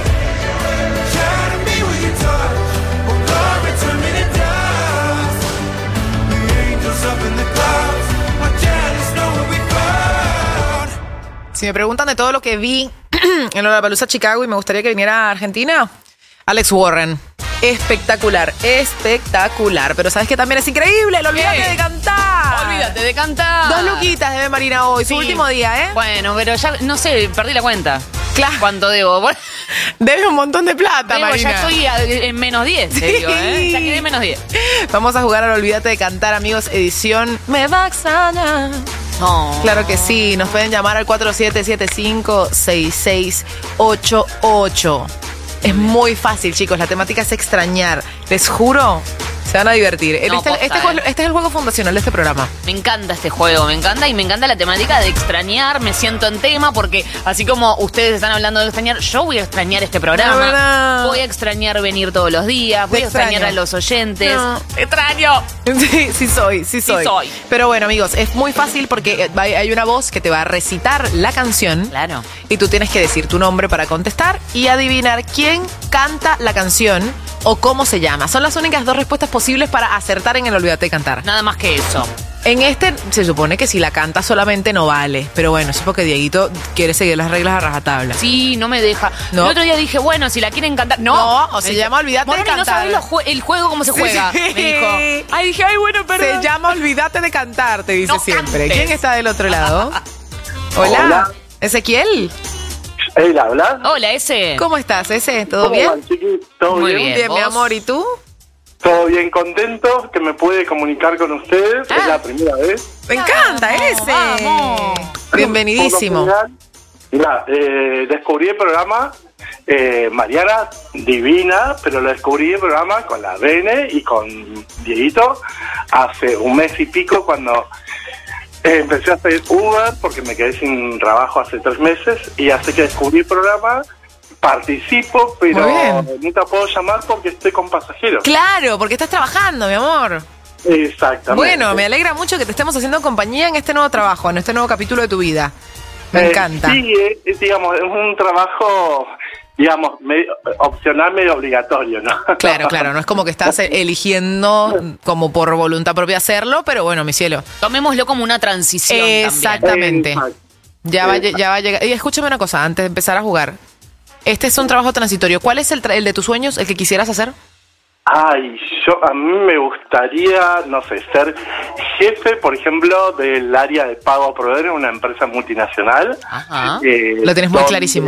S1: Shatter me with your touch, oh Lord, return me to dust. The angels up in the clouds are jealous knowing we found.
S4: Si me preguntan de todo lo que vi en Lollapalooza Chicago y me gustaría que viniera a Argentina, Alex Warren. Espectacular, espectacular. Pero ¿sabes qué también es increíble? ¡El olvídate
S2: ¿Qué?
S4: de cantar!
S2: Olvídate de cantar.
S4: Dos luquitas debe Marina hoy,
S2: Sí.
S4: su último día, ¿eh?
S2: Bueno, pero ya, no sé, perdí la cuenta.
S4: Claro.
S2: ¿Cuánto debo? Bueno,
S4: Debe un montón de plata,
S2: debo,
S4: Marina.
S2: ya estoy a- en menos diez, te digo, ¿eh? Ya quedé en menos diez.
S4: Vamos a jugar al Olvídate de Cantar, amigos, edición Me va a extrañar.
S2: No.
S4: Claro que sí, nos pueden llamar al cuatro siete siete cinco seis seis ocho ocho. Es muy fácil, chicos, la temática es extrañar. Les juro, se van a divertir.
S2: No,
S4: este,
S2: posta,
S4: este,
S2: eh.
S4: juego- este es el juego fundacional de este programa.
S2: Me encanta este juego, me encanta y me encanta la temática de extrañar, me siento en tema porque así como ustedes están hablando de extrañar, yo voy a extrañar este
S4: La
S2: programa,
S4: verdad.
S2: voy a extrañar venir todos los días, voy
S4: Te
S2: a extrañar
S4: extraño.
S2: a los oyentes.
S4: No.
S2: ¡Extraño!
S4: Sí, sí soy, sí soy.
S2: soy.
S4: Pero bueno, amigos, es muy fácil porque hay hay una voz que te va a recitar la canción.
S2: Claro.
S4: Y tú tienes que decir tu nombre para contestar y adivinar quién canta la canción o cómo se llama. Son las únicas dos respuestas posibles para acertar en el Olvídate de Cantar.
S2: Nada más que eso.
S4: En este se supone que si la canta solamente no vale. Pero bueno, eso es porque Dieguito quiere seguir las reglas a rajatabla.
S2: Sí, no me deja.
S4: No.
S2: El otro día dije, bueno, si la quieren cantar. No,
S4: No, o
S2: Me
S4: se
S2: dice,
S4: llama Olvídate de
S2: Moroni, no
S4: Cantar.
S2: sabés lo jue- el juego cómo se
S4: Sí.
S2: juega. Me dijo. Ay, dije, ay, bueno, perdón.
S4: Se llama Olvídate de Cantar, te dice
S2: No
S4: siempre.
S2: cantes.
S4: ¿Quién está del otro lado? Hola.
S3: Hola.
S4: Ezequiel.
S3: ¿Él habla?
S2: Hola, ese.
S4: ¿Cómo estás, ese? ¿Todo
S3: ¿Cómo
S4: bien?
S3: van, chiquis? ¿Todo
S2: Muy
S3: bien?
S2: bien.
S4: Bien, mi
S2: ¿Vos?
S4: amor. ¿Y tú?
S3: Todo bien, contento que me pude comunicar con ustedes.
S2: Ah.
S3: Es la primera vez.
S4: Me encanta ese.
S2: vamos.
S4: Bienvenidísimo.
S3: Por lo general, Mirá, eh, descubrí el programa, eh, Mariana, divina, pero lo descubrí el programa con la Bene y con Dieguito hace un mes y pico cuando eh, empecé a hacer Uber porque me quedé sin trabajo hace tres meses y hace que descubrí el programa, participo, pero
S4: Muy bien.
S3: no te puedo llamar porque estoy con pasajeros.
S4: Claro, porque estás trabajando, mi amor.
S3: Exactamente.
S4: Bueno, me alegra mucho que te estemos haciendo compañía en este nuevo trabajo, en este nuevo capítulo de tu vida. Me
S3: Eh,
S4: encanta.
S3: Sí, eh, eh, digamos, es un trabajo, digamos, medio, opcional, medio obligatorio, ¿no?
S4: Claro, claro, no es como que estás eligiendo como por voluntad propia hacerlo, pero bueno, mi cielo.
S2: Tomémoslo como una transición
S4: Exactamente.
S2: también.
S4: Ya va, a lle- ya va a llegar. Y escúchame una cosa, antes de empezar a jugar. Este es un trabajo transitorio. ¿Cuál es el, tra- el de tus sueños, el que quisieras hacer?
S3: Ay, yo a mí me gustaría, no sé, ser jefe, por ejemplo, del área de pago a proveedores en una empresa multinacional.
S2: Ajá.
S3: Eh,
S4: Lo tienes muy
S3: donde,
S4: clarísimo.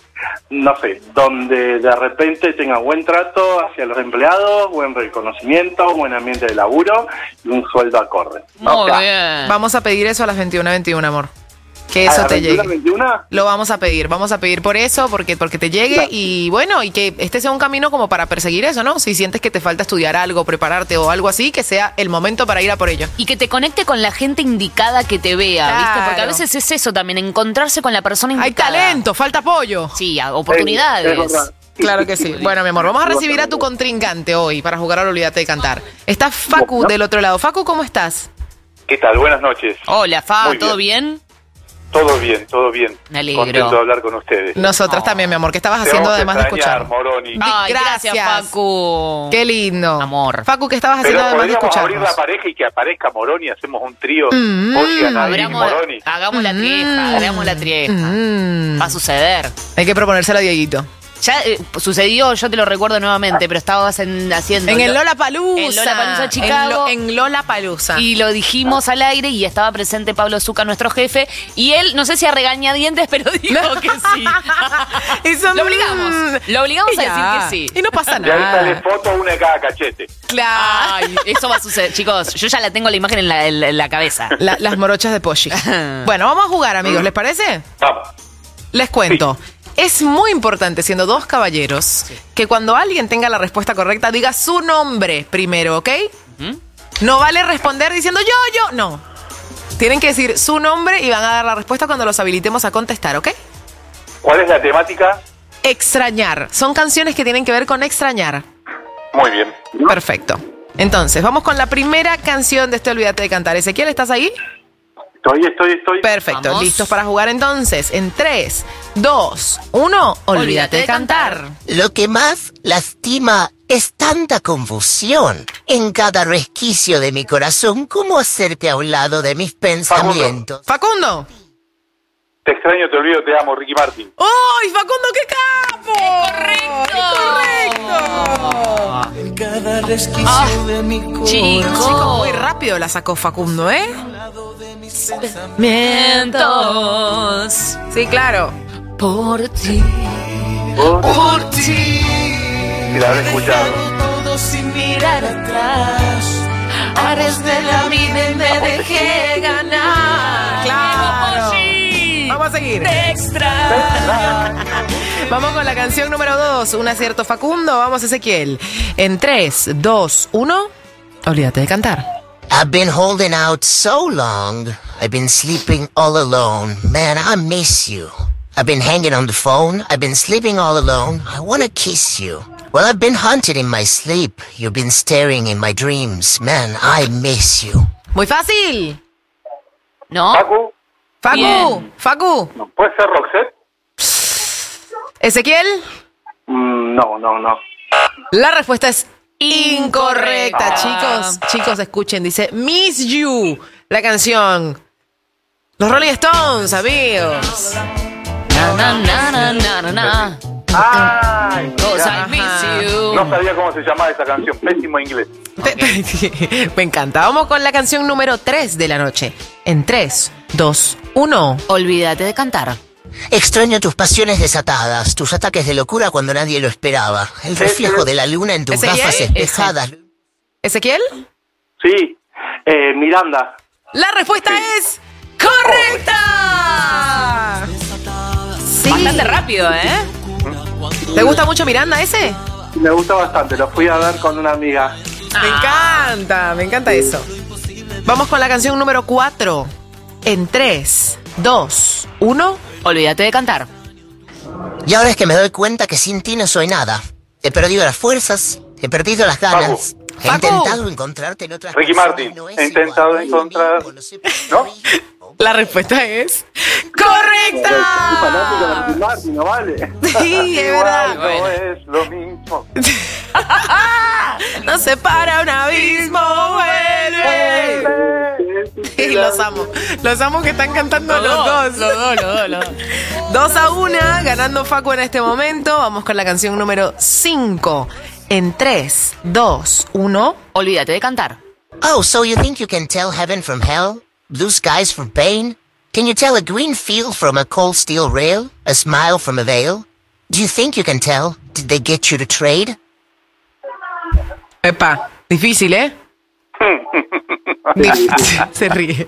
S3: No sé, donde de repente tenga buen trato hacia los empleados, buen reconocimiento, buen ambiente de laburo y un sueldo acorde. O sea,
S4: Vamos a pedir eso a las veintiuna veintiuno, amor. Que
S3: ¿a
S4: eso
S3: las
S4: te
S3: veintiuna,
S4: llegue.
S3: veintiuna?
S4: Lo vamos a pedir, vamos a pedir por eso, porque, porque te llegue y bueno, y que este sea un camino como para perseguir eso, ¿no? Si sientes que te falta estudiar algo, prepararte o algo así, que sea el momento para ir a por ello.
S2: Y que te conecte con la gente indicada que te vea, ¿viste? Porque a
S4: Claro.
S2: veces es eso también, encontrarse con la persona
S4: Hay
S2: indicada.
S4: talento, falta apoyo.
S2: Sí, a- oportunidades.
S3: Es- es verdad.
S4: Claro que sí. Bueno, mi amor, vamos a recibir a tu contrincante hoy para jugar al Olvídate de Cantar. Está Facu del otro lado. Facu, ¿cómo estás?
S6: ¿Qué tal? Buenas noches.
S2: Hola, Fa,
S6: Muy
S2: ¿todo bien?
S6: Todo bien, todo bien.
S2: Me alegro.
S6: Contento de hablar con ustedes.
S4: Nosotras también, mi amor. ¿Qué estabas
S6: Te
S4: haciendo
S6: vamos a
S4: además de
S6: extrañar,
S4: escuchar?
S6: Moroni.
S2: Ay,
S4: Gracias.
S2: gracias, Facu.
S4: Qué lindo.
S2: Amor.
S4: Facu, ¿qué estabas
S6: Pero
S4: haciendo además de
S6: podríamos abrir
S4: escucharnos?
S6: la pareja y que aparezca Moroni, hacemos un trío.
S4: Mm.
S6: Oiga, Nadine y
S2: Abramos-
S6: Moroni.
S2: hagamos la trieja, hagamos la trieja.
S4: Mm.
S2: Va a suceder.
S4: Hay que proponérselo a Dieguito.
S2: Ya eh, sucedió, yo te lo recuerdo nuevamente, pero estabas en- haciendo...
S4: En el Lollapalooza.
S2: En Lollapalooza,
S4: En
S2: Chicago.
S4: Lo- En Lollapalooza.
S2: Y lo dijimos al aire y estaba presente Pablo Zucca, nuestro jefe, y él, no sé si a regañadientes, pero dijo que sí.
S4: Eso,
S2: Lo obligamos, lo obligamos
S4: y
S2: a
S4: ya.
S2: decir que sí.
S4: Y no pasa
S6: Y ahí sale
S4: nada.
S6: foto una de cada cachete.
S4: Claro.
S2: Ay, eso va a suceder, chicos. Yo ya la tengo la imagen en la, en la- en la cabeza.
S4: La- las morochas de Poshi. Bueno, vamos a jugar, amigos. ¿Les parece?
S6: Vamos.
S4: Les cuento. Es muy importante, siendo dos caballeros, que cuando alguien tenga la respuesta correcta, diga su nombre primero, ¿ok? No vale responder diciendo yo, yo. No. Tienen que decir su nombre y van a dar la respuesta cuando los habilitemos a contestar, ¿ok?
S6: ¿Cuál es la temática?
S4: Extrañar. Son canciones que tienen que ver con extrañar.
S6: Muy bien.
S4: Perfecto. Entonces, vamos con la primera canción de este Olvídate de Cantar. Ezequiel, ¿estás ahí?
S3: Estoy, estoy, estoy.
S4: Perfecto.
S2: Vamos.
S4: ¿Listos para jugar entonces? En tres, dos, uno, Olvídate de Cantar.
S11: Lo que más lastima es tanta confusión en cada resquicio de mi corazón. ¿Cómo hacerte a un lado de mis pensamientos?
S4: Facundo.
S6: Te extraño, te olvido, te amo, Ricky Martin.
S4: ¡Ay, Facundo, qué capo! ¡Correcto!
S15: Cada resquicio
S4: Ah,
S15: de mi
S4: Chico,
S15: corazón.
S4: muy rápido la sacó Facundo, ¿eh?
S2: Mientos
S4: Sí, claro.
S2: por ti.
S6: Por ti. Si la habré escuchado.
S15: Todo sin mirar atrás.
S2: Ares de la vida y me dejé ganar.
S4: Claro. Vamos a seguir.
S2: Te extraño.
S4: Vamos con la canción número dos. Un acierto Facundo. Vamos, Ezequiel. En tres, dos, uno. Olvídate de cantar.
S11: I've been holding out so long. I've been sleeping all alone. Man, I miss you. I've been hanging on the phone. I've been sleeping all alone. I want to kiss you. Well, I've been hunted in my sleep. You've been staring in my dreams. Man, I miss you.
S4: Muy fácil.
S2: ¿No?
S6: Facu,
S4: Facu,
S2: Bien.
S4: Facu.
S6: ¿no puede ser Roxette?
S4: Ezequiel.
S3: Mm, no, no, no.
S4: La respuesta es incorrecta,
S2: Incorrecta.
S4: chicos. Chicos, escuchen, dice Miss You, la canción. Los Rolling Stones, amigos.
S2: Na, na, na, na, na, na, na.
S6: Ay,
S2: Cause
S6: mirá.
S2: I miss you.
S6: No sabía cómo se llamaba esa canción. Pésimo inglés.
S4: Me encanta. Vamos con la canción número tres de la noche. En tres, dos, uno.
S2: Olvídate de cantar.
S11: Extraño tus pasiones desatadas, tus ataques de locura cuando nadie lo esperaba. El reflejo de la luna en tus
S4: ¿Ese
S11: gafas
S4: quién?
S11: espejadas.
S4: ¿Ezequiel?
S3: Sí, eh, Miranda.
S4: La respuesta es correcta. Sí.
S2: Bastante rápido, ¿eh?
S4: ¿Te gusta mucho Miranda ese?
S3: Me gusta bastante, lo fui a ver con una amiga.
S4: Me encanta, me encanta eso. Vamos con la canción número cuatro. En tres, dos, uno.
S2: Olvídate de cantar.
S11: Y ahora es que me doy cuenta que sin ti no soy nada. He perdido las fuerzas, he perdido las ganas. He
S4: Facu.
S11: intentado encontrarte en otras
S3: Ricky
S11: personas,
S3: Martin,
S11: no es
S3: he intentado
S11: igual,
S3: encontrar...
S11: no sé
S3: ¿No?
S4: La respuesta es
S3: Soy
S4: ¡correcta!
S3: fanático de Ricky Martin, ¿no vale?
S4: Sí, es verdad.
S3: Igual no es lo mismo.
S4: Nos separa un abismo, vuelve. Y los amo. Los amo que están cantando los,
S2: Los
S4: dos.
S2: dos, los dos, los dos, los dos.
S4: Dos a una, ganando Facu en este momento. Vamos con la canción número cinco. En tres, dos, uno.
S2: Olvídate de cantar.
S11: Oh, so you think you can tell heaven from hell? Blue skies from pain? Can you tell a green field from a cold steel rail? A smile from a veil? Do you think you can tell? Did they get you to trade?
S4: Epa, difícil, ¿eh? Dif- Se ríe.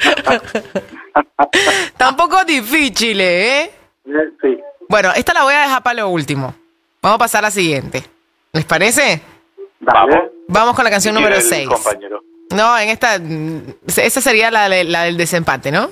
S4: Tampoco difícil, ¿eh?
S3: Sí.
S4: Bueno, esta la voy a dejar para lo último. Vamos a pasar a la siguiente. ¿Les parece?
S3: Vamos.
S4: Vamos con la canción número
S3: ¿Quién es el
S4: seis.
S3: compañero?
S4: No, en esta... mm, esa sería la, de- la del desempate, ¿no?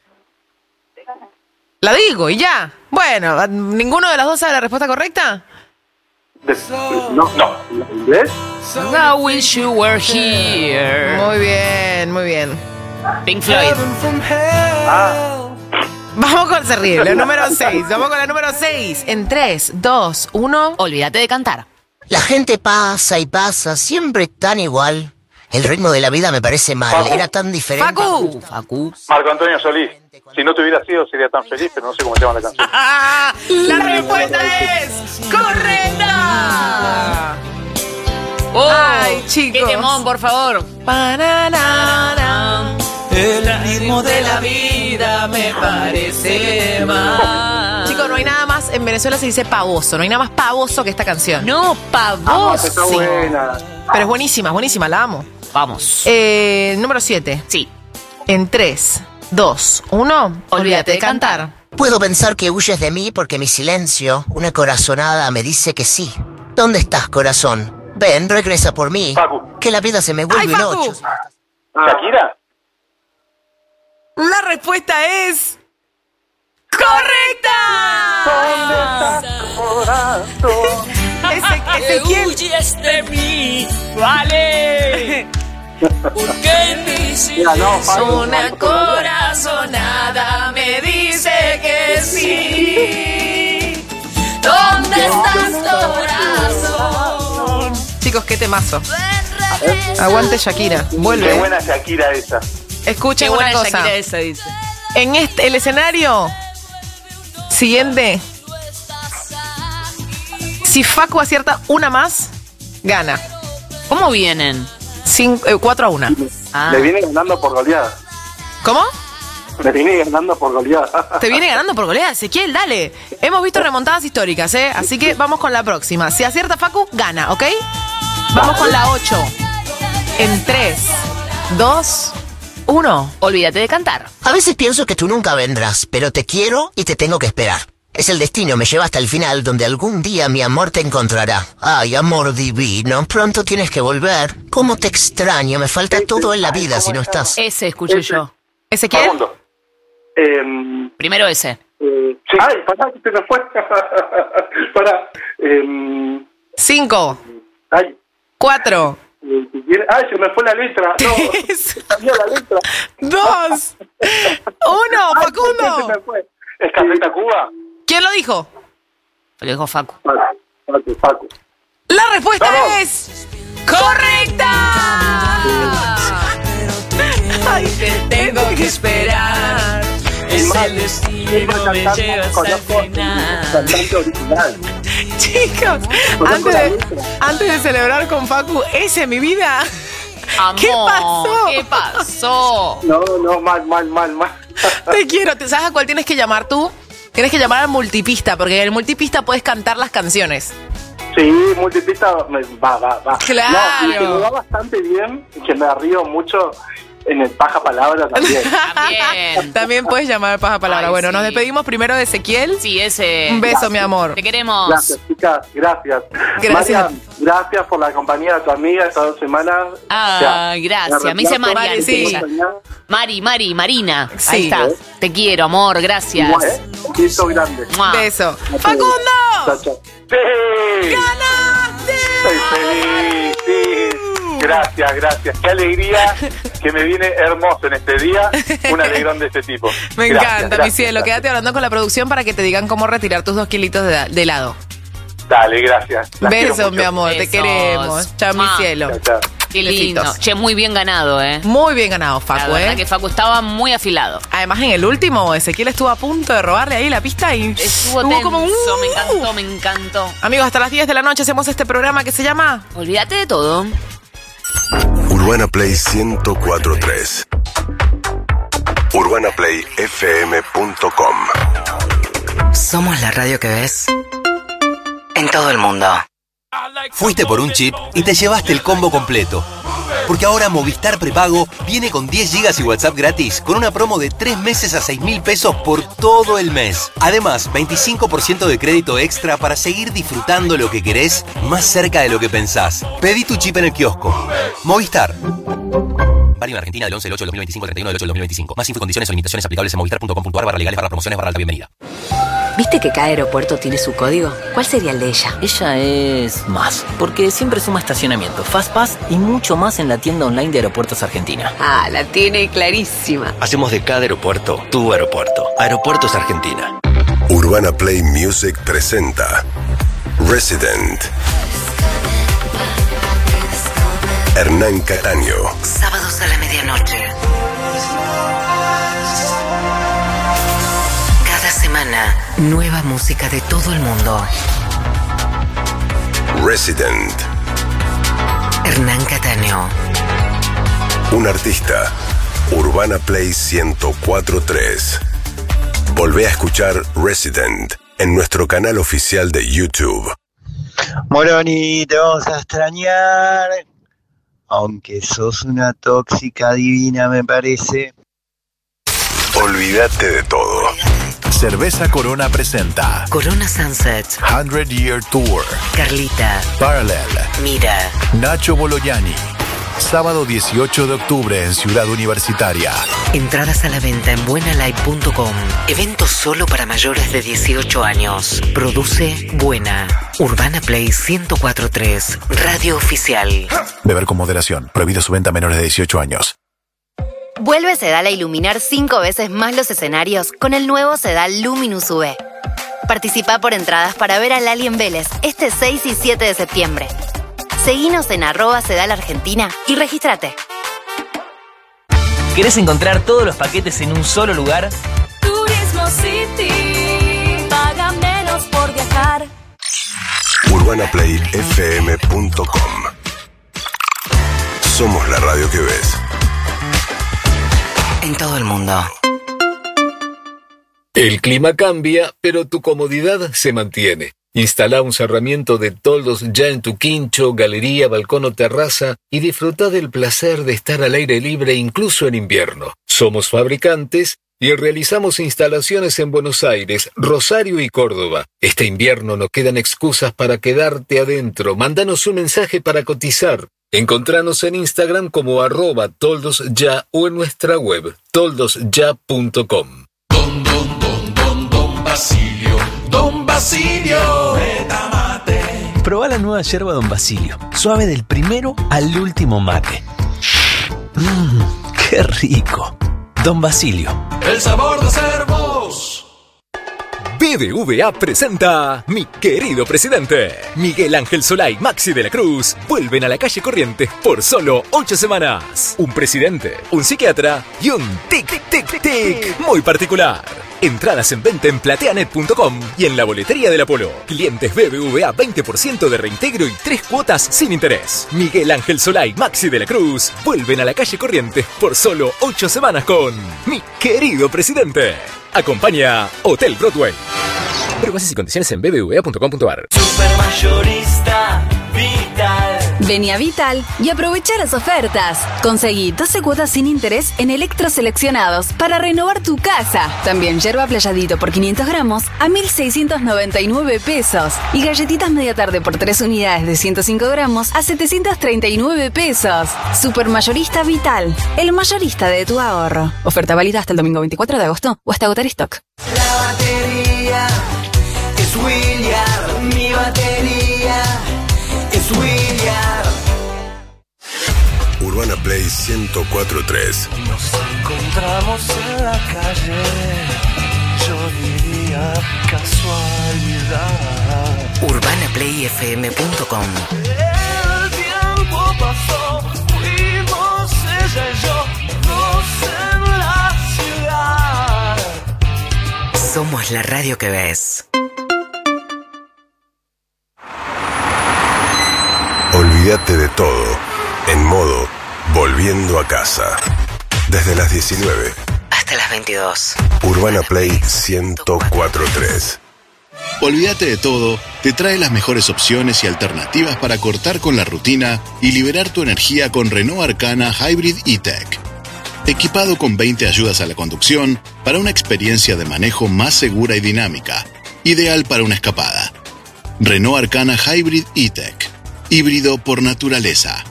S4: La digo y ya. Bueno, ¿ninguno de los dos sabe la respuesta correcta?
S3: De- No, no. ¿Inglés?
S2: I wish you were here.
S4: Muy bien, muy bien.
S2: Pink Floyd.
S3: Ah,
S4: Vamos con se ríe, la número seis. Vamos con la número seis. En tres, dos, uno.
S2: Olvídate de cantar.
S11: La gente pasa y pasa, siempre tan igual. El ritmo de la vida me parece mal,
S3: Facu.
S11: era tan diferente.
S4: ¡Facu!
S2: Facu.
S3: Marco Antonio Solís. Si no te hubiera sido, sería tan feliz, pero no sé cómo se llama la canción.
S4: ¡Ah! La respuesta es correcta.
S2: Oh,
S4: Ay, chicos.
S2: ¡Qué temón, por favor!
S4: Pananana.
S6: El ritmo de la vida me parece mal.
S4: Chicos, no hay nada más. En Venezuela se dice pavoso. No hay nada más pavoso que esta canción.
S2: No, pavoso.
S3: Está buena.
S4: Pero es buenísima, es buenísima, la amo.
S2: Vamos.
S4: Eh, número siete.
S2: Sí.
S4: En tres, dos, uno. Olvídate de cantar.
S11: Puedo pensar que huyes de mí porque mi silencio, una corazonada, me dice que sí. ¿Dónde estás, corazón? Ven, regresa por mí.
S3: Facu.
S11: Que la vida se me vuelve
S4: ¡Ay,
S11: un
S4: Facu!
S11: ocho.
S3: ¿Shakira?
S4: La respuesta es... ¡correcta!
S3: Corazón.
S4: Ese, Ezequiel.
S6: Huyes de mí, vale. Porque mi
S3: Mira, no, Facu.
S4: Una corazonada me dice que sí. ¿Dónde estás, corazón? Chicos, qué temazo. Aguante Shakira.
S3: Qué
S4: Vuelve.
S3: buena Shakira esa.
S4: Escuchen
S2: Qué buena
S4: una cosa.
S2: Shakira esa, dice.
S4: En este, el escenario siguiente, si Facu acierta una más, gana.
S2: ¿Cómo vienen?
S4: Cinco, eh, cuatro a una.
S2: Ah.
S3: Le viene ganando por goleada.
S4: ¿Cómo?
S3: Le viene ganando por goleada.
S4: Te viene ganando por goleada, Ezequiel, dale. Hemos visto remontadas históricas, ¿eh? Así que vamos con la próxima. Si acierta Facu, gana, ¿ok? Vamos con la ocho. En tres, dos, uno.
S2: Olvídate de cantar.
S11: A veces pienso que tú nunca vendrás, pero te quiero y te tengo que esperar. Es el destino, me lleva hasta el final, donde algún día mi amor te encontrará. Ay, amor divino, pronto tienes que volver. ¿Cómo te extraño? Me falta todo en la vida si no estás.
S2: Ese escuché yo.
S4: ¿Ezequiel?
S3: Segundo. Eh,
S2: Primero ese.
S3: eh, Ay, pará, que se me fue. Pará. Eh,
S4: Cinco,
S3: ay,
S4: cuatro,
S3: eh, si quiere- ay, se me fue la letra. No,
S4: tres,
S3: se cambió la letra.
S4: dos, uno.
S3: Ay,
S4: Facundo.
S3: se me fue. ¿Es Café Tacuba?
S4: ¿Quién lo dijo?
S2: Lo dijo Facu.
S3: Paco, Paco, Paco.
S4: La respuesta
S3: ¡Vamos!
S4: es... ¡correcta! Ay, te tengo que esperar.
S6: es el destino me lleva hasta el final.
S3: Cantante original.
S4: Chicos, antes de, antes de celebrar con Facu, ese mi vida.
S2: Amor,
S4: ¿Qué pasó?
S2: ¿Qué pasó?
S3: No, no, mal, mal, mal, mal.
S4: Te quiero. ¿Te sabes a cuál tienes que llamar tú? Tienes que llamar al multipista, porque en el multipista puedes cantar las canciones.
S3: Sí, multipista me- va, va, va.
S4: Claro.
S3: No, y que me va bastante bien y que me río mucho en el paja palabra también.
S2: También.
S4: También puedes llamar paja palabra.
S2: Ay,
S4: bueno,
S2: sí.
S4: nos despedimos primero de Ezequiel.
S2: Sí, ese.
S4: Un beso, mi amor.
S2: Te queremos.
S3: Gracias, chicas, gracias.
S4: Gracias.
S3: Marian, gracias por la compañía de tu amiga estas dos semanas.
S2: Ah, gracias. Me dice Marian.
S4: Mari, sí.
S2: Mari, Mari, Marina.
S4: Sí.
S2: Ahí está. Te quiero, amor. Gracias.
S3: ¿eh? Un beso grande.
S2: Mua.
S4: Beso.
S3: Chao,
S4: ¡Facundo!
S3: chao. ¡Sí!
S4: ¡Ganaste!
S3: Estoy feliz, sí. Gracias, gracias. Qué alegría que me viene hermoso en este día. Un alegrón de este tipo.
S4: Me
S3: Gracias,
S4: encanta,
S3: gracias,
S4: mi cielo.
S3: gracias.
S4: Quédate hablando con la producción para que te digan cómo retirar tus dos kilitos de, de helado.
S3: Dale, gracias. Las quiero
S4: Besos,
S3: mucho.
S4: mi amor. Te
S2: Besos.
S4: queremos. Chao, mi
S2: Mua.
S4: cielo.
S3: Chao, chao.
S2: Qué lindo.
S4: Besitos.
S2: Che, muy bien ganado, ¿eh?
S4: Muy bien ganado,
S2: La
S4: Facu,
S2: verdad
S4: ¿eh?
S2: que Facu estaba muy afilado.
S4: Además, en el último, Ezequiel estuvo a punto de robarle ahí la pista y
S2: Estuvo
S4: hubo
S2: tenso,
S4: como un...
S2: me encantó, me encantó.
S4: Amigos, hasta las diez de la noche hacemos este programa que se llama...
S2: Olvídate de todo.
S7: Urbana Play ciento cuatro punto tres. urbana play f m punto com.
S8: Somos la radio que ves en todo el mundo.
S20: Fuiste por un chip y te llevaste el combo completo. Porque ahora Movistar Prepago viene con diez gigas y WhatsApp gratis con una promo de tres meses a seis mil pesos por todo el mes. Además, veinticinco por ciento de crédito extra para seguir disfrutando lo que querés más cerca de lo que pensás. Pedí tu chip en el kiosco. Movistar. Válido en Argentina del once del ocho del dos mil veinticinco al treinta y uno del ocho del dos mil veinticinco. Más info y condiciones o limitaciones aplicables en movistar punto com punto a r barra legales barra promociones barra alta bienvenida.
S8: ¿Viste que cada aeropuerto tiene su código? ¿Cuál sería el de ella?
S6: Ella es más, porque siempre suma estacionamiento, Fastpass y mucho más en la tienda online de Aeropuertos Argentina.
S8: Ah, la tiene clarísima.
S10: Hacemos de cada aeropuerto tu aeropuerto. Aeropuertos Argentina.
S7: Urbana Play Music presenta Resident. Hernán Cataño.
S8: Sábados a la medianoche. Cada semana, nueva música de todo el mundo.
S7: Resident.
S8: Hernán Cataño.
S7: Un artista. Urbana Play ciento cuatro punto tres. Volvé a escuchar Resident en nuestro canal oficial de YouTube.
S9: Moroni, te vamos a extrañar. Aunque sos una tóxica divina, me parece.
S7: Olvídate de todo.
S13: Cerveza Corona presenta
S8: Corona Sunset.
S13: hundred Year Tour.
S8: Carlita.
S13: Parallel.
S8: Mira.
S13: Nacho Bolognani. Sábado dieciocho de octubre en Ciudad Universitaria.
S8: Entradas a la venta en buena live punto com. Evento solo para mayores de dieciocho años. Produce Buena. Urbana Play ciento cuatro punto tres. Radio oficial.
S13: Beber con moderación. Prohibido su venta a menores de dieciocho años.
S14: Vuelve Sedal a iluminar cinco veces más los escenarios con el nuevo Sedal Luminous U V. Participa por entradas para ver al Alien Vélez este seis y siete de septiembre. Seguinos en arroba Sedal Argentina y regístrate.
S6: ¿Querés encontrar todos los paquetes en un solo lugar?
S15: Turismo City, paga menos por viajar.
S7: urbana play f m punto com. Somos la radio que ves.
S8: En todo el mundo.
S5: El clima cambia, pero tu comodidad se mantiene. Instala un cerramiento de toldos ya en tu quincho, galería, balcón o terraza y disfruta del placer de estar al aire libre incluso en invierno. Somos fabricantes y realizamos instalaciones en Buenos Aires, Rosario y Córdoba. Este invierno no quedan excusas para quedarte adentro. Mándanos un mensaje para cotizar. Encontranos en Instagram como arroba toldosya o en nuestra web toldosya punto com.
S21: Don, don, don, don, don Basilio, don Basilio, mate.
S22: Probá la nueva yerba Don Basilio, suave del primero al último mate. Mmm, qué rico. Don Basilio.
S21: El sabor de ser vos.
S17: B B V A presenta Mi querido presidente. Miguel Ángel Solá y Maxi de la Cruz vuelven a la calle Corrientes por solo ocho semanas. Un presidente, un psiquiatra y un tic tic tic muy particular. Entradas en venta en plateanet punto com y en la boletería del Apolo. Clientes B B V A veinte por ciento de reintegro y tres cuotas sin interés. Miguel Ángel Solá y Maxi de la Cruz vuelven a la calle Corrientes por solo ocho semanas con Mi querido presidente. Acompaña Hotel Broadway. Pero bases y condiciones en b b v a punto com punto a r.
S6: Supermayorista Vital.
S16: Vení a Vital y aprovecha las ofertas. Conseguí doce cuotas sin interés en electroseleccionados para renovar tu casa. También yerba playadito por quinientos gramos a mil seiscientos noventa y nueve pesos. Y galletitas media tarde por tres unidades de ciento cinco gramos a setecientos treinta y nueve pesos. Supermayorista Vital, el mayorista de tu ahorro. Oferta válida hasta el domingo veinticuatro de agosto o hasta agotar stock.
S6: La batería es William, mi batería es William.
S7: Urbana Play ciento cuatro punto tres.
S15: Nos encontramos en la calle, yo diría casualidad.
S8: urbana play f m punto com.
S15: El tiempo pasó, fuimos ella y yo, dos en la ciudad.
S8: Somos la radio que ves.
S7: Olvídate de todo, en modo Volviendo a casa. Desde las diecinueve.
S8: Hasta las veintidós.
S7: Urbana Play ciento cuatro punto tres.
S13: Olvídate de todo, te trae las mejores opciones y alternativas para cortar con la rutina y liberar tu energía con Renault Arcana Hybrid E-Tech. Equipado con veinte ayudas a la conducción para una experiencia de manejo más segura y dinámica, ideal para una escapada. Renault Arcana Hybrid E-Tech. Híbrido por naturaleza.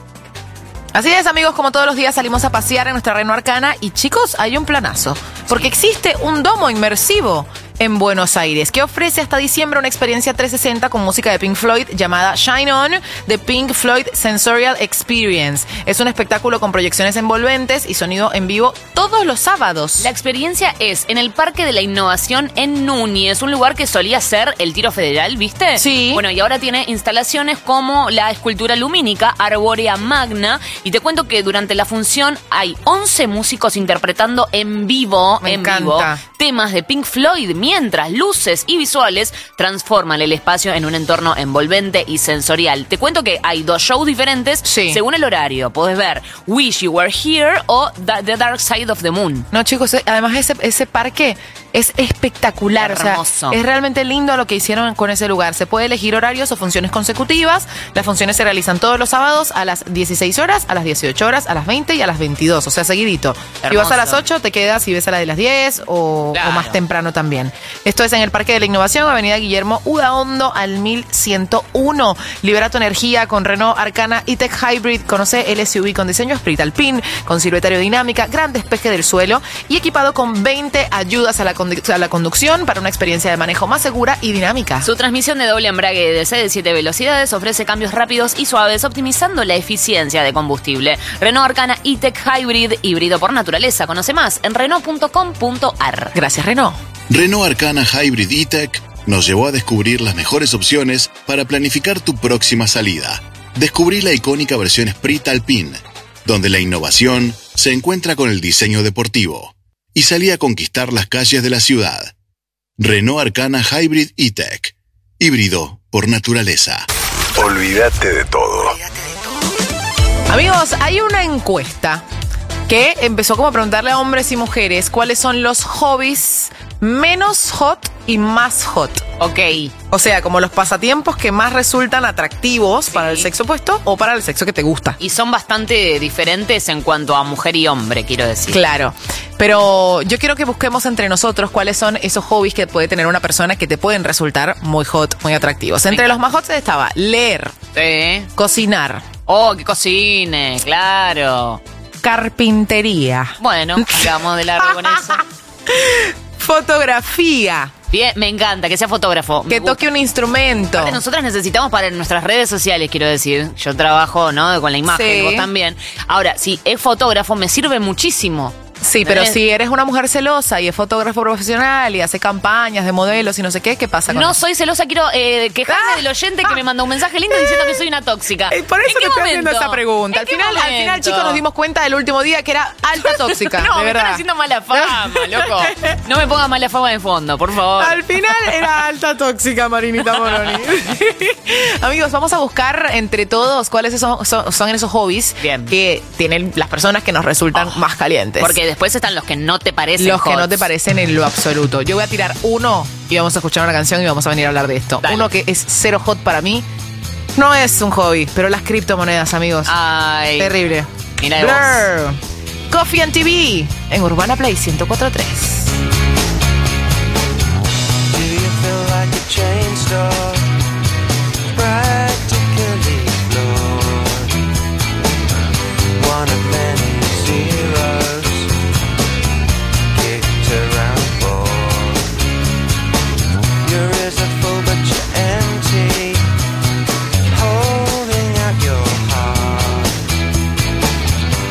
S4: Así es, amigos, como todos los días salimos a pasear en nuestra Renault Arcana y, chicos, hay un planazo. Porque existe un domo inmersivo en Buenos Aires que ofrece hasta diciembre una experiencia trescientos sesenta con música de Pink Floyd llamada Shine On, The Pink Floyd Sensorial Experience. Es un espectáculo con proyecciones envolventes y sonido en vivo todos los sábados.
S2: La experiencia es en el Parque de la Innovación en Núñez, un lugar que solía ser el Tiro Federal, ¿viste?
S4: Sí.
S2: Bueno, y ahora tiene instalaciones como la escultura lumínica Arbórea Magna, y te cuento que durante la función hay once músicos interpretando en vivo,
S4: Me
S2: en
S4: encanta.
S2: vivo, temas de Pink Floyd, mientras luces y visuales transforman el espacio en un entorno envolvente y sensorial. Te cuento que hay dos shows diferentes según el horario. Podés ver Wish You Were Here o The The Dark Side of the Moon.
S4: No, chicos, eh, además ese, ese parque es espectacular.
S2: Hermoso.
S4: O sea, es realmente lindo lo que hicieron con ese lugar. Se puede elegir horarios o funciones consecutivas. Las funciones se realizan todos los sábados a las dieciséis horas, a las dieciocho horas, a las veinte y a las veintidós. O sea, seguidito. Si vas a las ocho, te quedas y ves a la de las diez o,
S2: Claro.
S4: o más temprano también. Esto es en el Parque de la Innovación, Avenida Guillermo Udaondo al mil ciento uno. Libera tu energía con Renault Arcana E-Tech Hybrid. Conoce el S U V con diseño Sprit Alpine, con silueta aerodinámica, gran despeje del suelo y equipado con veinte ayudas a la, condu- a la conducción para una experiencia de manejo más segura y dinámica.
S2: Su transmisión de doble embrague D C de siete velocidades ofrece cambios rápidos y suaves, optimizando la eficiencia de combustible. Renault Arcana E-Tech Hybrid, híbrido por naturaleza. Conoce más en renault punto com punto a r.
S4: Gracias, Renault.
S13: Renault Arcana Hybrid E-Tech nos llevó a descubrir las mejores opciones para planificar tu próxima salida. Descubrí la icónica versión Sprit Alpine, donde la innovación se encuentra con el diseño deportivo, y salí a conquistar las calles de la ciudad. Renault Arcana Hybrid E-Tech, híbrido por naturaleza.
S7: Olvídate de todo.
S4: Amigos, hay una encuesta que empezó como a preguntarle a hombres y mujeres cuáles son los hobbies menos hot y más hot.
S2: Ok.
S4: O sea, como los pasatiempos que más resultan atractivos para el sexo opuesto o para el sexo que te gusta.
S2: Y son bastante diferentes en cuanto a mujer y hombre, quiero decir.
S4: Claro, pero yo quiero que busquemos entre nosotros cuáles son esos hobbies que puede tener una persona que te pueden resultar muy hot, muy atractivos. Entre los más hot estaba leer,
S2: Sí.
S4: cocinar,
S2: Oh, que cocine, claro.
S4: carpintería,
S2: Bueno, acabamos de largo con eso.
S4: fotografía,
S2: Bien, me encanta que sea fotógrafo. Me
S4: que
S2: gusta.
S4: toque un instrumento.
S2: Aparte, nosotras necesitamos para nuestras redes sociales, quiero decir. Yo trabajo, ¿no? Con la imagen,
S4: Sí.
S2: vos también. Ahora, si es fotógrafo, me sirve muchísimo.
S4: Sí, pero
S2: ¿Entendés?
S4: si eres una mujer celosa y es fotógrafo profesional y hace campañas de modelos y no sé qué, ¿qué pasa con
S2: No
S4: eso?
S2: soy celosa, quiero eh, quejarme del oyente que me mandó un mensaje lindo diciendo que soy una tóxica.
S4: Eh, Por eso
S2: ¿En
S4: te
S2: qué
S4: estoy haciendo
S2: momento?
S4: esa pregunta.
S2: ¿En
S4: Al
S2: qué
S4: final, al
S2: momento?
S4: final, chicos, nos dimos cuenta del último día que era alta tóxica,
S2: No,
S4: de
S2: me
S4: verdad.
S2: están haciendo mala fama, loco. No me pongas mala fama de fondo, por favor.
S4: Al final era alta tóxica, Marinita Moroni. Amigos, vamos a buscar entre todos cuáles son, son, son esos hobbies
S2: Bien.
S4: que tienen las personas que nos resultan más calientes.
S2: Porque después están los que no te parecen
S4: los que
S2: hots.
S4: no te parecen en lo absoluto. Yo voy a tirar uno y vamos a escuchar una canción y vamos a venir a hablar de esto.
S2: Dale.
S4: Uno que es cero hot para mí. No es un hobby, pero las criptomonedas, amigos.
S2: Ay.
S4: Terrible.
S2: Mira de vos.
S4: Blur. Coffee and T V en Urbana Play ciento cuatro punto tres.
S15: Do you feel like a chain store? Practically floored. One of many zeros kicked around board. Your ears are full but you're empty. Holding out your heart.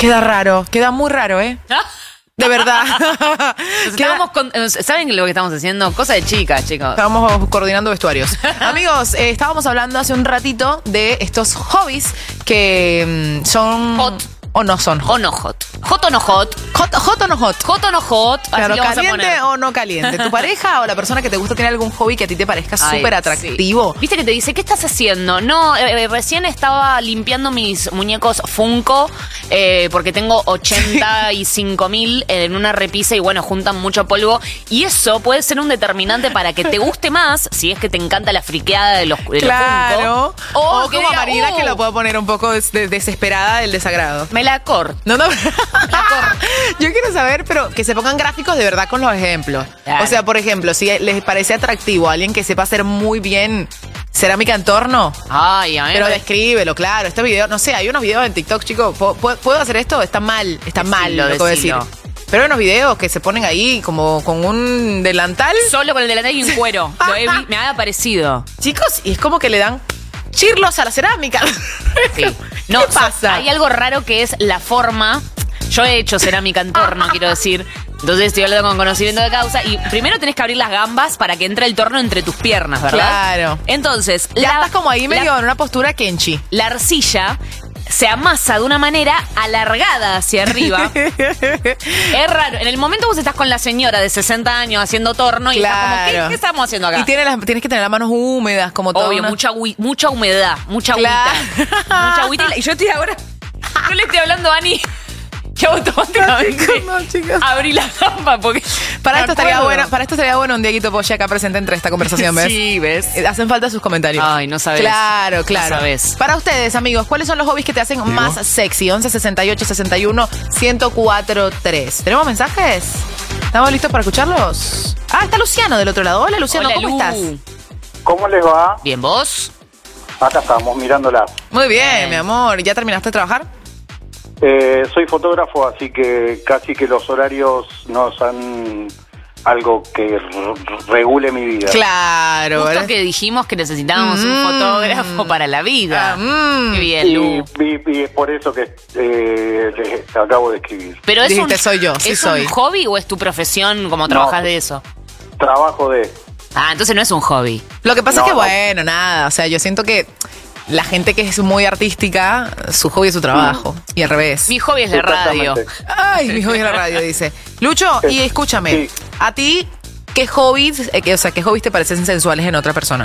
S4: Queda raro, queda muy raro, ¿eh? De verdad.
S2: Nos estábamos con- ¿Saben lo que estamos haciendo? Cosa de chicas, chicos.
S4: Estábamos coordinando vestuarios. Amigos, eh, estábamos hablando hace un ratito de estos hobbies que mm, son...
S2: Hot.
S4: O no son hot.
S2: O no hot. Hot o no hot.
S4: Hot, hot o no hot.
S2: Hot o no hot. Así
S4: Claro,
S2: le vamos a
S4: caliente
S2: poner.
S4: o no caliente. ¿Tu pareja o la persona que te gusta tiene algún hobby que a ti te parezca
S2: Ay,
S4: súper atractivo?
S2: sí. Viste que te dice, ¿qué estás haciendo? No, eh, eh, recién estaba limpiando mis muñecos Funko eh, porque tengo ochenta y cinco mil en una repisa y bueno, juntan mucho polvo. Y eso puede ser un determinante para que te guste más si es que te encanta la friqueada de los, de los
S4: Claro.
S2: Funko.
S4: O,
S2: que
S4: como
S2: diga,
S4: Marina,
S2: "Uh,
S4: que lo puedo poner un poco des- de- desesperada del desagrado.
S2: me la corto.
S4: No, no. Yo quiero saber, pero que se pongan gráficos de verdad con los ejemplos.
S2: Claro.
S4: O sea, por ejemplo, si les parece atractivo a alguien que sepa hacer muy bien cerámica en torno,
S2: Ay, a mí
S4: pero
S2: me-
S4: descríbelo, claro. Este video, no sé, hay unos videos en TikTok, chicos. ¿Puedo, puedo- puedo hacer esto? Está mal, está mal
S2: Decilo,
S4: lo que voy a decir.
S2: decilo.
S4: Pero hay unos videos que se ponen ahí como con un delantal.
S2: Solo con el delantal y un cuero. Lo he vi- me ha aparecido.
S4: Chicos, y es como que le dan chirlos a la cerámica.
S2: Sí. No,
S4: ¿Qué pasa?
S2: Hay algo raro que es la forma. Yo he hecho cerámica en torno, quiero decir. Entonces estoy hablando con conocimiento de causa. Y primero tenés que abrir las gambas para que entre el torno entre tus piernas, ¿verdad?
S4: Claro.
S2: Entonces,
S4: Ya
S2: la-
S4: estás como ahí medio
S2: la-
S4: en una postura Kenchi.
S2: La arcilla se amasa de una manera alargada hacia arriba. Es raro. En el momento vos estás con la señora de sesenta años haciendo torno y estás como, ¿qué,
S4: Claro.
S2: qué estamos haciendo acá?
S4: Y tiene las- tienes que tener las manos húmedas, como todo.
S2: Obvio,
S4: una-
S2: mucha, hui- mucha humedad, mucha
S4: Claro.
S2: agüita. Mucha agüita. Y la- Y yo estoy ahora. Yo le estoy hablando a Ani. Que automáticamente
S4: No, chicos.
S2: abrí la gamba porque.
S4: Para esto,
S2: me
S4: estaría
S2: acuerdo.
S4: bueno, para esto estaría bueno un Dieguito Poche acá presente entre esta conversación, ¿ves?
S2: Sí, ¿ves?
S4: Eh, Hacen falta sus comentarios.
S2: Ay, no sabes.
S4: Claro,
S2: No
S4: claro.
S2: sabes.
S4: Para ustedes, amigos, ¿cuáles son los hobbies que te hacen más sexy? once sesenta y ocho sesenta y uno ciento cuatro tres. ¿Tenemos mensajes? ¿Estamos listos para escucharlos? Ah, está Luciano del otro lado. Hola, Luciano,
S2: Hola,
S4: ¿cómo
S2: Lu.
S4: estás?
S3: ¿Cómo les va?
S2: Bien, ¿vos?
S3: Acá estamos mirándola.
S4: Muy bien, mi amor. ¿Ya terminaste de trabajar?
S3: Eh, soy fotógrafo, así que casi que los horarios no son algo que r- regule mi vida.
S4: Claro.
S2: Justo
S4: ¿verdad?
S2: que dijimos que necesitábamos un
S4: Mm.
S2: fotógrafo para la vida.
S4: Ah, mm.
S2: Qué bien,
S3: Y,
S2: Lu.
S3: y- y es por eso que eh, les acabo de escribir.
S2: Pero es
S4: Dijiste,
S2: un,
S4: soy yo, sí
S2: ¿es
S4: soy.
S2: un hobby o es tu profesión como trabajas de eso?
S3: Trabajo de...
S2: Ah, entonces no es un hobby.
S4: Lo que pasa
S3: No,
S4: es que,
S3: no.
S4: bueno, nada. O sea, yo siento que la gente que es muy artística, su hobby es su trabajo. Y al revés.
S2: Mi hobby es la radio.
S3: Exactamente.
S4: Ay, mi hobby es la radio, dice. Lucho, y escúchame,
S3: Sí.
S4: ¿a ti qué hobbies, eh, que- o sea, qué hobbies te parecen sensuales en otra persona?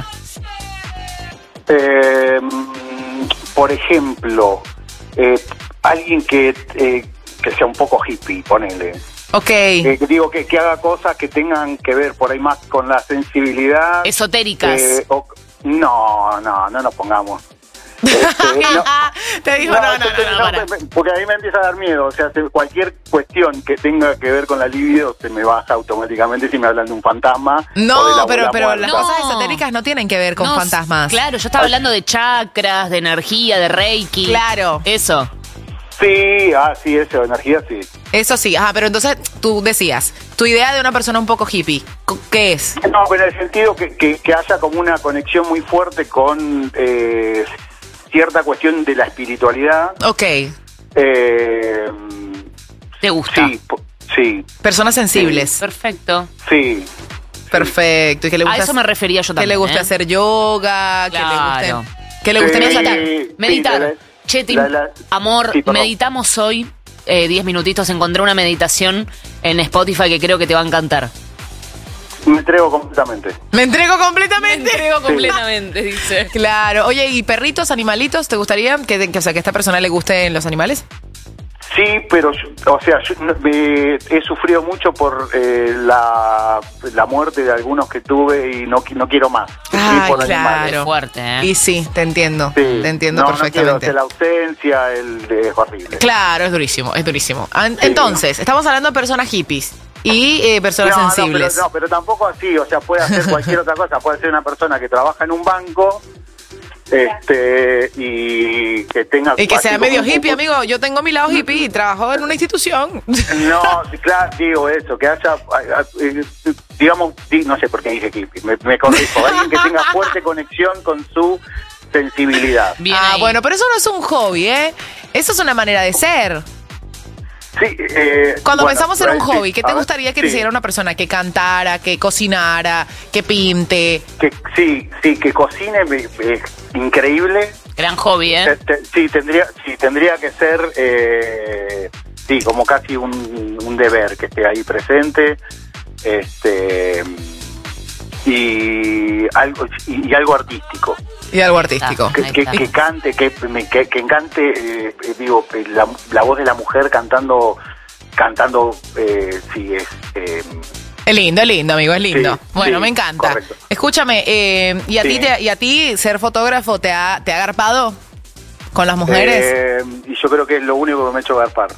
S3: Eh, mm, por ejemplo, eh, alguien que, eh, que sea un poco hippie, ponele.
S4: Ok.
S3: Eh, digo, que, que haga cosas que tengan que ver por ahí más con la sensibilidad.
S2: Esotéricas.
S3: Eh, o- no, no, no nos pongamos. Este, no.
S4: Te dijo, no, no, no,
S3: entonces,
S4: no, para.
S3: me- porque ahí me empieza a dar miedo. O sea, se- cualquier cuestión que tenga que ver con la libido se me baja automáticamente si me hablan de un fantasma. o de
S4: No,
S3: la
S4: pero,
S3: bola
S4: pero
S3: muerta.
S4: las
S2: No.
S4: cosas esotéricas no tienen que ver con
S2: No,
S4: fantasmas.
S2: Claro, yo estaba hablando de chakras, de energía, de reiki.
S4: Claro.
S2: Eso.
S3: Sí, ah, sí, eso, energía, sí.
S4: Eso sí, ajá, pero entonces tú decías, tu idea de una persona un poco hippie, ¿qué es?
S3: No, pero en el sentido que, que, que haya como una conexión muy fuerte con eh, cierta cuestión de la espiritualidad.
S4: Ok,
S3: Eh,
S2: ¿Te gusta?
S3: sí, po- sí,
S4: personas sensibles.
S2: Perfecto.
S3: sí.
S4: Perfecto. Y que le
S2: A
S4: gusta,
S2: eso me refería yo
S4: que
S2: también.
S4: le guste
S2: ¿eh?
S4: hacer yoga,
S2: Claro.
S4: que le guste, que le guste
S3: Sí,
S4: meditar.
S3: sí,
S2: Meditar.
S3: la-
S2: Che, Tim,
S3: la- la-
S2: amor,
S3: sí, perdón.
S2: meditamos hoy eh, diez minutitos. Encontré una meditación en Spotify que creo que te va a encantar.
S3: Me entrego completamente.
S4: Me entrego completamente.
S2: Me entrego completamente, dice.
S4: Claro. Oye, ¿y perritos, animalitos? ¿Te gustaría que, que, o sea, que a esta persona le gusten los animales?
S3: Sí, pero, yo- o sea, yo no- me- he sufrido mucho por eh, la, la muerte de algunos que tuve y no, qui- no quiero más. Sufrí
S4: Ay,
S3: por
S4: claro.
S3: animales.
S2: Fuerte, ¿eh?
S4: Y sí, te entiendo.
S3: Sí.
S4: Te entiendo
S3: no, no quiero, o
S4: perfectamente.
S3: sea, la ausencia el, es horrible.
S4: Claro, es durísimo, es durísimo. An- Entonces, estamos hablando de personas hippies y eh, personas
S3: no,
S4: sensibles.
S3: No pero, no, pero tampoco así, o sea, puede hacer cualquier otra cosa, puede ser una persona que trabaja en un banco este y que tenga...
S4: Y que
S3: así
S4: sea
S3: como
S4: medio
S3: un-
S4: hippie, amigo. Yo tengo mi lado hippie y trabajo en una institución.
S3: No, claro, digo eso, que haya, eh, digamos, di- no sé por qué dije hippie, me, me corrijo, alguien que tenga fuerte conexión con su sensibilidad.
S2: Bien
S4: ah,
S2: ahí.
S4: bueno, pero eso no es un hobby, ¿eh? Eso es una manera de ser.
S12: Sí, eh,
S4: Cuando
S12: bueno,
S4: pensamos en un
S12: eh,
S4: hobby,
S12: sí,
S4: ¿qué
S12: a
S4: te
S12: ver,
S4: gustaría que
S12: sí,
S4: te hiciera una persona? Que cantara, que cocinara, que pinte.
S12: Que, sí, sí, que cocine me- es increíble.
S2: Gran hobby, ¿eh?
S12: Te- te- sí, tendría, sí, tendría que ser, eh, sí, como casi un, un deber que esté ahí presente, este, y algo, y, y algo artístico.
S4: Y algo artístico.
S12: Que, que, que cante, que, me- que, que cante, eh, eh, digo, eh, la, la voz de la mujer cantando, cantando, eh, sí, es... Eh,
S4: Es lindo, es lindo, amigo, es lindo.
S12: Sí,
S4: bueno,
S12: sí,
S4: me encanta.
S12: correcto.
S4: Escúchame, eh, ¿y, a
S12: Sí.
S4: ti te- ¿y a ti ser fotógrafo te ha, te ha garpado con las mujeres?
S12: eh, y yo creo que es lo único que me ha hecho garpar.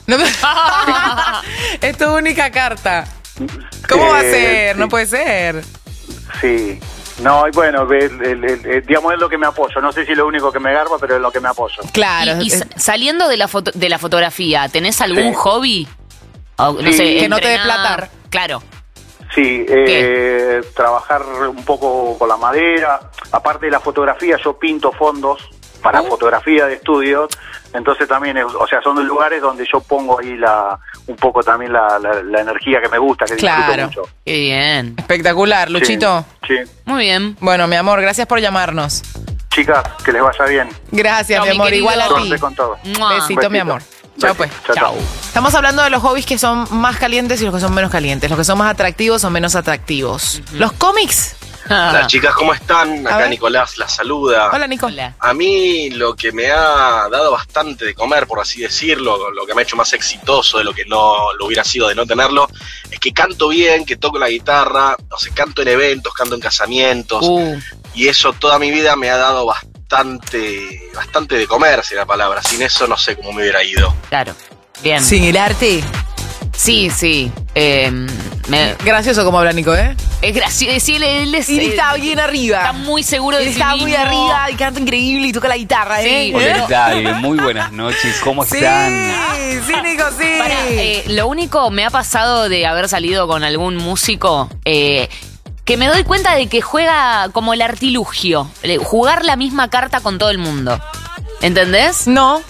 S4: Es tu única carta. ¿Cómo va a
S12: Eh,
S4: ser?
S12: sí.
S4: No puede ser.
S12: Sí. No, y bueno, el- el- el- el- digamos, es lo que me apoyo. No sé si es lo único que me garpa, pero es lo que me apoyo.
S4: Claro.
S2: Y, y sa- saliendo de la foto, de la fotografía, ¿tenés algún
S12: Sí.
S2: hobby? O, no
S12: Sí.
S2: sé,
S12: Que no te dé
S2: entrenar.
S12: platar.
S2: Claro.
S12: Sí, eh, trabajar un poco con la madera. Aparte de la fotografía, yo pinto fondos para fotografía de estudios. Entonces también, es- o sea, son lugares donde yo pongo ahí la un poco también la, la, la energía que me gusta, que
S4: Claro.
S12: disfruto mucho.
S2: Qué bien.
S4: Espectacular, Luchito.
S12: Sí.
S2: Muy bien.
S4: Bueno, mi amor, gracias por llamarnos.
S12: Chicas, que les vaya bien.
S4: Gracias,
S2: Chao,
S4: mi
S2: mi
S4: amor.
S2: querido.
S4: Igual a ti.
S12: Suerte con todo.
S2: Mua.
S4: Besito, mi amor. Chao, pues.
S12: Chao, chao.
S4: Estamos hablando de los hobbies que son más calientes y los que son menos calientes. Los que son más atractivos o menos atractivos. Los cómics.
S18: Hola chicas, ¿cómo están?
S4: A
S18: Acá
S4: ver.
S18: Nicolás las saluda.
S4: Hola, Nico.
S18: A mí lo que me ha dado bastante de comer, por así decirlo, lo que me ha hecho más exitoso de lo que no lo hubiera sido de no tenerlo, es que canto bien, que toco la guitarra, o sea, canto en eventos, canto en casamientos,
S2: Uh.
S18: y eso toda mi vida me ha dado bastante, bastante de comer, si la palabra. Sin eso no sé cómo me hubiera ido.
S2: Claro. Bien.
S4: Sin el arte.
S2: Sí, sí. Eh, me-
S4: Gracioso como habla Nico, ¿eh?
S2: es gracioso. Sí, él, él es,
S4: Y él
S2: eh,
S4: está bien arriba.
S2: Está muy seguro de
S4: Él
S2: sí
S4: está muy
S2: mismo.
S4: arriba y canta increíble y toca la guitarra, ¿eh?
S2: Sí,
S19: Hola, ¿qué tal? Muy buenas noches, ¿cómo
S4: Sí,
S19: están?
S4: sí, Nico, sí.
S2: Pará, eh, lo único me ha pasado de haber salido con algún músico eh, que me doy cuenta de que juega como el artilugio, eh, jugar la misma carta con todo el mundo. ¿Entendés?
S4: No.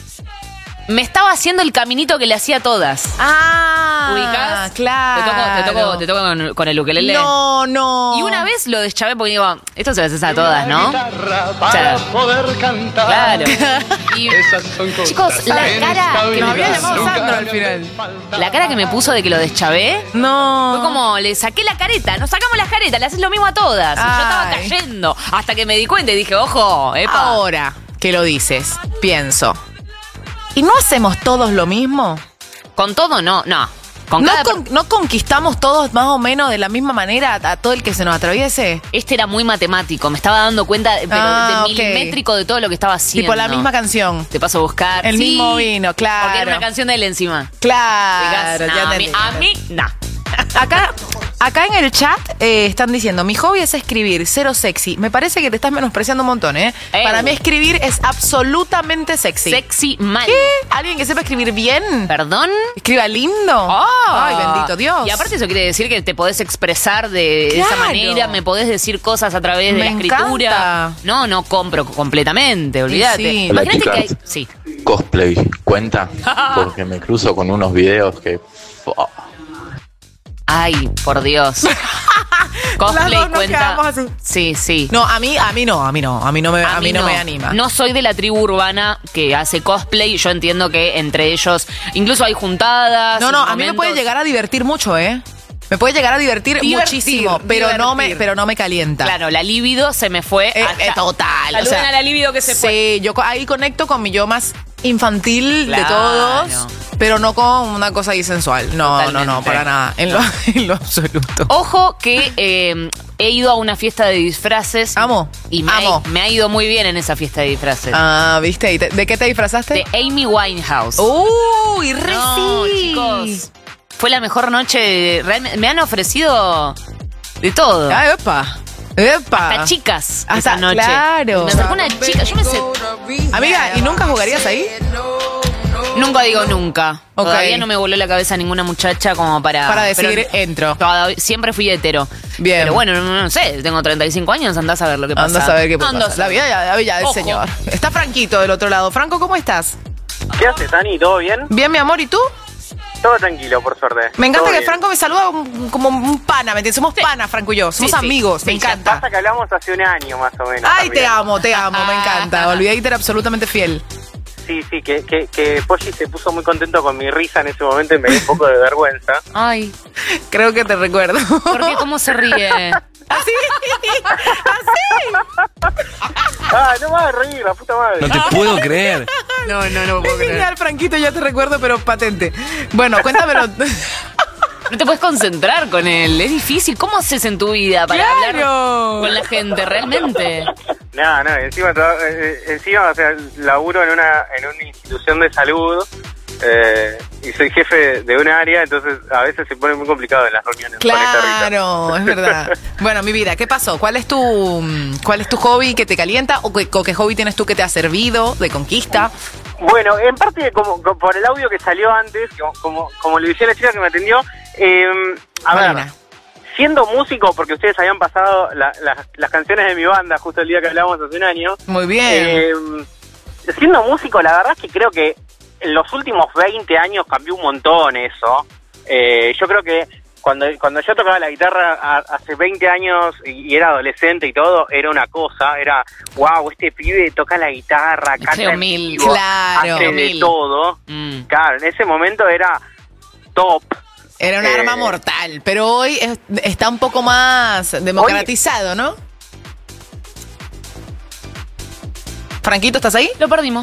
S2: Me estaba haciendo el caminito que le hacía a todas.
S4: Ah,
S2: ¿Ubicás?
S4: claro.
S2: Te toco, te toco, te toco con, con el ukelele.
S4: No, no.
S2: Y una vez lo deschavé porque digo, esto se lo haces a todas, ¿no? O sea,
S1: poder cantar.
S2: claro. Y,
S1: Esas son cosas
S2: chicos, la
S1: en
S2: cara
S1: esta
S2: que
S1: vida
S2: nos había llamado
S1: nunca
S2: Sandro al
S1: me
S2: final. La cara que me puso de que lo deschavé.
S4: No.
S2: Fue como, le saqué la careta, nos sacamos las caretas, le haces lo mismo a todas. Y yo estaba
S4: Ay.
S2: cayendo. Hasta que me di cuenta y dije, ojo, epa.
S4: Ahora que lo dices, pienso. ¿Y no hacemos todos lo mismo?
S2: Con todo no, no. Con
S4: ¿No,
S2: cada per-
S4: con- ¿No conquistamos todos más o menos de la misma manera a, a todo el que se nos atraviese?
S2: Este era muy matemático, me estaba dando cuenta pero
S4: Ah,
S2: de
S4: ok.
S2: milimétrico de todo lo que estaba haciendo.
S4: Tipo la misma canción.
S2: Te paso a buscar.
S4: El
S2: Sí,
S4: mismo vino, claro.
S2: Porque era una canción de él encima.
S4: Claro,
S2: Digas,
S4: ya
S2: no, a,
S4: entendí,
S2: mí, a
S4: ya
S2: mí, no.
S4: Acá, acá en el chat eh, están diciendo, mi hobby es escribir, cero sexy. Me parece que te estás menospreciando un montón, ¿eh?
S2: Ew.
S4: Para mí escribir es absolutamente sexy.
S2: Sexy mal.
S4: ¿Qué? ¿Alguien que sepa escribir bien?
S2: ¿Perdón?
S4: ¿Escriba lindo?
S2: Oh.
S4: Ay, bendito Dios.
S2: Y aparte eso quiere decir que te podés expresar de esa
S4: Claro.
S2: manera, me podés decir cosas a través de
S4: Me
S2: la escritura.
S4: encanta.
S2: No, no compro completamente, olvídate.
S4: sí.
S24: Hola,
S2: Imagínate que hay...
S24: chicas.
S2: Sí.
S24: Cosplay, ¿cuenta? Porque me cruzo con unos videos que... fua.
S2: Ay, por Dios. Cosplay
S4: Las dos nos
S2: cuenta.
S4: quedamos así.
S2: Sí, sí.
S4: No, a mí, a mí no, a mí no, a mí no me, a mí no me anima.
S2: No soy de la tribu urbana que hace cosplay. Yo entiendo que entre ellos incluso hay juntadas.
S4: No, no, a mí me
S2: momentos-
S4: puede llegar a divertir mucho, ¿eh? Me puede llegar a divertir,
S2: Divertir,
S4: muchísimo, pero no me,
S2: divertir.
S4: pero no me calienta.
S2: Claro, la libido se me fue.
S4: Eh,
S2: allá.
S4: eh, total.
S2: Saluden a la libido que se
S4: sí,
S2: fue.
S4: yo co- ahí conecto con mi yo más infantil de
S2: Claro.
S4: todos, pero no con una cosa ahí sensual. No,
S2: Totalmente.
S4: no, no, para nada. En lo, en lo absoluto.
S2: Ojo que eh, he ido a una fiesta de disfraces.
S4: Amo.
S2: Y me,
S4: amo.
S2: Ha, me ha ido muy bien en esa fiesta de disfraces.
S4: Ah, ¿viste? ¿Y te- ¿De qué te disfrazaste?
S2: De Amy Winehouse.
S4: Uy, re
S2: No,
S4: sí.
S2: chicos. Fue la mejor noche. Realmente, me han ofrecido de todo.
S4: Ah, epa. Epa.
S2: Hasta chicas
S4: Hasta-
S2: esa noche.
S4: claro.
S2: Me acercó una chica. Yo me sé.
S4: Amiga, ¿y nunca jugarías ahí?
S2: Nunca digo nunca.
S4: Ok.
S2: Todavía no me voló la cabeza ninguna muchacha como para.
S4: Para decir,
S2: pero
S4: entro.
S2: todavía- siempre fui hetero.
S4: Bien.
S2: Pero bueno, no, no sé. Tengo treinta y cinco años. Andás a ver lo que pasa.
S4: Andás a ver qué pasa.
S2: Andás a
S4: La
S2: ver.
S4: vida, la vida del
S2: Ojo.
S4: señor. Está Franquito del otro lado. Franco, ¿cómo estás?
S25: ¿Qué haces, Dani? ¿Todo bien?
S4: Bien, mi amor, ¿y tú?
S10: Todo tranquilo, por suerte.
S4: Me encanta
S10: Todo
S4: que
S10: bien.
S4: Franco me saluda un- como un pana, ¿me entiendes? Somos panas, Franco y yo, somos
S10: Sí, sí.
S4: amigos, me
S10: Sí,
S4: encanta.
S10: Pasa que hablamos hace un año más o menos.
S4: Ay, te
S10: también.
S4: amo, te amo, me encanta. Olvidé era absolutamente fiel.
S10: Sí, sí, que, que, que Poggi se puso muy contento con mi risa en ese momento y me dio un poco de vergüenza.
S2: Ay.
S4: Creo que te recuerdo.
S2: ¿Por qué? ¿Cómo se ríe?
S4: ¿Así?
S10: Ah, no me vas a reír, la puta madre.
S21: No te puedo creer.
S2: No, no, no
S4: Es genial, Franquito, ya te recuerdo, pero patente. Bueno, cuéntamelo.
S2: No te puedes concentrar con él, es difícil. ¿Cómo haces en tu vida para
S4: Claro.
S2: hablar con la gente realmente?
S10: No, no, encima, tra- eh, encima, o sea, laburo en una, en una institución de salud eh, y soy jefe de un área, entonces a veces se pone muy complicado en las reuniones. con esta risa.
S4: Claro, es verdad. Bueno, mi vida, ¿qué pasó? ¿Cuál es tu cuál es tu hobby que te calienta o qué, o qué hobby tienes tú que te ha servido de conquista?
S10: Bueno, en parte como, como por el audio que salió antes, como, como, como le decía a la chica que me atendió, eh, a
S4: Malena.
S10: ver, siendo músico, porque ustedes habían pasado la- la- las canciones de mi banda justo el día que hablábamos hace un año.
S4: Muy bien.
S10: Eh, siendo músico, la verdad es que creo que en los últimos veinte años cambió un montón eso. Eh, yo creo que cuando cuando yo tocaba la guitarra a- hace veinte años y, y era adolescente y todo, era una cosa, era, wow, este pibe toca la guitarra, canta
S2: Qué
S10: en
S2: humilde.
S10: vivo,
S4: Claro.
S10: hace de
S2: Humilde.
S10: todo.
S2: Mm.
S10: Claro, en ese momento era top.
S4: Era un
S10: Eh,
S4: arma mortal, pero hoy es- está un poco más democratizado, ¿no? Franquito, ¿estás ahí?
S2: Lo perdimos.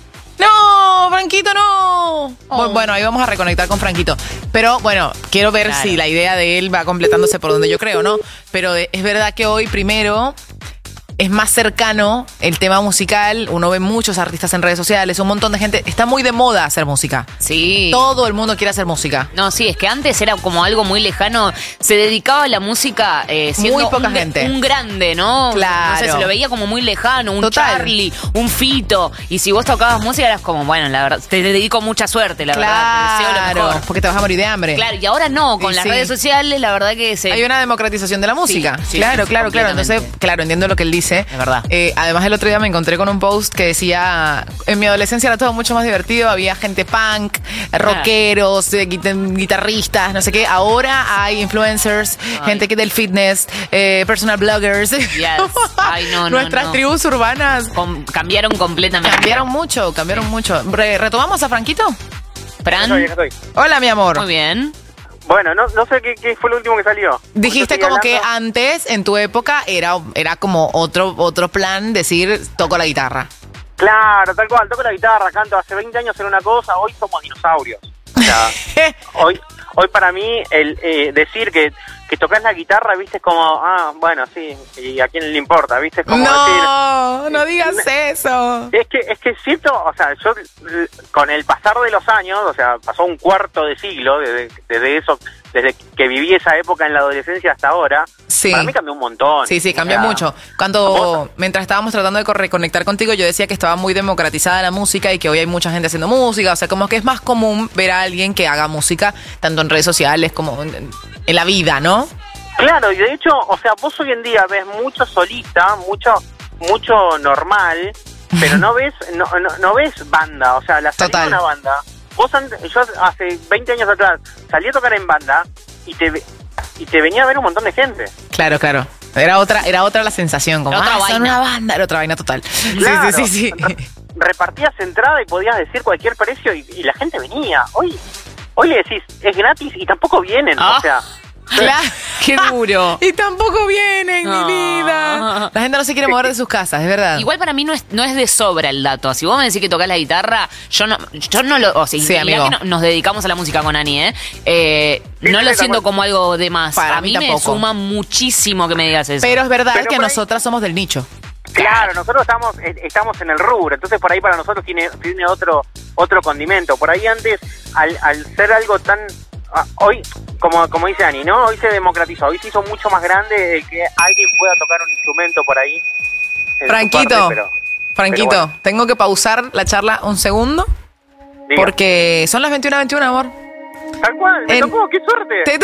S4: No, Franquito, no. Bu- Bueno, ahí vamos a reconectar con Franquito. Pero bueno, quiero ver
S2: Claro.
S4: si la idea de él va completándose por donde yo creo, ¿no? Pero de- es verdad que hoy primero es más cercano el tema musical. Uno ve muchos artistas en redes sociales, un montón de gente. Está muy de moda hacer música.
S2: Sí.
S4: Todo el mundo quiere hacer música.
S2: No, sí, es que antes era como algo muy lejano. Se dedicaba a la música eh, siendo
S4: Muy poca
S2: un,
S4: gente.
S2: un grande, ¿no?
S4: Claro.
S2: No sé, se lo veía como muy lejano, un
S4: Total.
S2: Charlie, un Fito. Y si vos tocabas música eras como, bueno, la verdad, te dedico mucha suerte, la verdad. Te deseo lo
S4: Claro,
S2: mejor.
S4: porque te vas a morir de hambre.
S2: Claro, y ahora no, con
S4: Y
S2: las
S4: sí.
S2: redes sociales, la verdad que se...
S4: Hay una democratización de la música.
S2: Sí, sí,
S4: claro,
S2: sí,
S4: claro, claro. Entonces,
S2: completamente.
S4: claro, entiendo lo que él dice.
S2: Es verdad.
S4: Eh, además, el otro día me encontré con un post que decía, en mi adolescencia era todo mucho más divertido, había gente punk, rockeros, eh, guit- guitarristas, no sé qué. Ahora hay influencers, gente que del fitness, eh, personal bloggers.
S2: Yes. Ay, no, no,
S4: Nuestras
S2: no.
S4: tribus urbanas
S2: Com- cambiaron completamente.
S4: cambiaron mucho, cambiaron mucho. Re- ¿Retomamos a Franquito?
S2: Fran.
S10: Acá estoy, acá estoy.
S4: Hola, mi amor.
S2: Muy bien.
S10: Bueno, no, no sé qué, qué fue lo último que salió.
S4: Dijiste
S10: Justo
S4: como
S10: estoy
S4: que
S10: hablando-
S4: antes, en tu época, era, era como otro, otro plan decir, toco la guitarra.
S10: Claro, tal cual, toco la guitarra, canto. Hace veinte años era una cosa, hoy somos dinosaurios. O sea, hoy, hoy para mí, el eh, decir que, que tocas la guitarra, viste, es como, ah, bueno, sí, y a quién le importa, viste, es como decir...
S4: No, no digas eso.
S10: Es que, es que es cierto, o sea, yo eh, con el pasar de los años, o sea, pasó un cuarto de siglo desde, desde eso, desde que viví esa época en la adolescencia hasta ahora,
S4: Sí.
S10: para mí cambió un montón.
S4: Sí, sí, cambió
S10: O sea,
S4: mucho. Cuando, mientras estábamos tratando de co- reconectar contigo, yo decía que estaba muy democratizada la música y que hoy hay mucha gente haciendo música. O sea, como que es más común ver a alguien que haga música, tanto en redes sociales como en, en la vida, ¿no?
S10: Claro, y de hecho, o sea, vos hoy en día ves mucho solista, mucho mucho normal, pero no ves no, no, no ves banda, o sea, la salida de
S4: Total.
S10: una banda. Vos an- yo hace veinte años atrás salí a tocar en banda y te ve- y te venía a ver un montón de gente.
S4: Claro, claro. Era otra, era otra la sensación, como,
S10: Era otra
S4: ah, son
S10: vaina.
S4: una banda, era otra vaina total. Sí,
S10: Claro.
S4: sí, sí, sí.
S10: Repartías entrada y podías decir cualquier precio y, y la gente venía. Hoy hoy le decís, es gratis y tampoco vienen,
S2: Ah.
S10: o sea...
S4: Claro.
S2: Qué duro.
S4: Y tampoco vienen,
S2: No.
S4: mi vida. La gente no se quiere mover de sus casas, es verdad.
S2: Igual para mí no es, no es de sobra el dato. Si vos me decís que tocás la guitarra, yo no, yo no lo. O sea,
S4: Sí,
S2: mirá
S4: amigo.
S2: que no- nos dedicamos a la música con Ani, ¿eh? Eh, no
S10: sí,
S2: lo
S10: sí,
S2: siento
S10: tal cual.
S2: como algo de más.
S4: Para
S2: a
S4: mí
S2: mí me
S4: tampoco.
S2: suma muchísimo que me digas eso.
S4: Pero es verdad
S10: Pero
S4: que
S10: por ahí-
S4: nosotras somos del nicho.
S10: Claro, nosotros estamos eh, estamos en el rubro, entonces por ahí para nosotros tiene tiene otro otro condimento. Por ahí antes, al, al ser algo tan... ah, hoy, como como dice Ani, ¿no? Hoy se democratizó, hoy se hizo mucho más grande el que alguien pueda tocar un instrumento por ahí. en su
S4: Franquito,
S10: parte, pero-
S4: Franquito,
S10: pero bueno.
S4: tengo que pausar la charla un segundo
S10: Diga.
S4: porque son las veintiuna veintiuno, amor.
S10: Tal cual, me
S4: En-
S10: tocó, qué suerte.
S4: Te,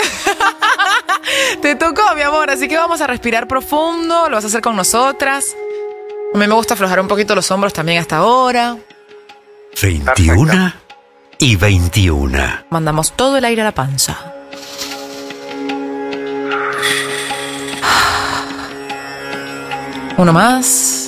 S4: to- Te tocó, mi amor, así que vamos a respirar profundo, lo vas a hacer con nosotras. A mí me gusta aflojar un poquito los hombros también hasta ahora.
S11: veintiuna
S21: y veintiuno.
S4: Mandamos todo el aire a la panza. Uno más.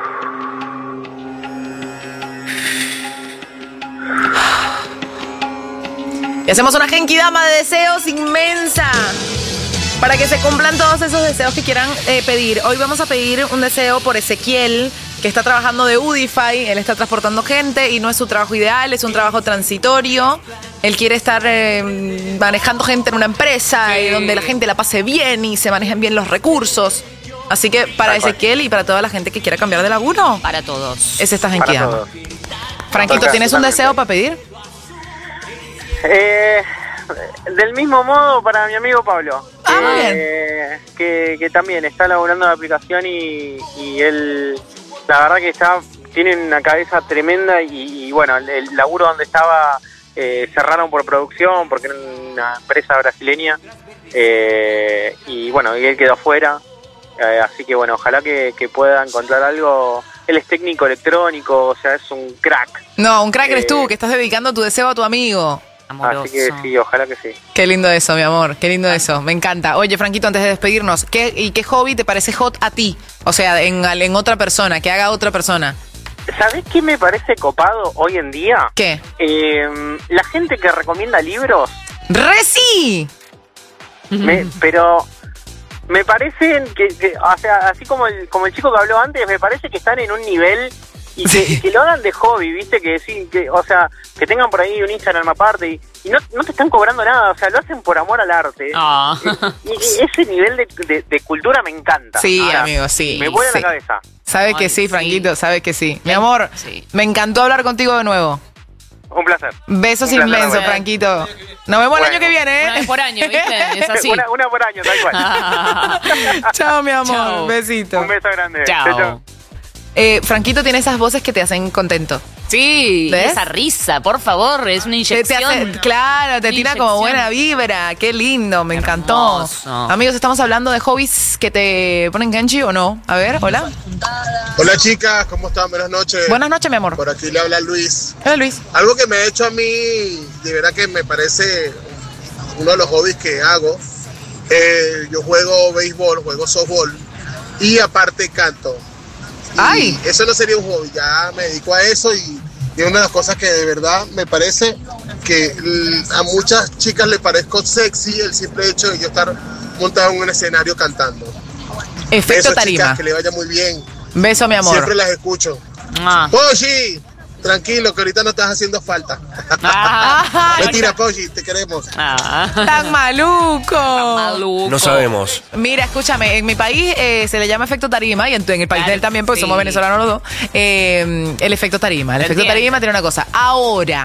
S4: Y hacemos una genkidama de deseos inmensa para que se cumplan todos esos deseos que quieran eh, pedir. Hoy vamos a pedir un deseo por Ezequiel, que está trabajando de Udify. Él está transportando gente y no es su trabajo ideal, es un trabajo transitorio. Él quiere estar eh, manejando gente en una empresa y donde la gente la pase bien y se manejen bien los recursos. Así que para Ezequiel y para toda la gente que quiera cambiar de laburo,
S2: para todos.
S4: Es esta
S10: Para
S4: genkidama.
S10: todos.
S4: Franquito,
S10: Toca,
S4: ¿tienes un
S10: totalmente.
S4: deseo para pedir?
S10: Eh, del mismo modo para mi amigo Pablo,
S4: Ah, muy bien.
S10: eh, que, que también está laburando la aplicación y, y él, la verdad que está, tiene una cabeza tremenda y, y bueno, el, el laburo donde estaba eh, cerraron por producción porque era una empresa brasileña eh, y bueno, y él quedó afuera, eh, así que bueno, ojalá que, que pueda encontrar algo. Él es técnico electrónico, o sea, es un crack.
S4: No, un crack eres
S10: Eh,
S4: tú, que estás dedicando tu deseo a tu amigo.
S10: Así que sí, ojalá que sí.
S4: Qué lindo eso, mi amor, qué lindo eso, me encanta. Oye, Franquito, antes de despedirnos, ¿qué, ¿y qué hobby te parece hot a ti? O sea, en, en otra persona, que haga otra persona.
S10: ¿Sabés qué me parece copado hoy en día?
S4: ¿Qué?
S10: Eh, la gente que recomienda libros.
S4: ¡Reci!
S10: Me, pero me parecen que, que, o sea, así como el, como el chico que habló antes, me parece que están en un nivel y que, y que lo hagan de hobby, ¿viste? Que sí, que, o sea, que tengan por ahí un Instagram aparte y, y no, no te están cobrando nada, o sea, lo hacen por amor al arte.
S2: Ah.
S10: Y, y ese nivel de, de, de cultura me encanta.
S4: Sí,
S10: Ahora,
S4: amigo, sí.
S10: Me vuela
S4: sí.
S10: la cabeza.
S4: Sabe que sí, Franquito, sabe que sí. Mi amor, me encantó hablar contigo de nuevo.
S10: Un placer.
S4: Besos
S10: Un placer,
S4: inmensos,
S10: Abuela.
S4: Franquito. Nos vemos el
S10: Bueno.
S4: año que viene, ¿eh?
S2: Una vez por año, ¿viste? Es así.
S10: una, una por año, tal cual.
S4: Chao, mi amor.
S2: Chao.
S4: Besito.
S10: Un beso grande.
S2: Chao.
S4: Eh, Franquito tiene esas voces que te hacen contento.
S2: Sí,
S4: ¿Ves?
S2: esa risa, por favor, es una
S4: Te- te
S2: inyección.
S4: hace- claro, te
S2: Una
S4: tira como
S2: inyección.
S4: buena vibra. Qué lindo, me encantó.
S2: Hermoso.
S4: Amigos, estamos hablando de hobbies que te ponen ganchi o no. A ver, hola.
S9: Hola chicas, ¿cómo están? Buenas noches.
S4: Buenas noches, mi amor.
S9: Por aquí le habla Luis.
S4: Hola, Luis.
S9: Algo que me ha hecho a mí, de verdad que me parece uno de los hobbies que hago. Eh, yo juego béisbol, juego softball y aparte canto. Y
S4: ¡Ay!
S9: Eso no sería un hobby, ya me dedico a eso y, y una de las cosas que de verdad me parece que l- a muchas chicas le parezco sexy el simple hecho de yo estar montado en un escenario cantando.
S4: Efecto
S9: Besos,
S4: tarima.
S9: chicas, que le vaya muy bien.
S4: Beso, mi amor.
S9: Siempre las escucho.
S2: Ah.
S9: Pochi, tranquilo, que ahorita no estás haciendo falta.
S2: Ah.
S9: Mentira, Pochi, te queremos.
S4: Tan maluco.
S21: No sabemos.
S4: Mira, escúchame, en mi país eh, se le llama efecto tarima y en, tu- en el país de él también, porque
S2: sí.
S4: somos venezolanos los dos, eh, el efecto tarima. El efecto
S2: Entiendo.
S4: tarima tiene una cosa. Ahora,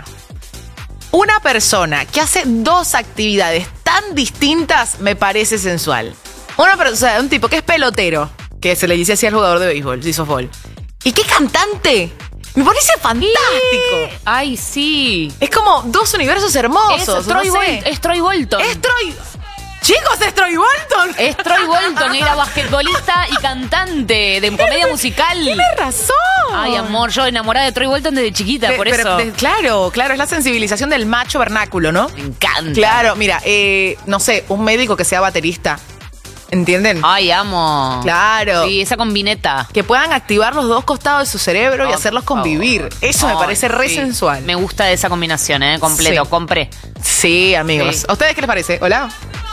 S4: una persona que hace dos actividades tan distintas me parece sensual. Una persona, o sea, un tipo que es pelotero, que se le dice así al jugador de béisbol, de softball. ¿Y qué cantante? Me parece fantástico.
S2: Ay, sí.
S4: Es como dos universos hermosos.
S2: Es Troy,
S4: no sé.
S2: Bolt- es Troy Bolton.
S4: Es Troy. Chicos, es Troy Bolton.
S2: Es Troy Bolton, era basquetbolista y cantante de comedia musical.
S4: Tienes razón.
S2: Ay, amor, yo enamorada de Troy Bolton desde chiquita,
S4: Pe-
S2: por
S4: pero,
S2: eso.
S4: de- claro, claro, es la sensibilización del macho vernáculo, ¿no?
S2: Me encanta.
S4: Claro, mira, eh, no sé, un médico que sea baterista. ¿Entienden?
S2: Ay, amo.
S4: Claro.
S2: Sí, esa combineta.
S4: Que puedan activar los dos costados de su cerebro y
S2: Oh,
S4: hacerlos
S2: por
S4: convivir.
S2: favor.
S4: Eso me
S2: Ay,
S4: parece re
S2: sí.
S4: sensual.
S2: Me gusta esa combinación, ¿eh? Completo,
S4: Sí.
S2: compré.
S4: Sí, amigos.
S2: Sí.
S4: ¿A ustedes qué les parece? Hola.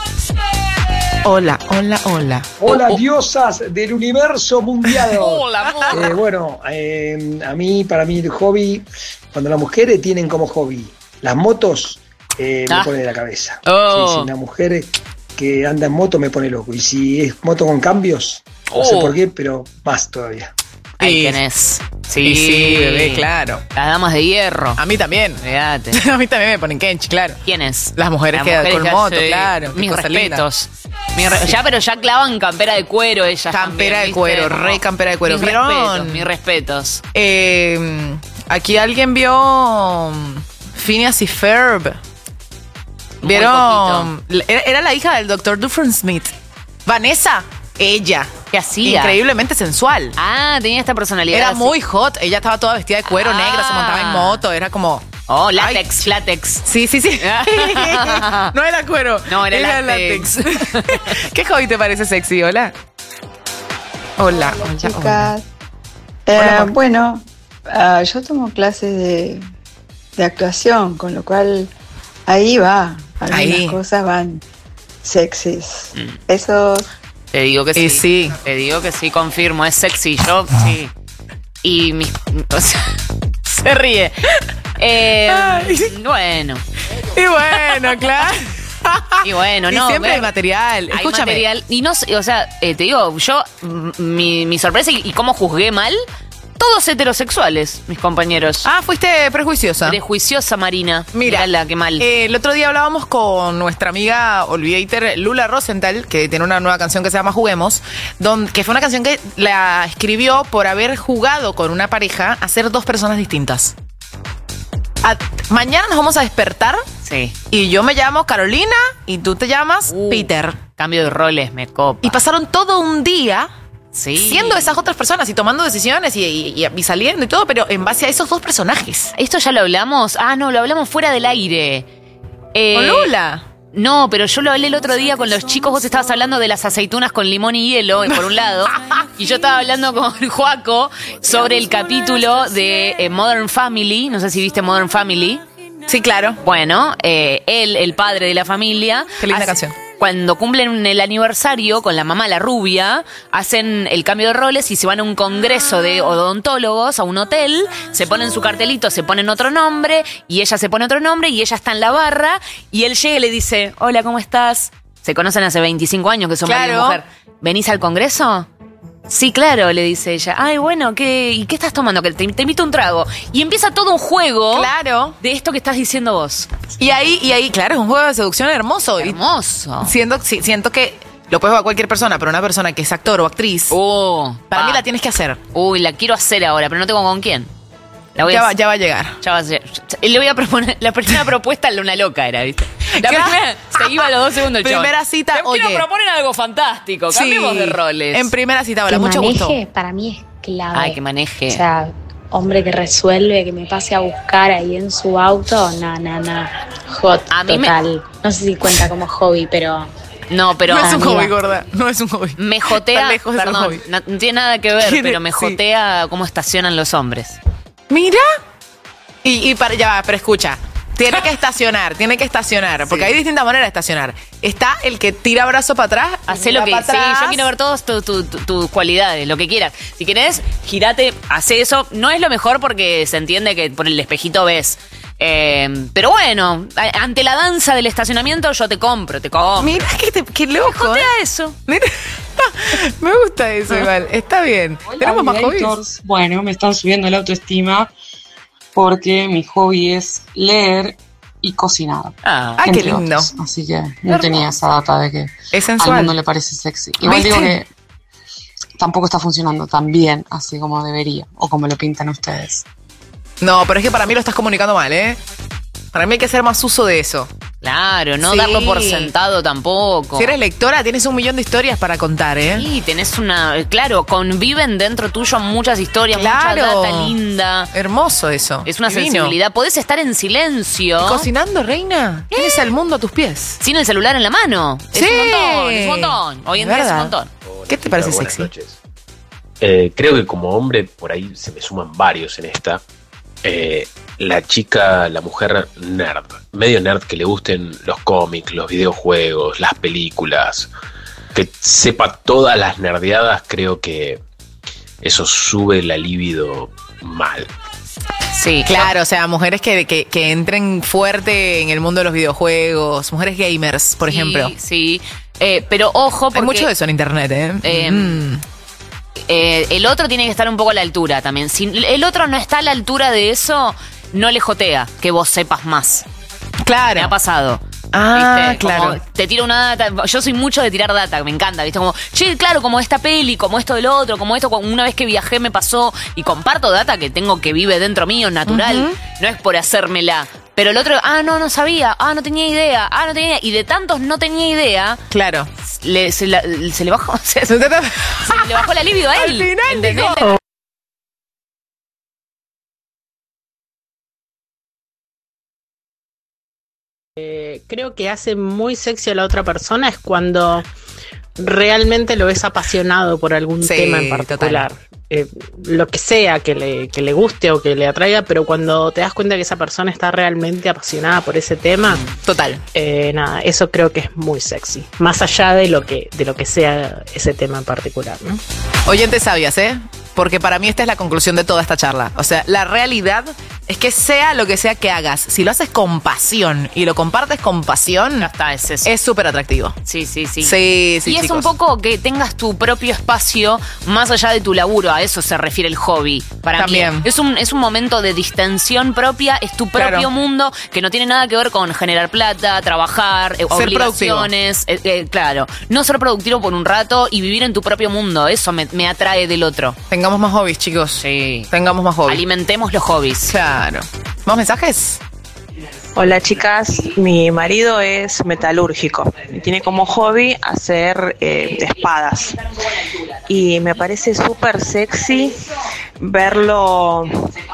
S4: Hola, hola, hola.
S11: Hola, diosas del universo mundial.
S2: Hola, amor.
S11: Eh, bueno, eh, a mí, para mí, el hobby, cuando las mujeres tienen como hobby las motos, eh, me
S2: Ah.
S11: pone de la cabeza.
S2: Oh.
S11: Sí, sí, una mujer que anda en moto me pone loco. Y si es moto con cambios, no sé
S2: Oh.
S11: por qué, pero más todavía.
S2: Ahí
S4: Y-
S2: tenés. Sí,
S4: Y sí, bebé, claro.
S2: Las damas de hierro.
S4: A mí también.
S2: Fíjate.
S4: A mí también me ponen kenchi, claro.
S2: ¿Quiénes?
S4: Las mujeres
S2: Las
S4: que
S2: mujeres
S4: con
S2: ya,
S4: moto,
S2: sí.
S4: claro. qué
S2: Mis
S4: cosa linda.
S2: respetos. Mis re- Ya, pero ya clavan campera de cuero ellas.
S4: Campera
S2: también,
S4: de
S2: ¿viste?
S4: cuero,
S2: Como-
S4: re campera de cuero.
S2: Mis
S4: ¿Vieron?
S2: respetos, mis respetos.
S4: Eh, aquí alguien vio um, Phineas y Ferb.
S2: Muy
S4: ¿Vieron? Era, era la hija del doctor Dufresne Smith. Vanessa, ella.
S2: ¿Qué hacía?
S4: Increíblemente sensual.
S2: Ah, tenía esta personalidad.
S4: Era
S2: así.
S4: muy hot. Ella estaba toda vestida de cuero
S2: Ah.
S4: negra, se montaba en moto. Era como
S2: Oh, látex, látex.
S4: Sí, sí, sí. No era cuero.
S2: No, era látex.
S4: ¿Qué hobby te parece sexy? Hola. Hola. Hola.
S5: Chicas, eh,
S4: Hola.
S5: bueno, ah, yo tomo clases de, de actuación, con lo cual ahí va, algunas
S2: Ahí.
S5: cosas van sexys. Eso
S2: Te digo que sí.
S4: Y sí.
S2: Te digo que sí, confirmo, es sexy. Yo, sí. Y mi. O sea, se ríe. Eh, bueno.
S4: Y bueno, claro.
S2: Y bueno,
S4: Y
S2: no.
S4: siempre
S2: ver,
S4: hay material.
S2: Hay
S4: Escúchame.
S2: material. Y no sé, o sea, eh, te digo, yo, m- mi, mi sorpresa y, y cómo juzgué mal, todos heterosexuales, mis compañeros.
S4: Ah, fuiste prejuiciosa.
S2: Prejuiciosa, Marina.
S4: Mira,
S2: la qué mal.
S4: Eh, el otro día hablábamos con nuestra amiga Olvidator Lula Rosenthal, que tiene una nueva canción que se llama Juguemos, don- que fue una canción que la escribió por haber jugado con una pareja a ser dos personas distintas. A- mañana nos vamos a despertar.
S2: Sí.
S4: Y yo me llamo Carolina y tú te llamas Peter.
S2: Cambio de roles, me copa.
S4: Y pasaron todo un día
S2: Sí.
S4: siendo esas otras personas y tomando decisiones y, y- y saliendo y todo, pero en base a esos dos personajes.
S2: ¿Esto ya lo hablamos? Ah, no, lo hablamos fuera del aire. Eh,
S4: ¿Con Lula?
S2: No, pero yo lo hablé el otro día con los chicos. Vos estabas hablando de las aceitunas con limón y hielo, eh, por un lado. Y yo estaba hablando con Joaco sobre el capítulo de eh, Modern Family. No sé si viste Modern Family.
S4: Sí, claro.
S2: Bueno, eh, él, el padre de la familia.
S4: Qué linda
S2: hace-
S4: canción.
S2: Cuando cumplen el aniversario con la mamá, la rubia, hacen el cambio de roles y se van a un congreso de odontólogos, a un hotel, se ponen su cartelito, se ponen otro nombre, y ella se pone otro nombre, y ella está en la barra, y él llega y le dice, hola, ¿cómo estás? Se conocen hace veinticinco años que son marido y
S4: Claro.
S2: mujer. ¿Venís al congreso? Sí, claro, le dice ella. Ay, bueno, ¿qué, ¿y qué estás tomando? Que te, te invito a un trago. Y empieza todo un juego
S4: Claro.
S2: de esto que estás diciendo vos.
S4: Y ahí, y ahí, claro, es un juego de seducción hermoso.
S2: Hermoso.
S4: Y siento, sí, siento que lo puedes jugar a cualquier persona, pero una persona que es actor o actriz,
S2: Oh,
S4: para
S2: pa.
S4: mí la tienes que hacer.
S2: Uy, la quiero hacer ahora, pero no tengo con quién. La voy
S4: Ya
S2: a
S4: va, ya va a llegar.
S2: Ya va a ser. Le voy a proponer. La primera propuesta es una loca, era, ¿viste? La
S4: Claro.
S2: primera se iba a los dos segundos el chabón.
S4: Primera cita,
S2: Te quiero
S4: oye.
S2: proponer algo fantástico.
S4: Sí.
S2: Cambiemos de roles.
S4: En primera cita, hola,
S14: Que
S4: mucho
S14: maneje,
S4: gusto.
S14: para mí es clave.
S2: Ay, que maneje.
S14: O sea, hombre que resuelve, que me pase a buscar ahí en su auto, na, na, na. Hot,
S2: A mí me-
S14: total. No sé si cuenta como hobby, pero...
S2: No, pero.
S4: No es un
S14: Amiga.
S4: hobby, gorda. No es un hobby.
S2: Me jotea.
S4: Está lejos de ser un
S2: Perdón,
S4: hobby.
S2: no, no tiene nada que ver,
S4: Tiene-
S2: pero me
S4: sí.
S2: jotea cómo estacionan los hombres.
S4: Mira. Y, y para, ya va, pero escucha. Tiene que estacionar, tiene que estacionar. Porque hay distintas maneras de estacionar. Está el que tira brazo para atrás.
S2: Hacé
S4: mira
S2: lo que
S4: para
S2: sí,
S4: atrás.
S2: yo quiero ver todas tu- tu- tu- tus cualidades, lo que quieras. Si querés, girate, hace eso. No es lo mejor porque se entiende que por el espejito ves. Eh, pero bueno, a- ante la danza del estacionamiento yo te compro, te compro.
S4: Mira qué, te- qué loco.
S2: Jotea
S4: ¿eh?
S2: eso.
S4: Mira. Me gusta eso, igual. Está bien. Tenemos más hobbies.
S20: Haters. Bueno, me están subiendo la autoestima porque mi hobby es leer y cocinar.
S2: Ah,
S4: Ah, qué
S20: entre
S4: lindo.
S20: otros. Así que no tenía esa data de que
S4: Es
S20: al
S4: sensual.
S20: mundo le parece sexy. Igual
S4: ¿Viste?
S20: digo que tampoco está funcionando tan bien así como debería o como lo pintan ustedes.
S4: No, pero es que para mí lo estás comunicando mal, ¿eh? Para mí hay que hacer más uso de eso.
S2: Claro, no
S4: Sí.
S2: darlo por sentado tampoco.
S4: Si eres lectora, tienes un millón de historias para contar, ¿eh?
S2: Sí, tenés una. Claro, conviven dentro tuyo muchas historias,
S4: Claro.
S2: mucha data linda.
S4: Hermoso eso.
S2: Es una
S4: Divino.
S2: sensibilidad. Podés estar en silencio.
S4: ¿Y cocinando, reina? Tienes el mundo a tus pies.
S2: Sin el celular en la mano. Es
S4: Sí.
S2: un montón, es un montón. Hoy en día es un
S4: ¿Verdad?
S2: montón.
S4: ¿Qué te parece
S23: Buenas
S4: sexy?
S23: noches. Eh, creo que como hombre, por ahí se me suman varios en esta. Eh, la chica, la mujer nerd, medio nerd, que le gusten los cómics, los videojuegos, las películas, que sepa todas las nerdeadas, creo que eso sube la libido mal.
S2: Sí,
S4: Claro, o sea, mujeres que, que, que entren fuerte en el mundo de los videojuegos, mujeres gamers, por
S2: Sí,
S4: ejemplo.
S2: Sí, Eh, pero ojo, porque
S4: Hay mucho de eso en internet, ¿eh?
S2: Eh,
S4: Mm.
S2: eh, el otro tiene que estar un poco a la altura también. Si el otro no está a la altura de eso, no le jotea que vos sepas más.
S4: Claro.
S2: Me ha pasado.
S4: Ah,
S2: ¿Viste? Como
S4: claro.
S2: te tiro una data. Yo soy mucho de tirar data, me encanta, ¿viste? Como, che, claro, como esta peli, como esto del otro, como esto, como una vez que viajé me pasó y comparto data que tengo que vive dentro mío, natural.
S4: Ujú.
S2: No es por hacérmela. Pero el otro, ah, no, no sabía, ah, no tenía idea, ah, no tenía idea. Y de tantos no tenía idea,
S4: Claro.
S2: le, se, la- se le bajó, se, se le bajó la libido a él.
S4: Al final,
S2: ¿entendés?
S4: dijo.
S6: creo que hace muy sexy a la otra persona es cuando realmente lo ves apasionado por algún
S4: Sí,
S6: tema en particular.
S4: total.
S6: Eh, lo que sea que le, que le guste o que le atraiga, pero cuando te das cuenta que esa persona está realmente apasionada por ese tema,
S4: total.
S6: Eh, nada, eso creo que es muy sexy. Más allá de lo que, de lo que sea ese tema en particular, ¿no?
S4: Oyentes sabias, ¿eh? Porque para mí esta es la conclusión de toda esta charla. O sea, la realidad es que sea lo que sea que hagas, si lo haces con pasión y lo compartes con pasión,
S2: Ya está, es eso.
S4: es súper atractivo.
S2: Sí, sí, sí.
S4: Sí, sí,
S2: y es
S4: chicos.
S2: un poco que tengas tu propio espacio más allá de tu laburo. A eso se refiere el hobby. Para
S4: También.
S2: mí es un, es un momento de distensión propia, es tu propio
S4: Claro.
S2: mundo que no tiene nada que ver con generar plata, trabajar, eh,
S4: Ser
S2: obligaciones. eh, eh, claro, no ser productivo por un rato y vivir en tu propio mundo. Eso me, me atrae del otro.
S4: Tengamos más hobbies, chicos.
S2: Sí.
S4: Tengamos más hobbies.
S2: Alimentemos los hobbies.
S4: Claro. ¿Más mensajes?
S16: Hola chicas, mi marido es metalúrgico y tiene como hobby hacer eh, espadas y me parece súper sexy verlo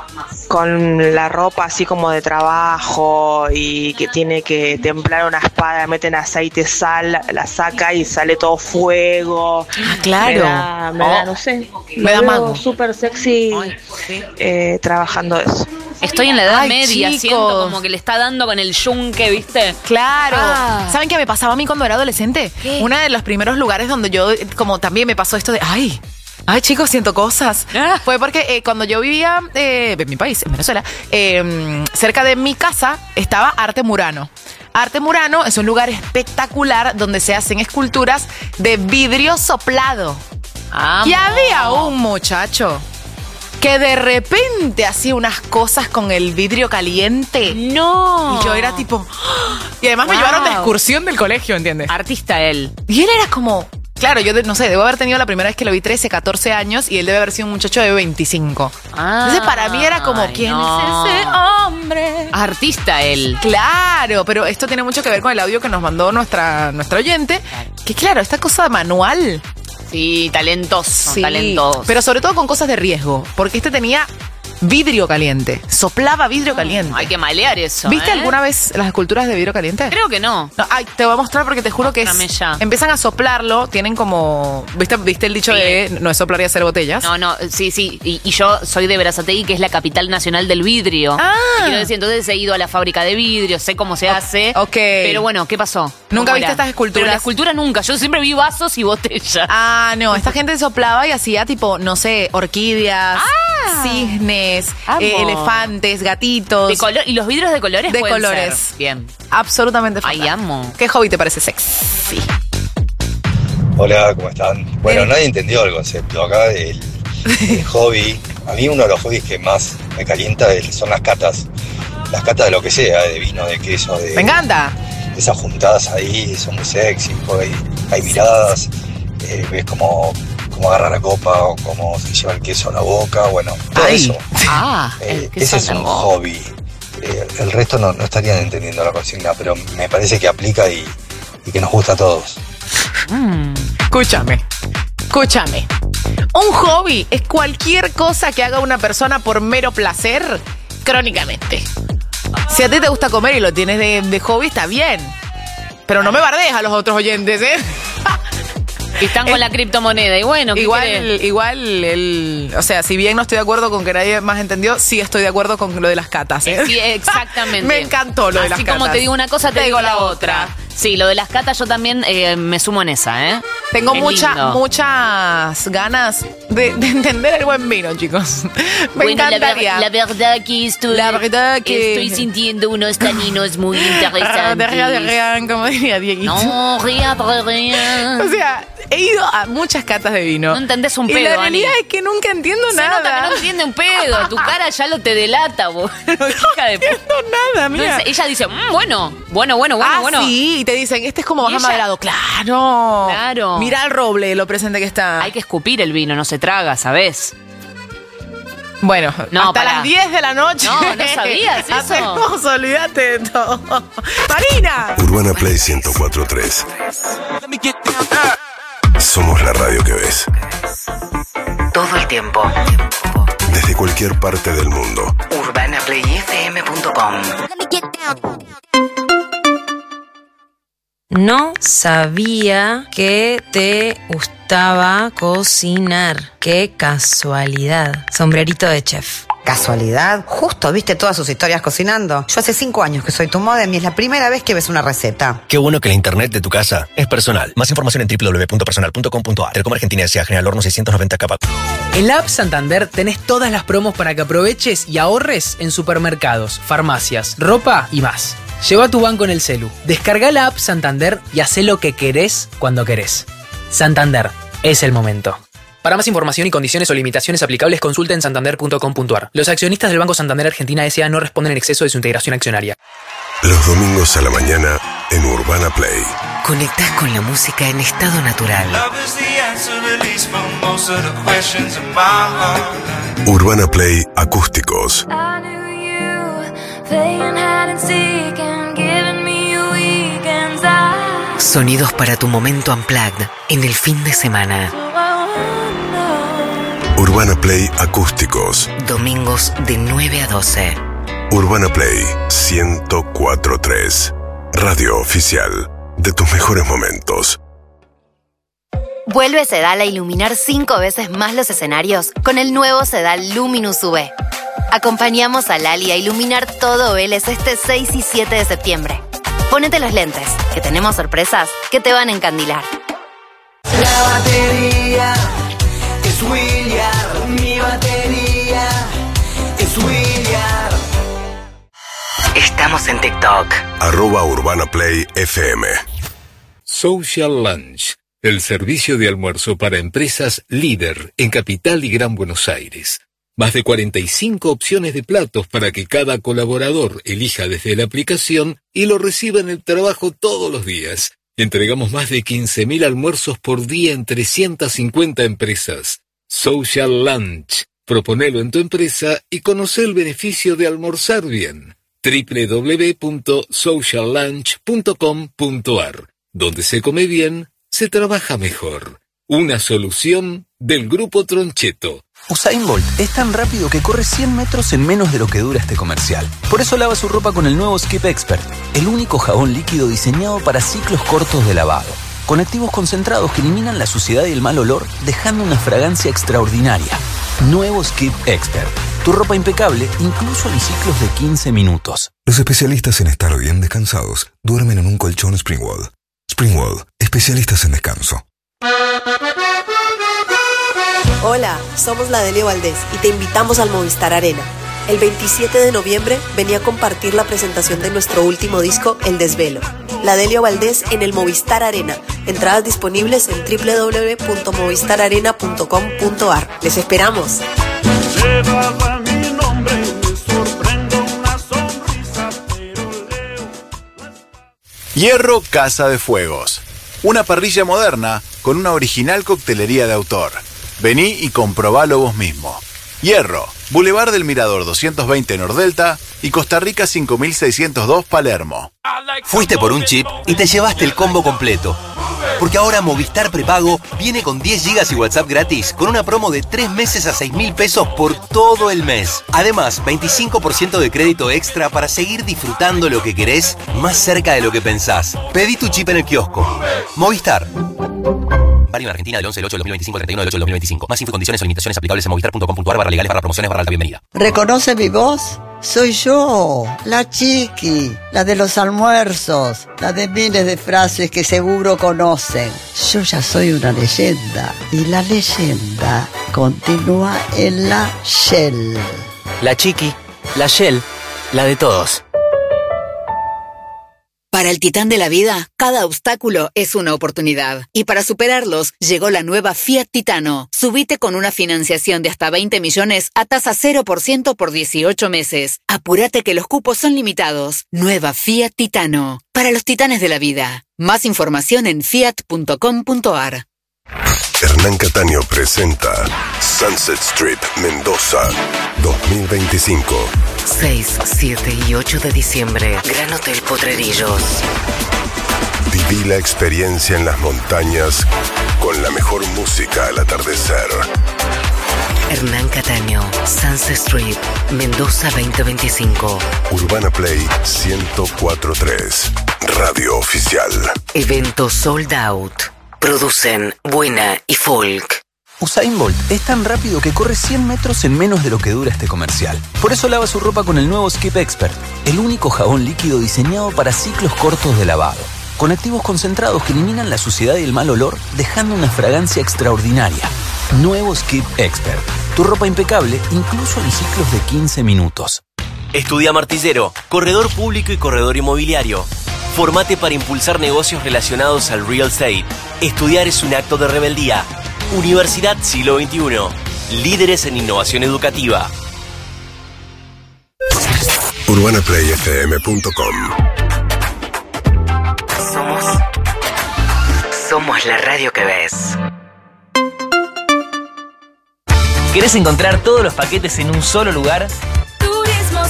S16: con la ropa así como de trabajo y que tiene que templar una espada, meten aceite, sal, la saca y sale todo fuego.
S4: Ah, claro.
S16: Me da, me da,
S4: Oh.
S16: no sé,
S4: Me da
S16: lo veo
S4: mago.
S16: súper sexy eh, trabajando eso.
S2: Estoy en la edad
S4: Ay,
S2: media,
S4: chicos.
S2: siento como que le está dando con el yunque, ¿viste?
S4: Claro.
S2: Ah.
S4: ¿Saben qué me pasaba a mí cuando era adolescente?
S2: ¿Qué?
S4: Uno de los primeros lugares donde yo, como también me pasó esto de, ay, ay chicos, siento cosas.
S2: Ah.
S4: Fue porque eh, cuando yo vivía eh, en mi país, en Venezuela, eh, cerca de mi casa estaba Arte Murano. Arte Murano es un lugar espectacular donde se hacen esculturas de vidrio soplado.
S2: Amo.
S4: Y había un muchacho que de repente hacía unas cosas con el vidrio caliente.
S2: No.
S4: Y yo era tipo... ¡ah! Y además me
S2: Wow.
S4: llevaron de excursión del colegio, ¿entiendes?
S2: Artista él.
S4: Y él era como... Claro, yo de- no sé, debo haber tenido la primera vez que lo vi trece, catorce años y él debe haber sido un muchacho de veinticinco. Entonces para mí era como,
S2: Ay,
S4: ¿quién
S2: no.
S4: es ese hombre?
S2: Artista él.
S4: Claro, pero esto tiene mucho que ver con el audio que nos mandó nuestra, nuestra oyente. Que claro, esta cosa manual.
S2: Sí, talentoso,
S4: Sí,
S2: talentoso.
S4: pero sobre todo con cosas de riesgo, porque este tenía vidrio caliente, soplaba vidrio caliente.
S2: Hay que malear eso.
S4: ¿Viste
S2: ¿eh?
S4: alguna vez las esculturas de vidrio caliente?
S2: Creo que no.
S4: No, ay, te voy a mostrar porque te juro que
S2: Mostrame
S4: es.
S2: ya.
S4: Empiezan a soplarlo, tienen como. ¿Viste, viste el dicho
S2: Sí.
S4: de no es soplar y hacer botellas?
S2: No, no, sí, sí. Y, y yo soy de Berazategui, que es la capital nacional del vidrio.
S4: Ah.
S2: Y quiero decir, entonces he ido a la fábrica de vidrio, sé cómo se hace.
S4: ok.
S2: Pero bueno, ¿qué pasó?
S4: ¿Nunca
S2: ¿Cómo
S4: viste
S2: era?
S4: estas esculturas?
S2: Pero la escultura nunca. Yo siempre vi vasos y botellas.
S4: Ah, no, esta gente soplaba y hacía tipo, no sé, orquídeas, cisnes,
S2: Amo.
S4: eh, elefantes, gatitos.
S2: De color, ¿y los vidrios de colores?
S4: De
S2: pueden
S4: colores.
S2: ser? Bien.
S4: Absolutamente
S2: Ay,
S4: fantástico.
S2: amo.
S4: ¿Qué hobby te parece sexy?
S17: Hola, ¿cómo están? Bueno, nadie entendió el concepto. Acá el, el hobby, a mí uno de los hobbies que más me calienta es- son las catas. Las catas de lo que sea, de vino, de queso, de
S4: Me encanta.
S17: esas juntadas ahí, son muy sexy, porque hay, hay miradas, eh, ves cómo, cómo agarra la copa o cómo se lleva el queso a la boca, bueno, todo
S4: Ay.
S17: eso.
S2: Ah,
S17: Eh,
S2: el queso
S17: ese es
S2: en la
S17: un
S2: boca.
S17: hobby. Eh, el resto no, no estarían entendiendo la consigna, pero me parece que aplica y, y que nos gusta a todos.
S2: Mm.
S4: Escúchame, escúchame. Un hobby es cualquier cosa que haga una persona por mero placer, crónicamente. Si a ti te gusta comer y lo tienes de, de hobby, está bien. Pero no me bardees a los otros oyentes, ¿eh?
S2: Y están con la criptomoneda. Y bueno, ¿qué
S4: Igual,
S2: querés?
S4: igual, el, o sea, si bien no estoy de acuerdo con que nadie más entendió, sí estoy de acuerdo con lo de las catas, ¿eh?
S2: Sí, exactamente.
S4: Me encantó lo de las
S2: Así
S4: catas.
S2: como te digo una cosa, te, digo la otra. Sí, lo de las catas yo también eh, me sumo en esa, ¿eh?
S4: Tengo
S2: Es
S4: mucha,
S2: lindo.
S4: muchas ganas de, de entender el buen vino, chicos. Me
S2: Bueno, la, ver-
S4: encantaría.
S2: la verdad que estoy,
S4: La verdad que-
S2: estoy sintiendo unos taninos muy interesantes.
S4: Ah, de rea, de rea, como diría Dieguito.
S2: No, rea, rea, rea.
S4: O sea, he ido a muchas catas de vino.
S2: No entendés un
S4: y
S2: pedo,
S4: la
S2: Ani.
S4: realidad es que nunca entiendo
S2: Se
S4: nada.
S2: nota que no entiende un pedo. Tu cara ya lo te delata, vos. Hija de puta.
S4: nada,
S2: No,
S4: mira.
S2: es- ella dice, "Mm, bueno, bueno, bueno, bueno,
S4: ah,
S2: bueno.
S4: sí, y te dicen, este es como
S2: Y
S4: baja
S2: ella-
S4: maderado. Claro.
S2: Claro.
S4: Mira el roble, lo presente que está.
S2: Hay que escupir el vino, no se traga, ¿sabes?
S4: Bueno,
S2: No,
S4: hasta
S2: pará.
S4: las diez de la noche.
S2: No, ¿no sabías eso?
S4: Hacemos, olvídate de todo. Marina.
S7: Urbana Play ciento cuatro punto tres. Somos la radio que ves.
S8: Todo el tiempo.
S7: Desde cualquier parte del mundo.
S8: urbana play f m punto com.
S3: No sabía que te gustaba cocinar. Qué casualidad. Sombrerito de chef.
S13: ¿Casualidad? Justo viste todas sus historias cocinando. Yo hace cinco años que soy tu modem y es la primera vez que ves una receta.
S15: Qué bueno que la internet de tu casa es personal. Más información en doble u doble u doble u punto personal punto com punto a r. Telecom Argentina S A General Horno seiscientos noventa K.
S22: En la app Santander tenés todas las promos para que aproveches y ahorres en supermercados, farmacias, ropa y más. Lleva tu banco en el celu, descarga la app Santander y hacé lo que querés cuando querés. Santander, es el momento. Para más información y condiciones o limitaciones aplicables, consulta en santander punto com punto a r. Los accionistas del Banco Santander Argentina S A no responden en exceso de su integración accionaria.
S7: Los domingos a la mañana en Urbana Play.
S8: Conectás con la música en estado natural.
S7: Urbana Play Acústicos.
S8: Sonidos para tu momento unplugged en el fin de semana.
S7: Urbana Play Acústicos.
S8: Domingos de nueve a doce.
S7: Urbana Play ciento cuatro punto tres. Radio oficial de tus mejores momentos.
S25: Vuelve Sedal a iluminar cinco veces más los escenarios con el nuevo Sedal Luminous U V. Acompañamos a Lali a iluminar todo Vélez este seis y siete de septiembre. Ponete los lentes, que tenemos sorpresas que te van a encandilar.
S1: La batería es William, mi batería es William.
S8: Estamos en TikTok.
S7: Arroba Urbana Play F M.
S26: Social Lunch, el servicio de almuerzo para empresas líder en Capital y Gran Buenos Aires. Más de cuarenta y cinco opciones de platos para que cada colaborador elija desde la aplicación y lo reciba en el trabajo todos los días. Entregamos más de quince mil almuerzos por día en trescientas cincuenta empresas. Social Lunch. Proponelo en tu empresa y conoce el beneficio de almorzar bien. doble u doble u doble u punto social lunch punto com punto a r. Donde se come bien, se trabaja mejor. Una solución del Grupo Troncheto.
S27: Usain Bolt es tan rápido que corre cien metros en menos de lo que dura este comercial. Por eso lava su ropa con el nuevo Skip Expert, el único jabón líquido diseñado para ciclos cortos de lavado. Con activos concentrados que eliminan la suciedad y el mal olor, dejando una fragancia extraordinaria. Nuevo Skip Expert. Tu ropa impecable, incluso en ciclos de quince minutos.
S28: Los especialistas en estar bien descansados duermen en un colchón Springwood. Springwood, especialistas en descanso.
S29: Hola, somos la Delio Valdés y te invitamos al Movistar Arena. El veintisiete de noviembre venía a compartir la presentación de nuestro último disco, El Desvelo. La Delio Valdés en el Movistar Arena. Entradas disponibles en doble u doble u doble u punto movistar arena punto com punto a r. ¡Les esperamos!
S30: Hierro Casa de Fuegos. Una parrilla moderna con una original coctelería de autor. Vení y comprobalo vos mismo. Hierro, Boulevard del Mirador doscientos veinte Nordelta y Costa Rica cinco mil seiscientos dos Palermo.
S31: Fuiste por un chip y te llevaste el combo completo. Porque ahora Movistar Prepago viene con diez gigas y WhatsApp gratis con una promo de tres meses a seis mil pesos por todo el mes. Además, veinticinco por ciento de crédito extra para seguir disfrutando lo que querés más cerca de lo que pensás. Pedí tu chip en el kiosco. Movistar. Válido en Argentina del once del ocho del dos mil veinticinco al treinta y uno del ocho del dos mil veinticinco. Más info, condiciones o limitaciones aplicables en movistar punto com punto a r barra legales barra promociones barra alta bienvenida.
S32: ¿Reconoce mi voz? Soy yo, la Chiqui, la de los almuerzos, la de miles de frases que seguro conocen. Yo ya soy una leyenda y la leyenda continúa en la Shell.
S31: La Chiqui, la Shell, la de todos.
S33: Para el titán de la vida, cada obstáculo es una oportunidad. Y para superarlos, llegó la nueva Fiat Titano. Subite con una financiación de hasta veinte millones a tasa cero por ciento por dieciocho meses. Apúrate que los cupos son limitados. Nueva Fiat Titano. Para los titanes de la vida. Más información en fiat punto com punto a r.
S7: Hernán Cataño presenta Sunset Strip Mendoza dos mil veinticinco.
S8: seis, siete y ocho de diciembre. Gran Hotel Potrerillos.
S7: Viví la experiencia en las montañas con la mejor música al atardecer.
S8: Hernán Cataño, Sunset Strip, Mendoza veinte veinticinco.
S7: Urbana Play ciento cuatro punto tres. radio oficial.
S8: Evento Sold Out. Producen Buena y Folk.
S27: Usain Bolt es tan rápido que corre cien metros en menos de lo que dura este comercial. Por eso lava su ropa con el nuevo Skip Expert, el único jabón líquido diseñado para ciclos cortos de lavado, con activos concentrados que eliminan la suciedad y el mal olor, dejando una fragancia extraordinaria. Nuevo Skip Expert. Tu ropa impecable, incluso en ciclos de quince minutos.
S5: Estudia Martillero, corredor público y corredor inmobiliario. Formate para impulsar negocios relacionados al real estate. Estudiar es un acto de rebeldía. Universidad Siglo veintiuno. Líderes en innovación educativa.
S7: urbana play f m punto com.
S8: Somos. Somos la radio que ves.
S6: ¿Querés encontrar todos los paquetes en un solo lugar?
S9: Turismo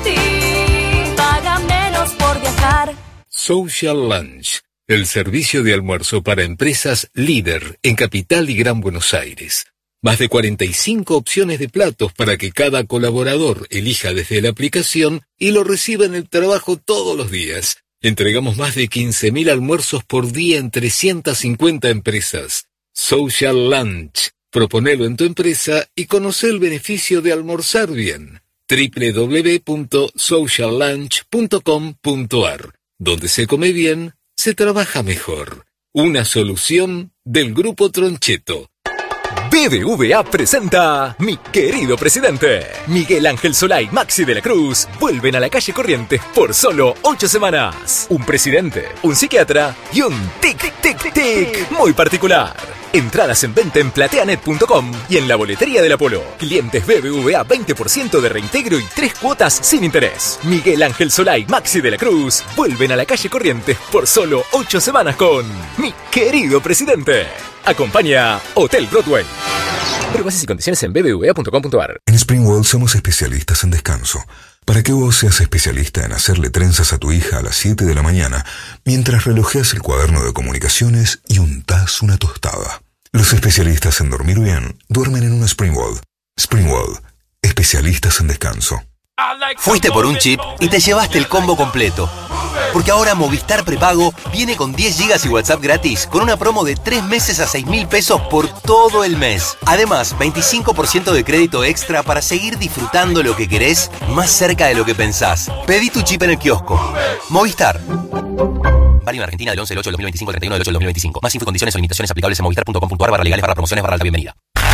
S9: City. Paga menos por viajar.
S26: Social Lunch, el servicio de almuerzo para empresas líder en Capital y Gran Buenos Aires. Más de cuarenta y cinco opciones de platos para que cada colaborador elija desde la aplicación y lo reciba en el trabajo todos los días. Entregamos más de quince mil almuerzos por día en trescientas cincuenta empresas. Social Lunch. Proponelo en tu empresa y conoce el beneficio de almorzar bien. doble u doble u doble u punto social lunch punto com punto a r. Donde se come bien, se trabaja mejor. Una solución del Grupo Troncheto.
S10: B B V A presenta Mi querido presidente. Miguel Ángel Solá y Maxi de la Cruz vuelven a la calle Corrientes por solo ocho semanas. Un presidente, un psiquiatra y un tic-tic-tic muy particular. Entradas en venta en plateanet punto com y en la boletería del Apolo. Clientes B B V A veinte por ciento de reintegro y tres cuotas sin interés. Miguel Ángel Solá y Maxi de la Cruz vuelven a la calle Corrientes por solo ocho semanas con Mi querido presidente. Acompaña Hotel Broadway. Pero bases y condiciones en b b v a punto com punto a r.
S28: En Springwell somos especialistas en descanso. Para que vos seas especialista en hacerle trenzas a tu hija a las siete de la mañana, mientras relojeas el cuaderno de comunicaciones y untás una tostada. Los especialistas en dormir bien duermen en un Springwell. Springwell, especialistas en descanso.
S31: Fuiste por un chip y te llevaste el combo completo. Porque ahora Movistar Prepago viene con diez gigas y WhatsApp gratis con una promo de tres meses a seis mil pesos por todo el mes. Además, veinticinco por ciento de crédito extra para seguir disfrutando lo que querés más cerca de lo que pensás. Pedí tu chip en el kiosco. Movistar. Válido en Argentina del once del ocho del dos mil veinticinco al treinta y uno del ocho del dos mil veinticinco. Más info y condiciones o limitaciones aplicables en movistar punto com punto a r barra legales barra promociones barra alta bienvenida.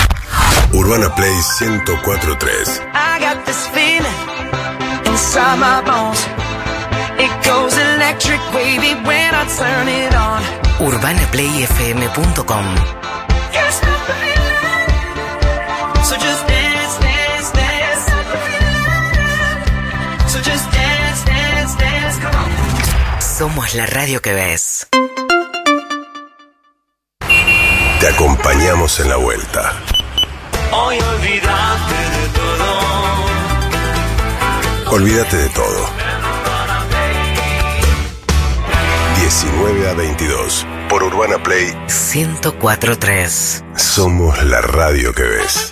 S7: Urbana Play ciento cuatro punto tres.
S1: I got this feeling inside my bones. It goes electric wavy when I turn it on.
S8: urbana play f m punto com.
S1: Can't stop the feeling. So just dance, dance, dance. So just dance, dance, dance. Come on.
S8: Somos la radio que ves.
S7: Te acompañamos en la vuelta.
S1: Hoy olvídate de todo.
S7: Olvídate de todo. diecinueve a veintidós por Urbana Play
S8: ciento cuatro punto tres.
S7: Somos la radio que ves.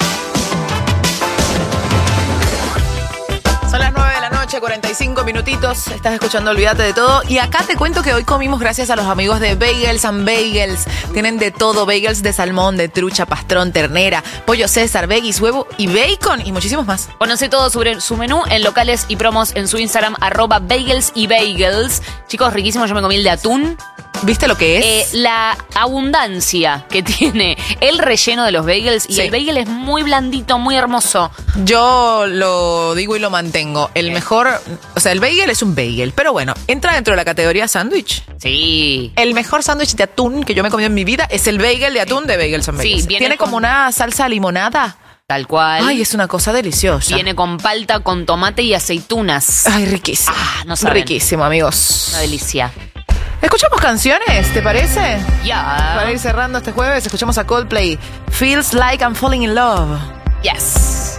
S4: Son las nueve de la noche, cuarenta y cinco minutitos. Estás escuchando Olvídate de Todo. Y acá te cuento que hoy comimos gracias a los amigos de Bagels and Bagels. Tienen de todo: bagels de salmón, de trucha, pastrón, ternera, pollo César, veggies, huevo y bacon y muchísimos más.
S2: Conoce todo sobre su menú en locales y promos en su Instagram, arroba bagels y bagels. Chicos, riquísimo. Yo me comí el de atún.
S4: ¿Viste lo que es?
S2: Eh, la abundancia que tiene el relleno de los bagels. Y
S4: Sí.
S2: el bagel es muy blandito, muy hermoso.
S4: Yo lo digo y lo mantengo. El mejor, o sea, el bagel es un bagel, pero bueno, entra dentro de la categoría sándwich.
S2: Sí.
S4: El mejor sándwich de atún que yo me he comido en mi vida es el bagel de atún de Bagels and Bagels.
S2: Sí, viene
S4: Tiene
S2: con-
S4: como una salsa limonada.
S2: Tal cual.
S4: Ay, es una cosa deliciosa.
S2: Viene con palta, con tomate y aceitunas.
S4: Ay, riquísimo.
S2: Ah, no saben.
S4: Riquísimo, amigos.
S2: Una delicia.
S4: ¿Escuchamos canciones? ¿Te parece?
S2: Ya.
S4: Para ir cerrando este jueves, escuchamos a Coldplay. Feels like I'm falling in love.
S2: Yes.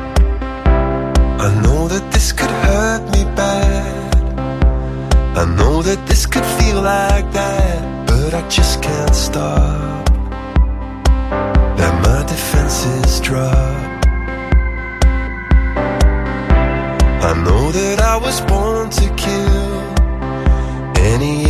S11: I know that this could hurt me bad. I know that this could feel like that, but I just can't stop. Let my defenses drop. I know that I was born to kill any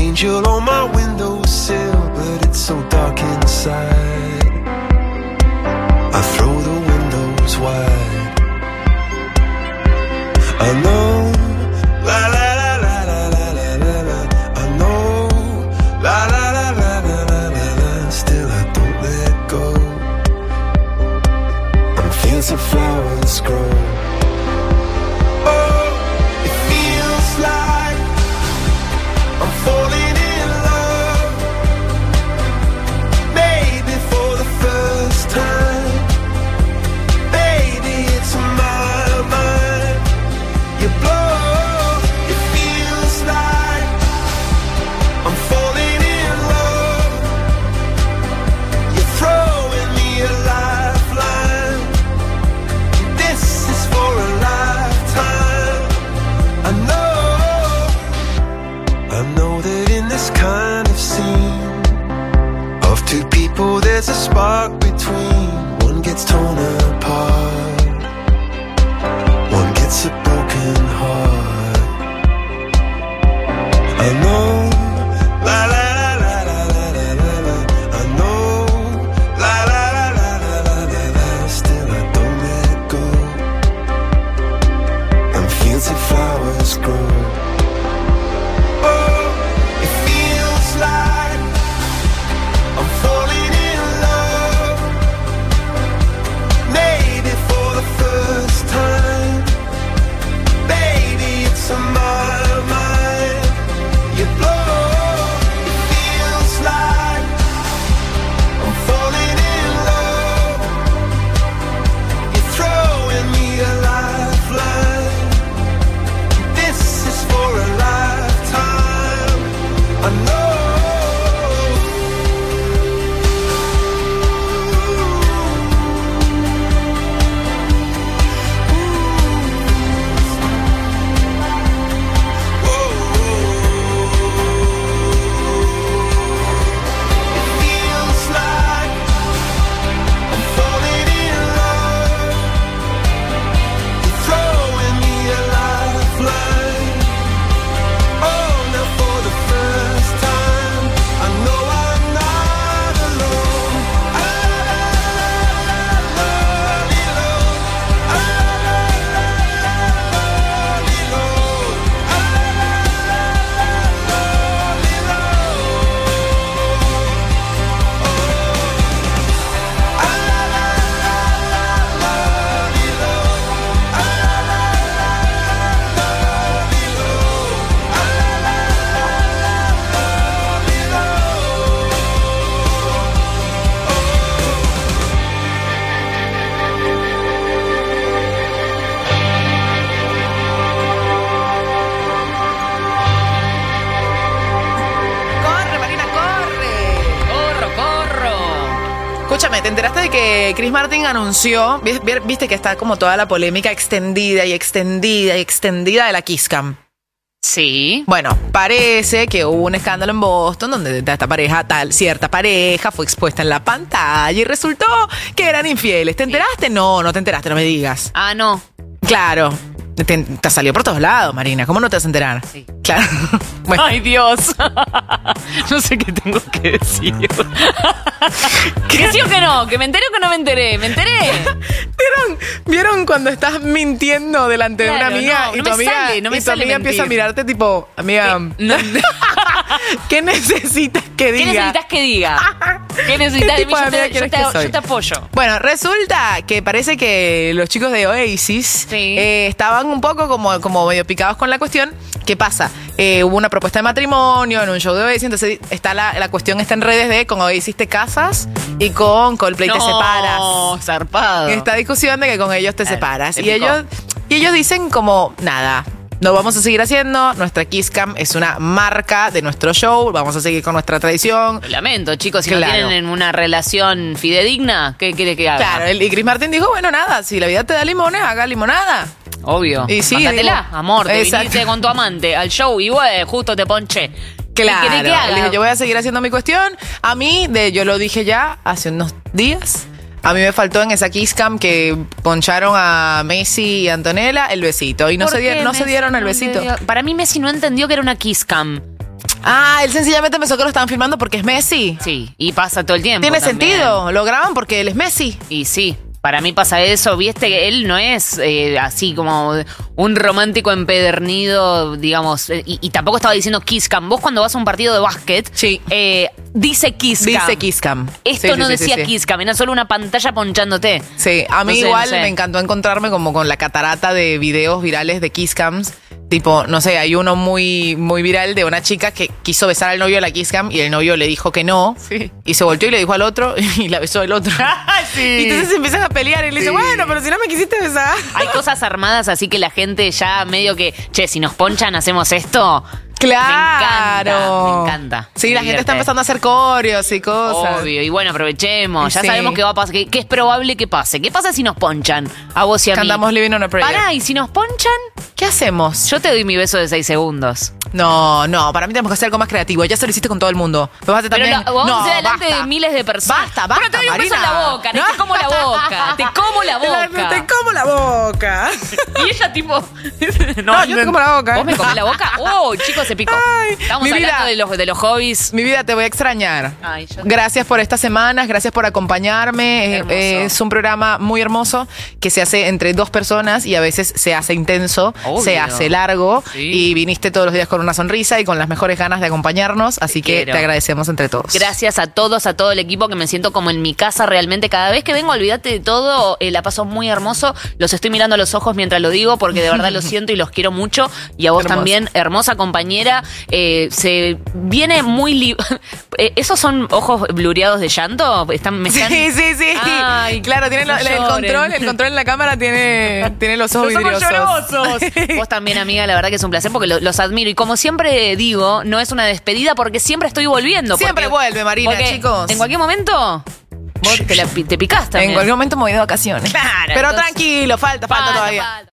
S11: fancy flowers grow. Oh, it feels like I'm falling in love. Maybe for the first time. Baby, it's my mind. You blow. It feels like I'm falling in love. You're throwing me a lifeline. This is for a lifetime. I know, I know that in this kind of scene of two people there's a spark between. One gets torn apart, one gets a broken heart. I know, la la la la la la la la. I know, la la la la la la la la. Still I don't let go. And fancy flowers grow. Oh, it feels like I'm falling in love. Maybe for the first time. Baby, it's on my mind. You blow. It feels like I'm falling in love. You're throwing me a lifeline. This is for a lifetime. I know. Feels like I'm falling in love. You're throwing me a lifeline. Oh, now for the first time, I know I'm not alone. I love you, Lord. I love you, Lord. I love you,
S4: Corre, Marina, corre.
S2: Corro, corro.
S4: Escúchame, ¿te enteraste de que Chris Martin anunció, vi- vi- viste que está como toda la polémica extendida y extendida y extendida de la Kiss Cam?
S2: Sí.
S4: Bueno, parece que hubo un escándalo en Boston donde esta pareja, tal, cierta pareja fue expuesta en la pantalla y resultó que eran infieles. ¿Te enteraste? No, no te enteraste, no me digas.
S2: Ah, no.
S4: Claro. Te, te salió por todos lados, Marina. ¿Cómo no te vas a enterar?
S2: Sí.
S4: Claro. Bueno.
S2: Ay, Dios. No sé qué tengo que decir. ¿Que sí o que no? ¿Que me enteré o que no me enteré? ¿Me enteré?
S4: ¿Vieron, ¿Vieron cuando estás mintiendo delante
S2: Claro,
S4: de una amiga
S2: no,
S4: y
S2: no
S4: tu
S2: me
S4: amiga,
S2: sale, no me
S4: y tu
S2: sale
S4: amiga
S2: mentir.
S4: empieza a mirarte tipo, amiga,
S2: No.
S4: ¿qué necesitas que
S2: ¿Qué
S4: diga?
S2: necesitas que diga? ¿Qué necesitas de mí?
S4: tipo de
S2: Yo
S4: amiga
S2: te, yo
S4: quieres
S2: te-
S4: que soy?
S2: yo te apoyo.
S4: Bueno, resulta que parece que los chicos de Oasis eh, estaban un poco como, como medio picados con la cuestión. ¿Qué pasa? Eh, hubo una propuesta de matrimonio en un show de Oasis, entonces está la, la cuestión está en redes de con Oasis te casas y con Coldplay te
S2: No,
S4: separas.
S2: zarpado.
S4: Esta discusión de que con ellos te separas. Y
S2: épico.
S4: ellos, y ellos dicen como, nada, lo vamos a seguir haciendo. Nuestra Kiss Cam es una marca de nuestro show. Vamos a seguir con nuestra tradición.
S2: Lo lamento, chicos, si
S4: Claro.
S2: no tienen una relación fidedigna, ¿qué quiere que haga?
S4: Claro, el- y Chris Martin dijo, bueno, nada, si la vida te da limones, haga limonada.
S2: Obvio.
S4: Y sí,
S2: Mátatela,
S4: digo,
S2: amor, te
S4: exacto.
S2: viniste con tu amante al show y bueno, justo te ponché.
S4: Claro,
S2: ¿Qué quiere que haga?
S4: le dije, yo voy a seguir haciendo mi cuestión. A mí, de, yo lo dije ya hace unos días. A mí me faltó en esa Kiss Cam que poncharon a Messi y Antonella el besito. Y no,
S2: ¿Por
S4: se,
S2: qué
S4: dieron, no se
S2: Messi
S4: dieron el
S2: no
S4: besito.
S2: le dio? Para mí Messi no entendió que era una Kiss Cam.
S4: Ah, él sencillamente pensó que lo estaban filmando porque es Messi.
S2: Sí, y pasa todo el tiempo.
S4: Tiene
S2: también.
S4: sentido, lo graban porque él es Messi.
S2: Y sí. Para mí pasa eso, viste que él no es eh, así como un romántico empedernido, digamos, eh, y, y tampoco estaba diciendo kiss cam. Vos cuando vas a un partido de básquet,
S4: sí.
S2: eh, dice kiss cam.
S4: Dice kiss cam.
S2: Esto
S4: Sí,
S2: no
S4: sí, sí,
S2: decía
S4: sí, sí.
S2: kiss cam, era solo una pantalla ponchándote.
S4: Sí, a mí
S2: No sé,
S4: igual
S2: no sé.
S4: me encantó encontrarme como con la catarata de videos virales de kiss cams. Tipo, no sé, hay uno muy, muy viral de una chica que quiso besar al novio a la kiss cam y el novio le dijo que no.
S2: Sí.
S4: Y se volteó y le dijo al otro y la besó el otro.
S2: Sí.
S4: Y entonces se empiezan a pelear y le dice, bueno, pero si no me quisiste besar.
S2: Hay cosas armadas así que la gente ya medio que, che, si nos ponchan hacemos esto.
S4: Claro.
S2: Me encanta, me encanta.
S4: Sí,
S2: Me
S4: la gente
S2: divierte.
S4: está empezando a hacer coreos y cosas.
S2: Obvio, y bueno, aprovechemos. Ya
S4: Sí.
S2: sabemos que va a pasar, que, que es probable que pase. ¿Qué pasa si nos ponchan a vos y a mí?
S4: Cantamos Living on a Prayer.
S2: Pará, ¿y si nos ponchan?
S4: ¿Qué hacemos?
S2: Yo te doy mi beso de seis segundos.
S4: No, no, para mí tenemos que hacer algo más creativo. Ya se lo hiciste con todo el mundo. Pero vas a hacer
S2: Pero
S4: también.
S2: lo- vamos
S4: no,
S2: a hacer delante
S4: basta.
S2: de miles de personas.
S4: Basta, basta,
S2: Pero te doy un beso en
S4: Marina.
S2: la boca, te como la boca, te como la boca.
S4: Te como la boca.
S2: Y ella tipo...
S4: No, yo te como la boca.
S2: ¿Vos me comés la boca? Oh, chicos, se picó. Estamos
S4: mi
S2: hablando
S4: vida.
S2: de los, de los hobbies.
S4: Mi vida, te voy a extrañar.
S2: Ay, yo-
S4: Gracias por estas semanas, gracias por acompañarme. Eh,
S2: Hermoso.
S4: eh, es un programa muy hermoso que se hace entre dos personas y a veces se hace intenso,
S2: Obvio.
S4: se hace largo.
S2: Sí.
S4: Y viniste todos los días con una sonrisa y con las mejores ganas de acompañarnos. Así que
S2: quiero.
S4: te agradecemos entre todos.
S2: Gracias a todos, a todo el equipo, que me siento como en mi casa realmente. Cada vez que vengo, olvídate de todo, eh, la paso muy hermoso. Los estoy mirando a los ojos mientras lo digo porque de verdad lo siento y los quiero mucho. Y a vos
S4: Hermoso.
S2: también, hermosa compañera. Eh, se viene muy... li- Eh, ¿Esos son ojos blureados de llanto? ¿Están, me están...
S4: Sí, sí, sí.
S2: Ay,
S4: claro, tiene
S2: no
S4: lo- el
S2: lloren.
S4: control, el control en la cámara tiene, tiene los ojos
S2: Los ojos
S4: vidriosos.
S2: llorosos. Vos también, amiga, la verdad que es un placer porque lo- los admiro. Y como siempre digo, no es una despedida porque siempre estoy volviendo.
S4: Siempre
S2: porque-
S4: vuelve, Marina,
S2: porque
S4: chicos.
S2: En cualquier momento, vos te, la, pi- te picás también.
S4: En cualquier momento me voy de vacaciones.
S2: Claro,
S4: Pero
S2: entonces-
S4: tranquilo, falta, falta
S2: Falta,
S4: todavía.
S2: falta.